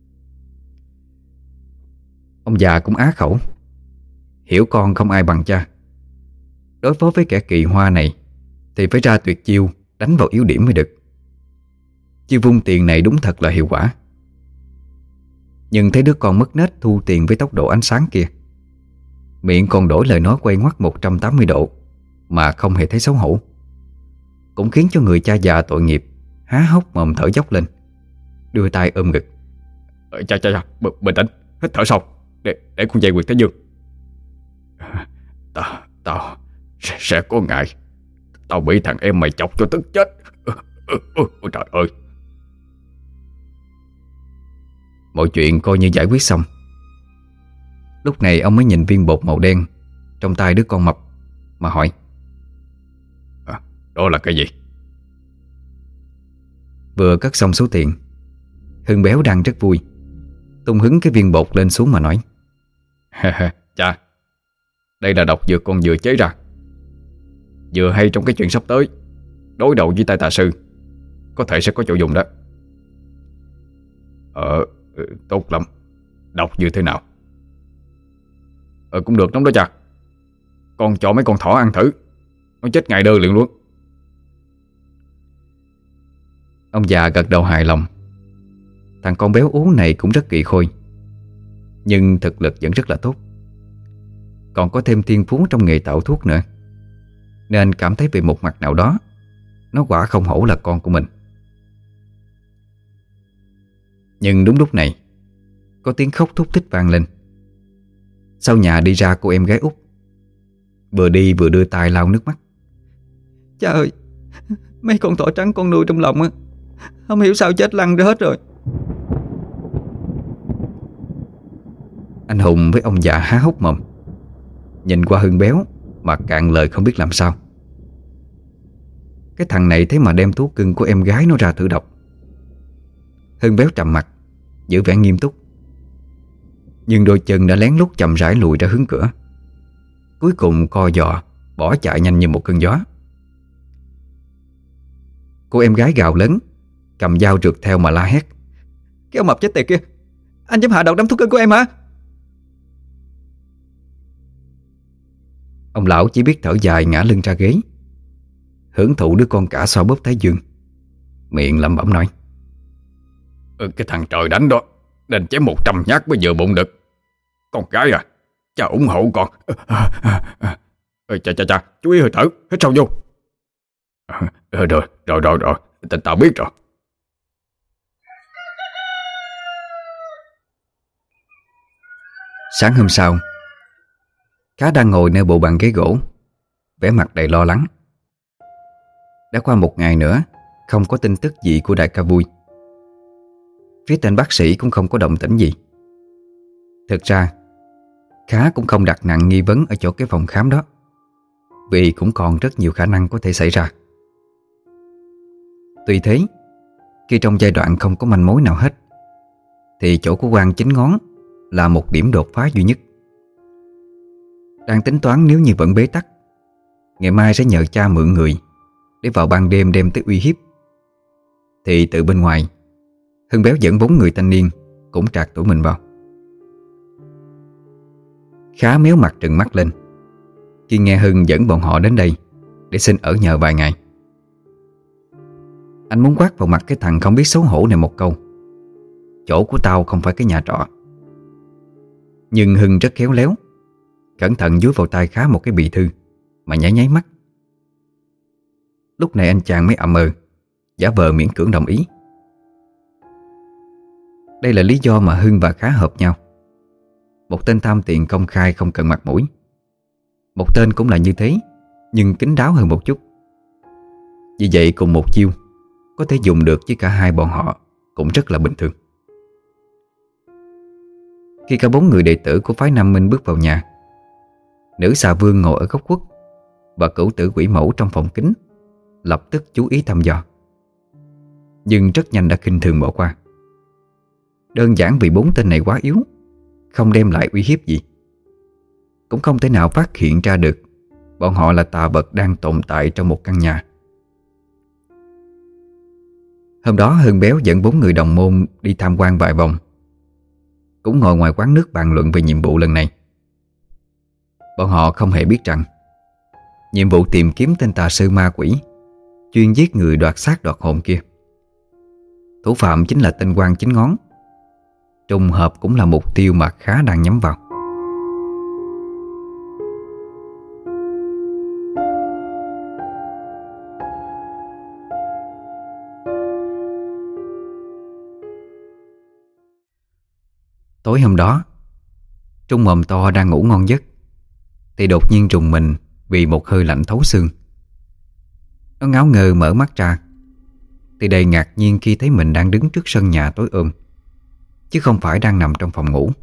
Ông già cũng á khẩu, hiểu con không ai bằng cha. Đối phó với kẻ kỳ hoa này thì phải ra tuyệt chiêu đánh vào yếu điểm mới được. Chiêu vung tiền này đúng thật là hiệu quả. Nhưng thấy đứa con mất nết thu tiền với tốc độ ánh sáng kia, miệng còn đổi lời nói quay ngoắt một trăm tám mươi độ mà không hề thấy xấu hổ, cũng khiến cho người cha già tội nghiệp há hốc mồm thở dốc lên, đưa tay ôm ngực. Ờ, cha cha cha b- bình tĩnh, hít thở sâu để để con dây Nguyệt Thái Dương. Tao tao sẽ, sẽ có ngày tao bị thằng em mày chọc cho tức chết. Ôi trời ơi. Mọi chuyện coi như giải quyết xong. Lúc này ông mới nhìn viên bột màu đen trong tay đứa con mập mà hỏi: à, đó là cái gì? Vừa cất xong số tiền, Hưng Béo đang rất vui, tung hứng cái viên bột lên xuống mà nói: Cha, đây là độc dược con vừa chế ra, vừa hay trong cái chuyện sắp tới đối đầu với tay tà sư, có thể sẽ có chỗ dùng đó. Ờ, tốt lắm. Độc như thế nào? Ờ, cũng được lắm đó cha. Con cho mấy con thỏ ăn thử, nó chết ngay đơ liền luôn. Ông già gật đầu hài lòng. Thằng con béo ú này cũng rất kỳ khôi, nhưng thực lực vẫn rất là tốt, còn có thêm thiên phú trong nghề tạo thuốc nữa, nên cảm thấy về một mặt nào đó nó quả không hổ là con của mình. Nhưng đúng lúc này, có tiếng khóc thúc thích vang lên. Sau nhà đi ra cô em gái út, vừa đi vừa đưa tay lau nước mắt. Cha ơi, mấy con thỏ trắng con nuôi trong lòng á, không hiểu sao chết lăn ra hết rồi. Anh Hùng với ông già há hốc mồm, nhìn qua Hưng Béo mà cạn lời không biết làm sao. Cái thằng này thế mà đem thú cưng của em gái nó ra thử độc. Hưng Béo trầm mặt, giữ vẻ nghiêm túc, nhưng đôi chân đã lén lút chậm rãi lùi ra hướng cửa, cuối cùng co giò bỏ chạy nhanh như một cơn gió. Cô em gái gào lớn, cầm dao rượt theo mà la hét: Cái ông mập chết tiệt kia, anh dám hạ độc đám thú cưng của em hả? Ông lão chỉ biết thở dài ngã lưng ra ghế, hưởng thụ đứa con cả xoa bóp thái dương, miệng lẩm bẩm nói: ừ, Cái thằng trời đánh đó nên chém một trăm nhát mới vừa bụng được. Con gái à, cha ủng hộ con. ừ, Chà chà chà, chú ý hơi thở, hít sâu vô. Rồi rồi rồi rồi, rồi. Tao, tao biết rồi. Sáng hôm sau, Khá đang ngồi nơi bộ bàn ghế gỗ, vẻ mặt đầy lo lắng. Đã qua một ngày nữa, không có tin tức gì của đại ca Vui. Phía tên bác sĩ cũng không có động tĩnh gì. Thực ra Khá cũng không đặt nặng nghi vấn ở chỗ cái phòng khám đó, vì cũng còn rất nhiều khả năng có thể xảy ra. Tuy thế, khi trong giai đoạn không có manh mối nào hết, thì chỗ của Quang Chín Ngón là một điểm đột phá duy nhất. Đang tính toán nếu như vẫn bế tắc, ngày mai sẽ nhờ cha mượn người để vào ban đêm đem tới uy hiếp, thì từ bên ngoài Hưng Béo dẫn bốn người thanh niên cũng trạc tuổi mình vào. Khá méo mặt trừng mắt lên khi nghe Hưng dẫn bọn họ đến đây để xin ở nhờ vài ngày. Anh muốn quát vào mặt cái thằng không biết xấu hổ này một câu: chỗ của tao không phải cái nhà trọ. Nhưng Hưng rất khéo léo, cẩn thận dúi vào tay Khá một cái bì thư mà nháy nháy mắt. Lúc này anh chàng mới ậm ờ, giả vờ miễn cưỡng đồng ý. Đây là lý do mà Hưng và Khá hợp nhau. Một tên tham tiền công khai không cần mặt mũi, một tên cũng là như thế, nhưng kín đáo hơn một chút. Vì vậy cùng một chiêu có thể dùng được với cả hai bọn họ cũng rất là bình thường. Khi cả bốn người đệ tử của phái Nam Minh bước vào nhà, nữ xà vương ngồi ở góc khuất và cửu tử quỷ mẫu trong phòng kính lập tức chú ý thăm dò, nhưng rất nhanh đã khinh thường bỏ qua. Đơn giản vì bốn tên này quá yếu, không đem lại uy hiếp gì, cũng không thể nào phát hiện ra được bọn họ là tà vật đang tồn tại trong một căn nhà. Hôm đó Hưng Béo dẫn bốn người đồng môn đi tham quan vài vòng, cũng ngồi ngoài quán nước bàn luận về nhiệm vụ lần này. Bọn họ không hề biết rằng nhiệm vụ tìm kiếm tên tà sư ma quỷ chuyên giết người đoạt xác đoạt hồn kia, thủ phạm chính là tên Quang Chín Ngón, trùng hợp cũng là mục tiêu mà Khá đang nhắm vào. Tối hôm đó, Trung mồm to đang ngủ ngon giấc thì đột nhiên trùng mình vì một hơi lạnh thấu xương. Nó ngáo ngơ mở mắt ra thì đầy ngạc nhiên khi thấy mình đang đứng trước sân nhà tối ôm, chứ không phải đang nằm trong phòng ngủ.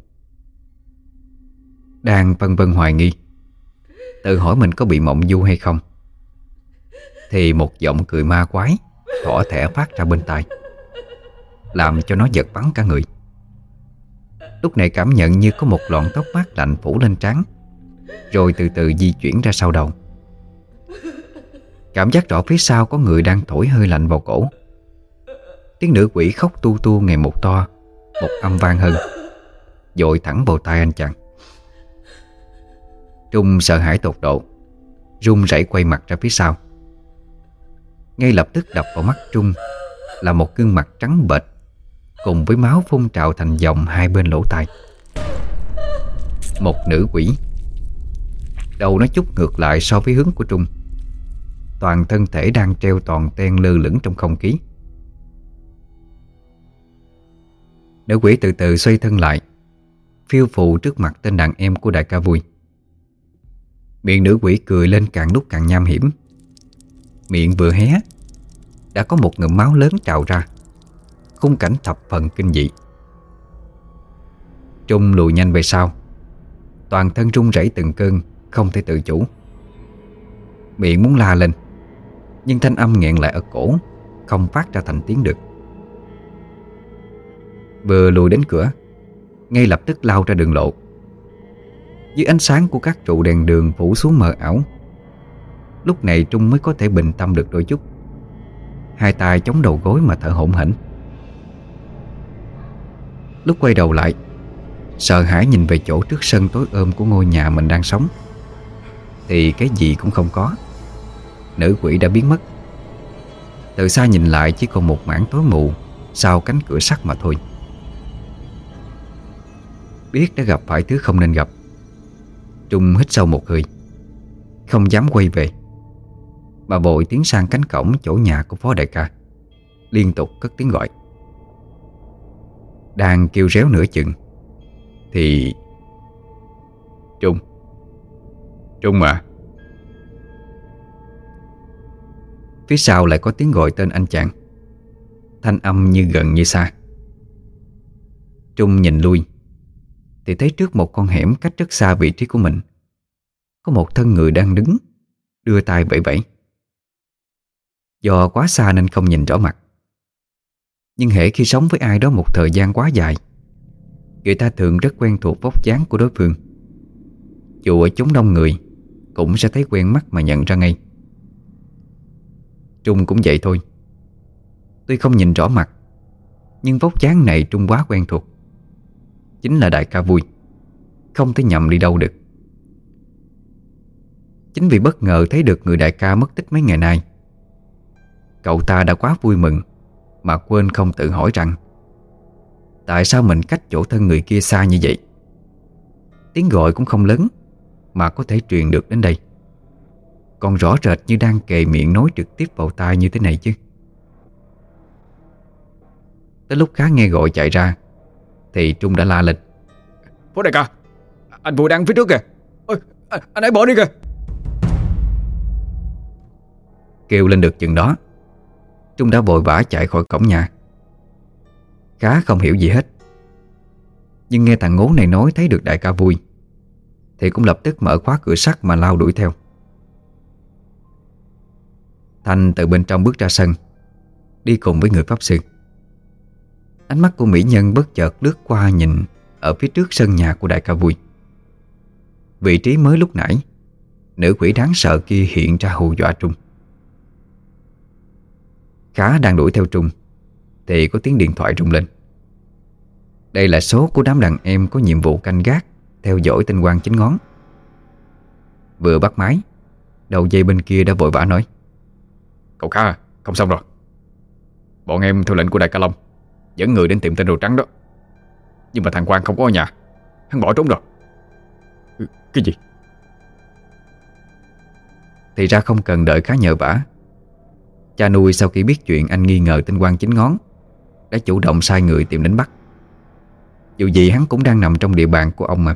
Đang vân vân hoài nghi, tự hỏi mình có bị mộng du hay không, thì một giọng cười ma quái thỏ thẻ phát ra bên tai, làm cho nó giật bắn cả người. Lúc này cảm nhận như có một lọn tóc mát lạnh phủ lên trán, rồi từ từ di chuyển ra sau đầu. Cảm giác rõ phía sau có người đang thổi hơi lạnh vào cổ. Tiếng nữ quỷ khóc tu tu ngày một to, một âm vang hơn, dội thẳng vào tai anh chàng. Trung sợ hãi tột độ, run rẩy quay mặt ra phía sau. Ngay lập tức đập vào mắt Trung là một gương mặt trắng bệch, cùng với máu phun trào thành dòng hai bên lỗ tai. Một nữ quỷ. Đầu nó chút ngược lại so với hướng của Trung, toàn thân thể đang treo toàn ten lơ lửng trong không khí. Nữ quỷ từ từ xoay thân lại, phiêu phù trước mặt tên đàn em của đại ca Vui. Miệng nữ quỷ cười lên càng lúc càng nham hiểm. Miệng vừa hé đã có một ngụm máu lớn trào ra, khung cảnh thập phần kinh dị. Trung lùi nhanh về sau, toàn thân run rẩy từng cơn, không thể tự chủ. Miệng muốn la lên, nhưng thanh âm nghẹn lại ở cổ, không phát ra thành tiếng được. Vừa lùi đến cửa, ngay lập tức lao ra đường lộ. Dưới ánh sáng của các trụ đèn đường phủ xuống mờ ảo, lúc này Trung mới có thể bình tâm được đôi chút, hai tay chống đầu gối mà thở hổn hển. Lúc quay đầu lại, sợ hãi nhìn về chỗ trước sân tối ôm của ngôi nhà mình đang sống, thì cái gì cũng không có. Nữ quỷ đã biến mất. Từ xa nhìn lại chỉ còn một mảng tối mù sau cánh cửa sắt mà thôi. Biết đã gặp phải thứ không nên gặp, Trung hít sâu một hơi, không dám quay về, mà vội tiến sang cánh cổng chỗ nhà của phó đại ca, liên tục cất tiếng gọi. Đang kêu réo nửa chừng thì Trung, Trung à. Phía sau lại có tiếng gọi tên anh chàng, thanh âm như gần như xa. Trung nhìn lui thì thấy trước một con hẻm cách rất xa vị trí của mình có một thân người đang đứng, đưa tay vẫy vẫy. Do quá xa nên không nhìn rõ mặt, nhưng hễ khi sống với ai đó một thời gian quá dài, người ta thường rất quen thuộc vóc dáng của đối phương. Dù ở chốn đông người cũng sẽ thấy quen mắt mà nhận ra ngay. Trung cũng vậy thôi. Tuy không nhìn rõ mặt, nhưng vóc dáng này Trung quá quen thuộc. Chính là đại ca Vui, không thể nhầm đi đâu được. Chính vì bất ngờ thấy được người đại ca mất tích mấy ngày nay, cậu ta đã quá vui mừng mà quên không tự hỏi rằng tại sao mình cách chỗ thân người kia xa như vậy. Tiếng gọi cũng không lớn mà có thể truyền được đến đây, còn rõ rệt như đang kề miệng nói trực tiếp vào tai như thế này chứ. Tới lúc Khá nghe gọi chạy ra thì Trung đã la lên: Phó đại ca, anh Vui đang phía trước kìa. Ôi, anh, anh ấy bỏ đi kìa. Kêu lên được chừng đó, Trung đã vội vã chạy khỏi cổng nhà. Khá không hiểu gì hết, nhưng nghe thằng ngố này nói thấy được đại ca Vui thì cũng lập tức mở khóa cửa sắt mà lao đuổi theo. Thanh từ bên trong bước ra sân, đi cùng với người pháp sư. Ánh mắt của mỹ nhân bất chợt lướt qua nhìn ở phía trước sân nhà của đại ca Vui. Vị trí mới lúc nãy nữ quỷ đáng sợ kia hiện ra hù dọa Trung. Khá đang đuổi theo Trung thì có tiếng điện thoại rung lên. Đây là số của đám đàn em có nhiệm vụ canh gác theo dõi tên Quang Chín Ngón. Vừa bắt máy, đầu dây bên kia đã vội vã nói: Cậu Khá, không xong rồi. Bọn em theo lệnh của đại ca Long dẫn người đến tìm tên đồ trắng đó. Nhưng mà thằng Quang không có ở nhà, hắn bỏ trốn rồi. Cái gì? Thì ra không cần đợi Khá nhờ vả, cha nuôi sau khi biết chuyện anh nghi ngờ tên Quang Chín Ngón đã chủ động sai người tìm đến bắt. Dù gì hắn cũng đang nằm trong địa bàn của ông mà.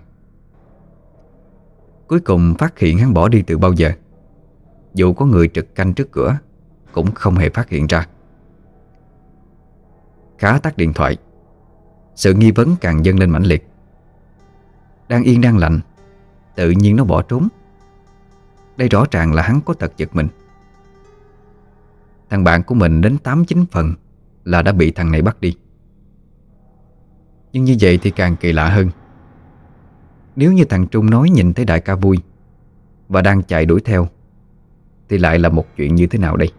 Cuối cùng phát hiện hắn bỏ đi từ bao giờ, dù có người trực canh trước cửa cũng không hề phát hiện ra. Khá tắt điện thoại, sự nghi vấn càng dâng lên mãnh liệt. Đang yên đang lành, tự nhiên nó bỏ trốn. Đây rõ ràng là hắn có tật giật mình. Thằng bạn của mình đến tám chín phần là đã bị thằng này bắt đi. Nhưng như vậy thì càng kỳ lạ hơn. Nếu như thằng Trung nói nhìn thấy đại ca Vui và đang chạy đuổi theo thì lại là một chuyện như thế nào đây?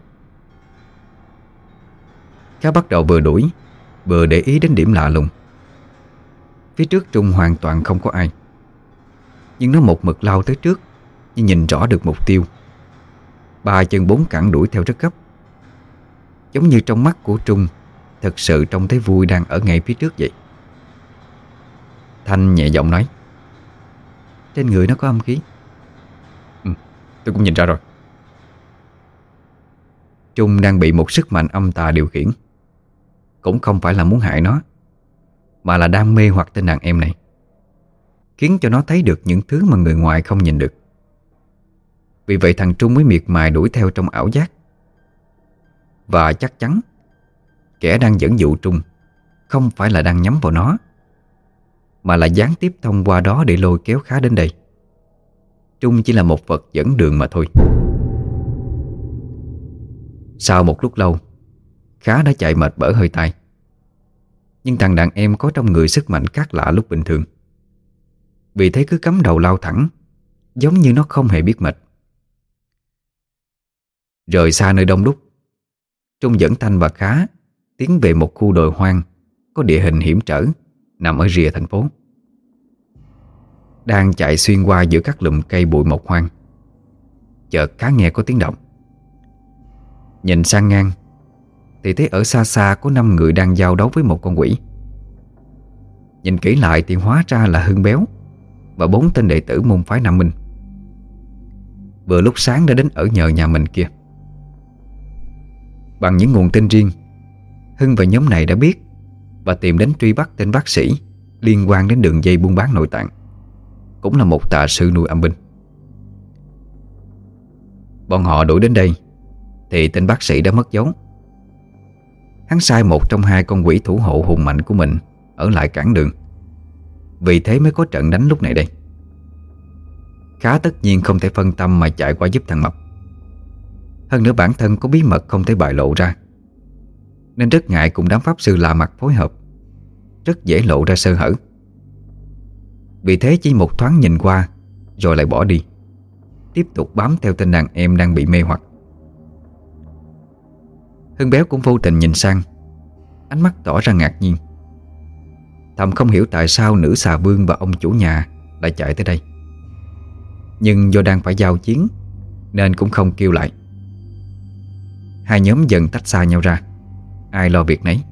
Khá bắt đầu vừa đuổi vừa để ý đến điểm lạ lùng. Phía trước Trung hoàn toàn không có ai, nhưng nó một mực lao tới trước như nhìn rõ được mục tiêu. Ba chân bốn cẳng đuổi theo rất gấp, giống như trong mắt của Trung thật sự trông thấy Vui đang ở ngay phía trước vậy. Thanh nhẹ giọng nói: Trên người nó có âm khí. Ừ, tôi cũng nhìn ra rồi. Trung đang bị một sức mạnh âm tà điều khiển. Cũng không phải là muốn hại nó, mà là đang mê hoặc tên đàn em này, khiến cho nó thấy được những thứ mà người ngoài không nhìn được. Vì vậy thằng Trung mới miệt mài đuổi theo trong ảo giác. Và chắc chắn kẻ đang dẫn dụ Trung không phải là đang nhắm vào nó, mà là gián tiếp thông qua đó để lôi kéo Khá đến đây. Trung chỉ là một vật dẫn đường mà thôi. Sau một lúc lâu, Khá đã chạy mệt bở hơi tai. Nhưng thằng đàn em có trong người sức mạnh khác lạ lúc bình thường. Vì thế cứ cắm đầu lao thẳng, giống như nó không hề biết mệt. Rời xa nơi đông đúc, Trung dẫn Thanh và Khá tiến về một khu đồi hoang có địa hình hiểm trở, nằm ở rìa thành phố. Đang chạy xuyên qua giữa các lùm cây bụi mọc hoang, chợt Khá nghe có tiếng động. Nhìn sang ngang thì thấy ở xa xa có năm người đang giao đấu với một con quỷ. Nhìn kỹ lại thì hóa ra là Hưng Béo và bốn tên đệ tử môn phái Nam Minh. Vừa lúc sáng đã đến ở nhờ nhà mình kia. Bằng những nguồn tin riêng, Hưng và nhóm này đã biết và tìm đến truy bắt tên bác sĩ liên quan đến đường dây buôn bán nội tạng, cũng là một tà sư nuôi âm binh. Bọn họ đuổi đến đây thì tên bác sĩ đã mất dấu. Hắn sai một trong hai con quỷ thủ hộ hùng mạnh của mình ở lại cản đường, vì thế mới có trận đánh lúc này đây. Khá tất nhiên không thể phân tâm mà chạy qua giúp thằng Mập. Hơn nữa bản thân có bí mật không thể bại lộ ra, nên rất ngại cùng đám pháp sư lạ mặt phối hợp, rất dễ lộ ra sơ hở. Vì thế chỉ một thoáng nhìn qua rồi lại bỏ đi, tiếp tục bám theo tên đàn em đang bị mê hoặc. Hưng Béo cũng vô tình nhìn sang, ánh mắt tỏ ra ngạc nhiên. Thầm không hiểu tại sao nữ xà vương và ông chủ nhà lại chạy tới đây, nhưng do đang phải giao chiến nên cũng không kêu lại. Hai nhóm dần tách xa nhau ra, ai lo việc nấy.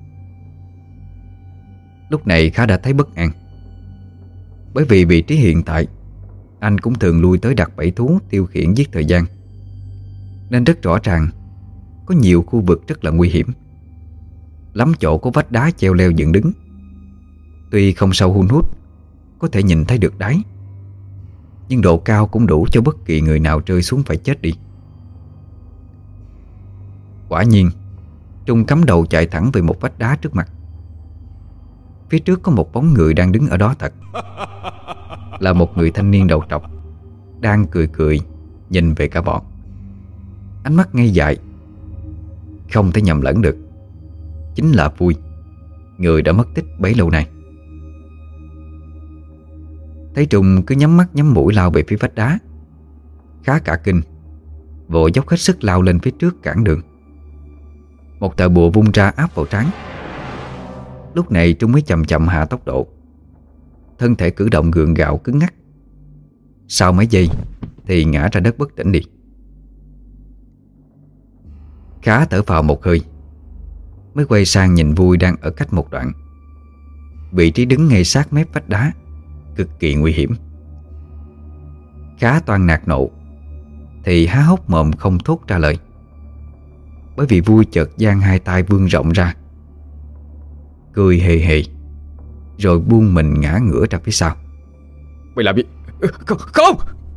Lúc này Khá đã thấy bất an, bởi vì vị trí hiện tại anh cũng thường lui tới đặt bẫy thú tiêu khiển giết thời gian, nên rất rõ ràng có nhiều khu vực rất là nguy hiểm. Lắm chỗ có vách đá treo leo dựng đứng, tuy không sâu hun hút, có thể nhìn thấy được đáy, nhưng độ cao cũng đủ cho bất kỳ người nào rơi xuống phải chết đi. Quả nhiên, Trung cắm đầu chạy thẳng về một vách đá trước mặt. Phía trước có một bóng người đang đứng ở đó thật. Là một người thanh niên đầu trọc, đang cười cười nhìn về cả bọn, ánh mắt ngây dại. Không thể nhầm lẫn được, chính là Vui, người đã mất tích bấy lâu nay. Thấy Trung cứ nhắm mắt nhắm mũi lao về phía vách đá, Khá cả kinh, vội dốc hết sức lao lên phía trước cản đường. Một tờ bùa vung ra áp vào trán. Lúc này Trung mới chậm chậm hạ tốc độ, thân thể cử động gượng gạo cứng ngắc. Sau mấy giây thì ngã ra đất bất tỉnh đi. Khá thở phào một hơi, mới quay sang nhìn Vui đang ở cách một đoạn. Vị trí đứng ngay sát mép vách đá, cực kỳ nguy hiểm. Khá toan nạt nộ thì há hốc mồm không thốt ra lời, bởi vì Vui chợt giang hai tay vươn rộng ra, cười hề hề, rồi buông mình ngã ngửa ra phía sau. Mày làm gì? Không, không!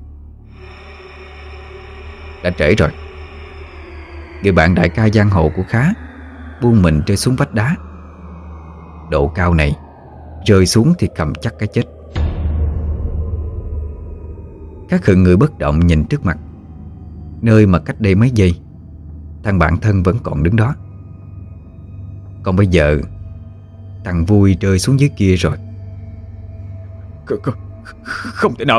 Đã trễ rồi. Người bạn đại ca giang hồ của Khá buông mình rơi xuống vách đá. Độ cao này, rơi xuống thì cầm chắc cái chết. Khá khựng người bất động nhìn trước mặt, nơi mà cách đây mấy giây thằng bạn thân vẫn còn đứng đó. Còn bây giờ thằng Vui rơi xuống dưới kia rồi. Không, không thể nào.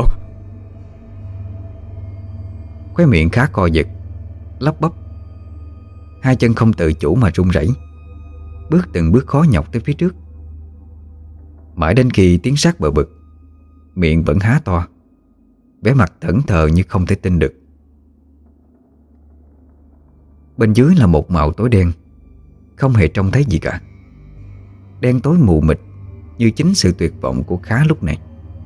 Khóe miệng Khá co giật, lắp bắp, hai chân không tự chủ mà run rẩy, bước từng bước khó nhọc tới phía trước. Mãi đến khi tiến sát bờ vực, miệng vẫn há to, vẻ mặt thẫn thờ như không thể tin được. Bên dưới là một màu tối đen, không hề trông thấy gì cả. Đen tối mù mịt như chính sự tuyệt vọng của Khá lúc này.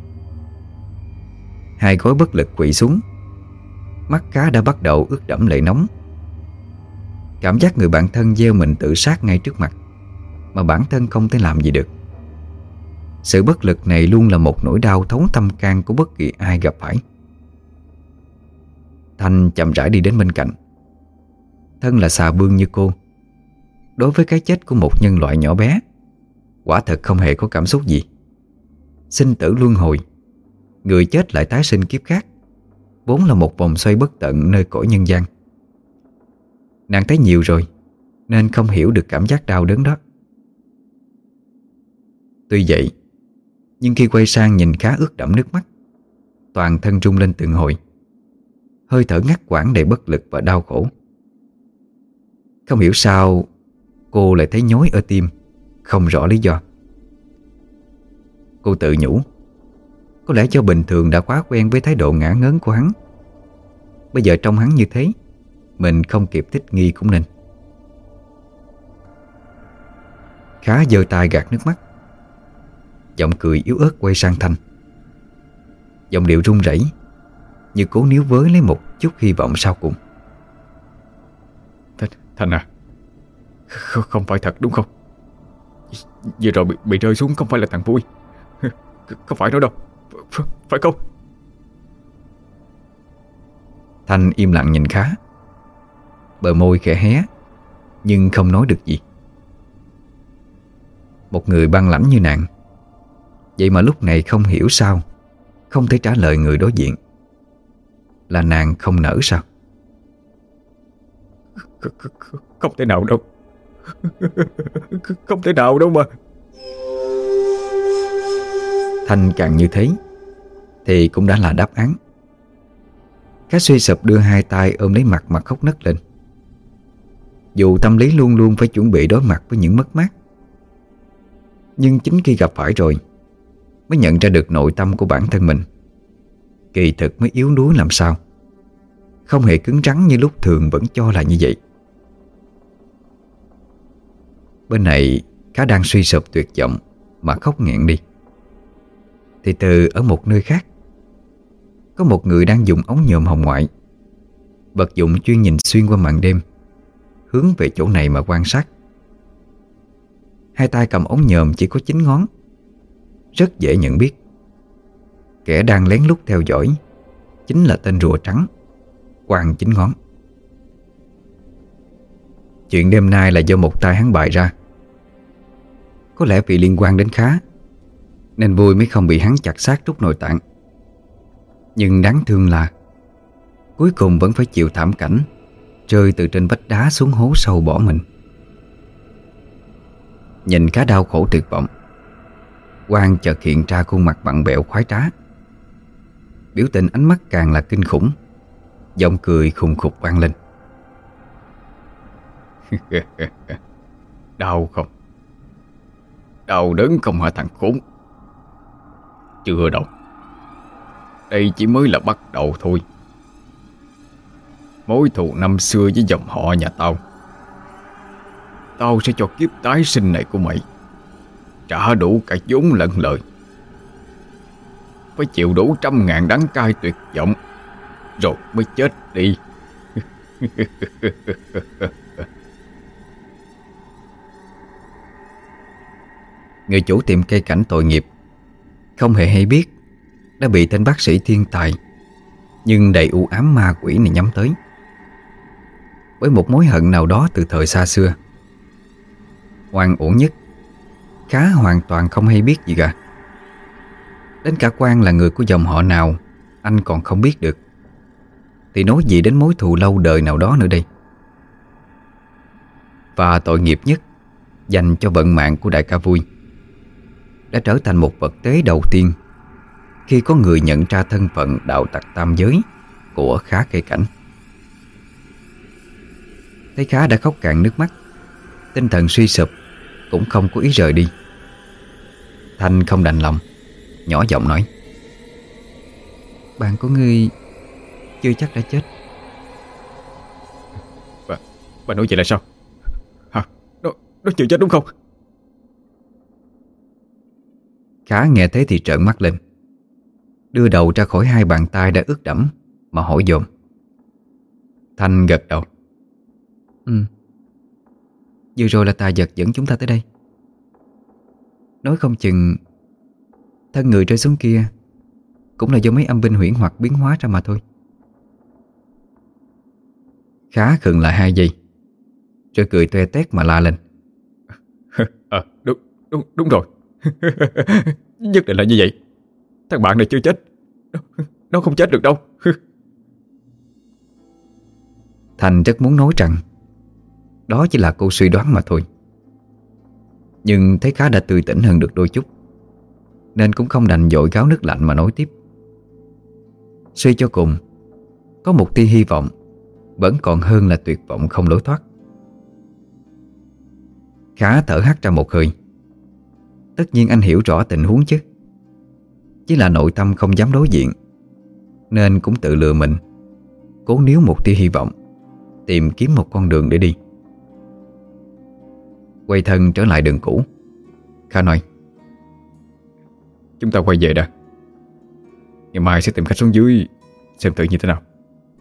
Hai gối bất lực quỵ xuống, mắt Khá đã bắt đầu ướt đẫm lệ nóng. Cảm giác người bạn thân gieo mình tự sát ngay trước mặt, mà bản thân không thể làm gì được. Sự bất lực này luôn là một nỗi đau thấu tâm can của bất kỳ ai gặp phải. Thanh chậm rãi đi đến bên cạnh. Thân là xà vương như cô, đối với cái chết của một nhân loại nhỏ bé, quả thật không hề có cảm xúc gì. Sinh tử luân hồi, người chết lại tái sinh kiếp khác, vốn là một vòng xoay bất tận nơi cõi nhân gian. Nàng thấy nhiều rồi, nên không hiểu được cảm giác đau đớn đó. Tuy vậy, nhưng khi quay sang nhìn Khá ướt đẫm nước mắt, toàn thân rung lên từng hồi, hơi thở ngắt quãng đầy bất lực và đau khổ. Không hiểu sao cô lại thấy nhói ở tim, không rõ lý do. Cô tự nhủ, có lẽ do bình thường đã quá quen với thái độ ngả ngớn của hắn, Bây giờ trông hắn như thế, mình không kịp thích nghi cũng nên. Khá giơ tay gạt nước mắt, giọng cười yếu ớt quay sang Thanh. Giọng điệu run rẩy, như cố níu với lấy một chút hy vọng sau cùng. Thanh, Thanh à, Không, không phải thật đúng không? Vừa rồi bị, bị rơi xuống không phải là thằng Vui. Không phải nó đâu. Phải, phải không? Thanh im lặng nhìn Khá, bờ môi khẽ hé nhưng không nói được gì. Một người băng lãnh như nàng, vậy mà lúc này không hiểu sao không thể trả lời người đối diện. Là nàng không nỡ sao? Không thể nào đâu. Không thể nào đâu mà. Thanh càng như thế thì cũng đã là đáp án. Khá suy sụp đưa hai tay ôm lấy mặt mà khóc nấc lên. Dù tâm lý luôn luôn phải chuẩn bị đối mặt với những mất mát, nhưng chính khi gặp phải rồi mới nhận ra được nội tâm của bản thân mình kỳ thực mới yếu đuối làm sao, không hề cứng rắn như lúc thường vẫn cho là như vậy. Bên này Khá đang suy sụp tuyệt vọng mà khóc nghẹn đi, thì từ ở một nơi khác có một người đang dùng ống nhòm hồng ngoại, vật dụng chuyên nhìn xuyên qua màn đêm, hướng về chỗ này mà quan sát. Hai tay cầm ống nhòm chỉ có chín ngón, rất dễ nhận biết. Kẻ đang lén lút theo dõi chính là tên rùa trắng, quàng chín ngón. Chuyện đêm nay là do một tay hắn bày ra. Có lẽ vì liên quan đến Khá nên Vui mới không bị hắn chặt xác rút nội tạng. Nhưng đáng thương là cuối cùng vẫn phải chịu thảm cảnh rơi từ trên vách đá xuống hố sâu bỏ mình. Nhìn Khá đau khổ tuyệt vọng, Quang chợt hiện ra khuôn mặt vặn vẹo khoái trá. Biểu tình ánh mắt càng là kinh khủng, giọng cười khùng khục vang lên. Đau không? Đau đớn không hả thằng khốn? Chưa đâu. Đây chỉ mới là bắt đầu thôi. Mối thù năm xưa với dòng họ nhà tao, tao sẽ cho kiếp tái sinh này của mày trả đủ cả vốn lẫn lời. Phải chịu đủ trăm ngàn đắng cay tuyệt vọng rồi mới chết đi. Người chủ tiệm cây cảnh tội nghiệp không hề hay biết đã bị tên bác sĩ thiên tài nhưng đầy u ám ma quỷ này nhắm tới, với một mối hận nào đó từ thời xa xưa. Oan uổng nhất, Khá hoàn toàn không hay biết gì cả. Đến cả Quang là người của dòng họ nào anh còn không biết được, thì nói gì đến mối thù lâu đời nào đó nữa đây. Và tội nghiệp nhất dành cho vận mạng của đại ca Vui đã trở thành một vật tế đầu tiên khi có người nhận ra thân phận đạo tặc tam giới của Khá cây cảnh. Thấy Khá đã khóc cạn nước mắt, tinh thần suy sụp, cũng không có ý rời đi. Thanh không đành lòng, nhỏ giọng nói: "Bạn của ngươi chưa chắc đã chết." Bà, bà nói vậy là sao? Hả? Nó, nó chưa chết đúng không? Khá nghe thế thì trợn mắt lên, đưa đầu ra khỏi hai bàn tay đã ướt đẫm mà hỏi dồn. Thanh gật đầu: "Ừ, vừa rồi là tà vật dẫn chúng ta tới đây. Nói không chừng thân người rơi xuống kia cũng là do mấy âm binh huyễn hoặc biến hóa ra mà thôi." Khá khựng lại hai giây rồi cười toe toét mà la lên: À, đúng, đúng, đúng rồi. Nhất định là như vậy. Thằng bạn này chưa chết. Nó, nó không chết được đâu. Thành rất muốn nói rằng đó chỉ là cô suy đoán mà thôi, nhưng thấy Khá đã tươi tỉnh hơn được đôi chút, nên cũng không đành vội gáo nước lạnh mà nói tiếp. Suy cho cùng, có một tia hy vọng vẫn còn hơn là tuyệt vọng không lối thoát. Khá thở hắt ra một hơi. Tất nhiên anh hiểu rõ tình huống chứ, chỉ là nội tâm không dám đối diện, nên cũng tự lừa mình cố níu một tia hy vọng, tìm kiếm một con đường để đi. Quay thân trở lại đường cũ, Khá nói: Chúng ta quay về đã. Ngày mai sẽ tìm cách xuống dưới xem tự như thế nào.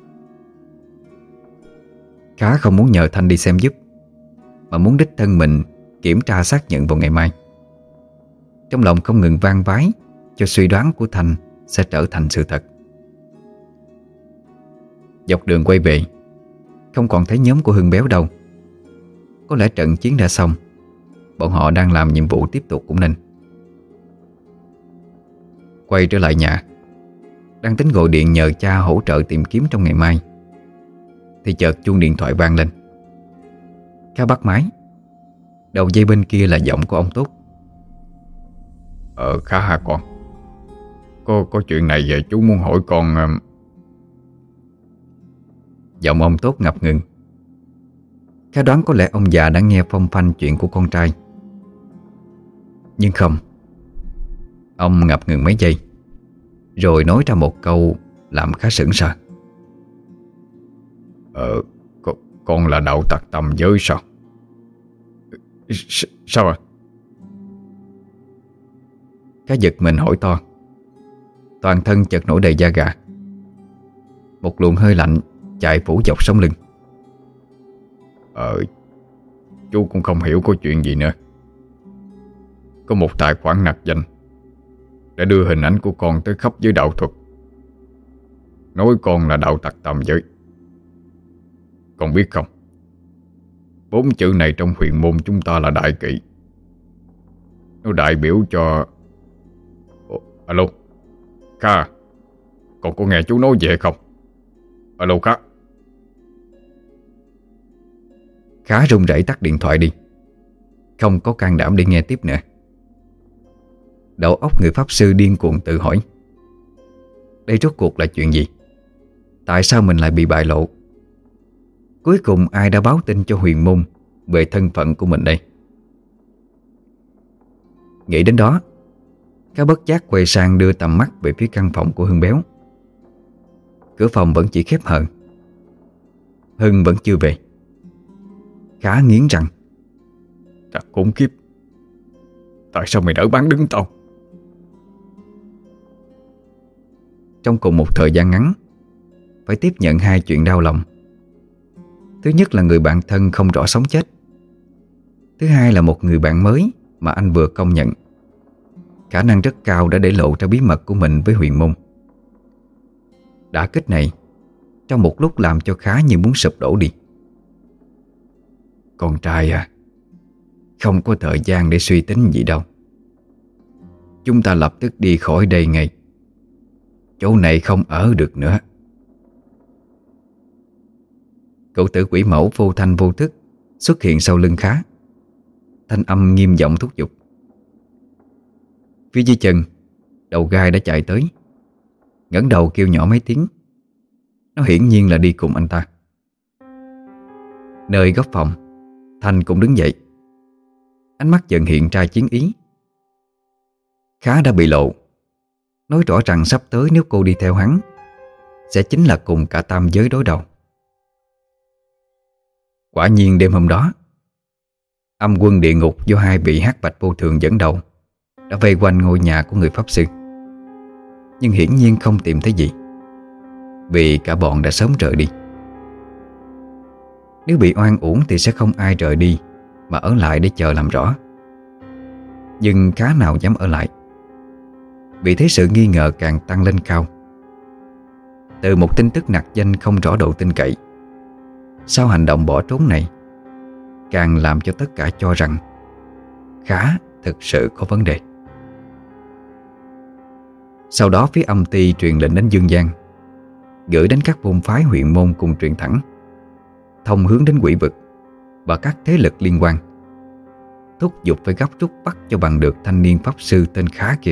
Khá không muốn nhờ Thanh đi xem giúp, mà muốn đích thân mình kiểm tra xác nhận vào ngày mai. Trong lòng không ngừng van vái cho suy đoán của Thanh sẽ trở thành sự thật. Dọc đường quay về, không còn thấy nhóm của Hưng Béo đâu. Có lẽ trận chiến đã xong, bọn họ đang làm nhiệm vụ tiếp tục cũng nên. Quay trở lại nhà, đang tính gọi điện nhờ cha hỗ trợ tìm kiếm trong ngày mai, thì chợt chuông điện thoại vang lên. Khá bắt máy. Đầu dây bên kia là giọng của ông Tốt. Ờ Khá hả con? Có, có chuyện này về chú muốn hỏi con. Giọng ông Tốt ngập ngừng. Khá đoán có lẽ ông già đã nghe phong phanh chuyện của con trai. Nhưng không. Ông ngập ngừng mấy giây, rồi nói ra một câu làm Khá sững sờ. Ờ con, con là đạo tặc tầm giới sao? S sao à? Khá giật mình hỏi to. Toàn thân chợt nổi đầy da gà. Một luồng hơi lạnh chạy phủ dọc sống lưng. Ờ Chú cũng không hiểu có chuyện gì nữa. Có một tài khoản nặc danh đã đưa hình ảnh của con tới khắp giới đạo thuật, nói con là đạo tặc tầm giới. Con biết không, bốn chữ này trong huyền môn chúng ta là đại kỵ. Nó đại biểu cho... Ồ, alo Kha, con có nghe chú nói về không? Alo Kha. Khá run rẩy tắt điện thoại đi, không có can đảm để nghe tiếp nữa. Đầu óc người pháp sư điên cuồng tự hỏi: đây rốt cuộc là chuyện gì? Tại sao mình lại bị bại lộ? Cuối cùng ai đã báo tin cho huyền môn về thân phận của mình đây? Nghĩ đến đó, Khá bất giác quay sang đưa tầm mắt về phía căn phòng của Hưng Béo. Cửa phòng vẫn chỉ khép hờ. Hưng vẫn chưa về. Khá nghiến răng: Thật khốn kiếp, tại sao mày đỡ bán đứng tao? Trong cùng một thời gian ngắn, phải tiếp nhận hai chuyện đau lòng. Thứ nhất là người bạn thân không rõ sống chết. Thứ hai là một người bạn mới mà anh vừa công nhận khả năng rất cao đã để lộ ra bí mật của mình với huyền môn. Đả kích này trong một lúc làm cho Khá như muốn sụp đổ đi. Con trai à, không có thời gian để suy tính gì đâu. Chúng ta lập tức đi khỏi đây ngay. Chỗ này không ở được nữa. Cậu tử quỷ mẫu vô thanh vô thức xuất hiện sau lưng Khá. Thanh âm nghiêm giọng thúc giục. Phía dưới chân, đầu gai đã chạy tới, ngẩng đầu kêu nhỏ mấy tiếng. Nó hiển nhiên là đi cùng anh ta. Nơi góc phòng, Thanh cũng đứng dậy, ánh mắt dần hiện ra chiến ý. Khá đã bị lộ, nói rõ rằng sắp tới nếu cô đi theo hắn sẽ chính là cùng cả tam giới đối đầu. Quả nhiên đêm hôm đó, âm quân địa ngục do hai vị hắc bạch vô thường dẫn đầu đã vây quanh ngôi nhà của người pháp sư. Nhưng hiển nhiên không tìm thấy gì, vì cả bọn đã sớm rời đi. Nếu bị oan uổng thì sẽ không ai rời đi mà ở lại để chờ làm rõ. Nhưng Khá nào dám ở lại, vì thế sự nghi ngờ càng tăng lên cao. Từ một tin tức nặc danh không rõ độ tin cậy, sau hành động bỏ trốn này càng làm cho tất cả cho rằng Khá thực sự có vấn đề. Sau đó phía âm ty truyền lệnh đến Dương Gian, gửi đến các môn phái huyện môn cùng truyền thẳng, thông hướng đến quỷ vực và các thế lực liên quan, thúc giục phải gấp rút bắt cho bằng được thanh niên pháp sư tên Khá kia.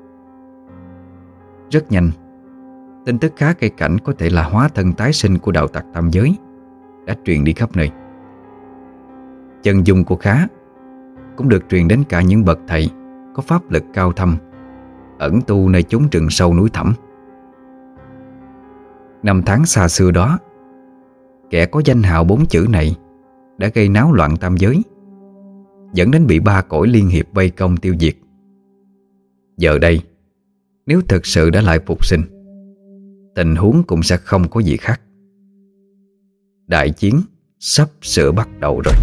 Rất nhanh, tin tức Khá cây cảnh có thể là hóa thân tái sinh của đạo tặc tam giới đã truyền đi khắp nơi. Chân dung của Khá cũng được truyền đến cả những bậc thầy có pháp lực cao thâm, ẩn tu nơi chốn rừng sâu núi thẳm. Năm tháng xa xưa đó, kẻ có danh hào bốn chữ này đã gây náo loạn tam giới, dẫn đến bị ba cõi liên hiệp vây công tiêu diệt. Giờ đây, nếu thực sự đã lại phục sinh, tình huống cũng sẽ không có gì khác. Đại chiến sắp sửa bắt đầu rồi.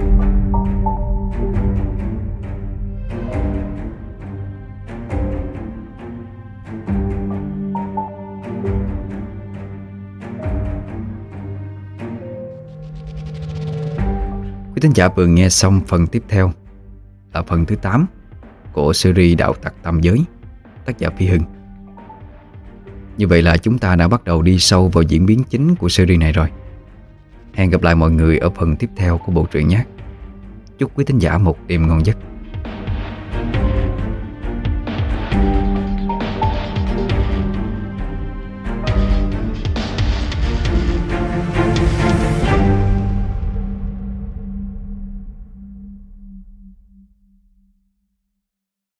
Quý thính giả vừa nghe xong phần tiếp theo là phần thứ tám của series Đạo Tặc Tam Giới, tác giả Phi Hưng. Như vậy là chúng ta đã bắt đầu đi sâu vào diễn biến chính của series này rồi. Hẹn gặp lại mọi người ở phần tiếp theo của bộ truyện nhé. Chúc quý thính giả một đêm ngon giấc.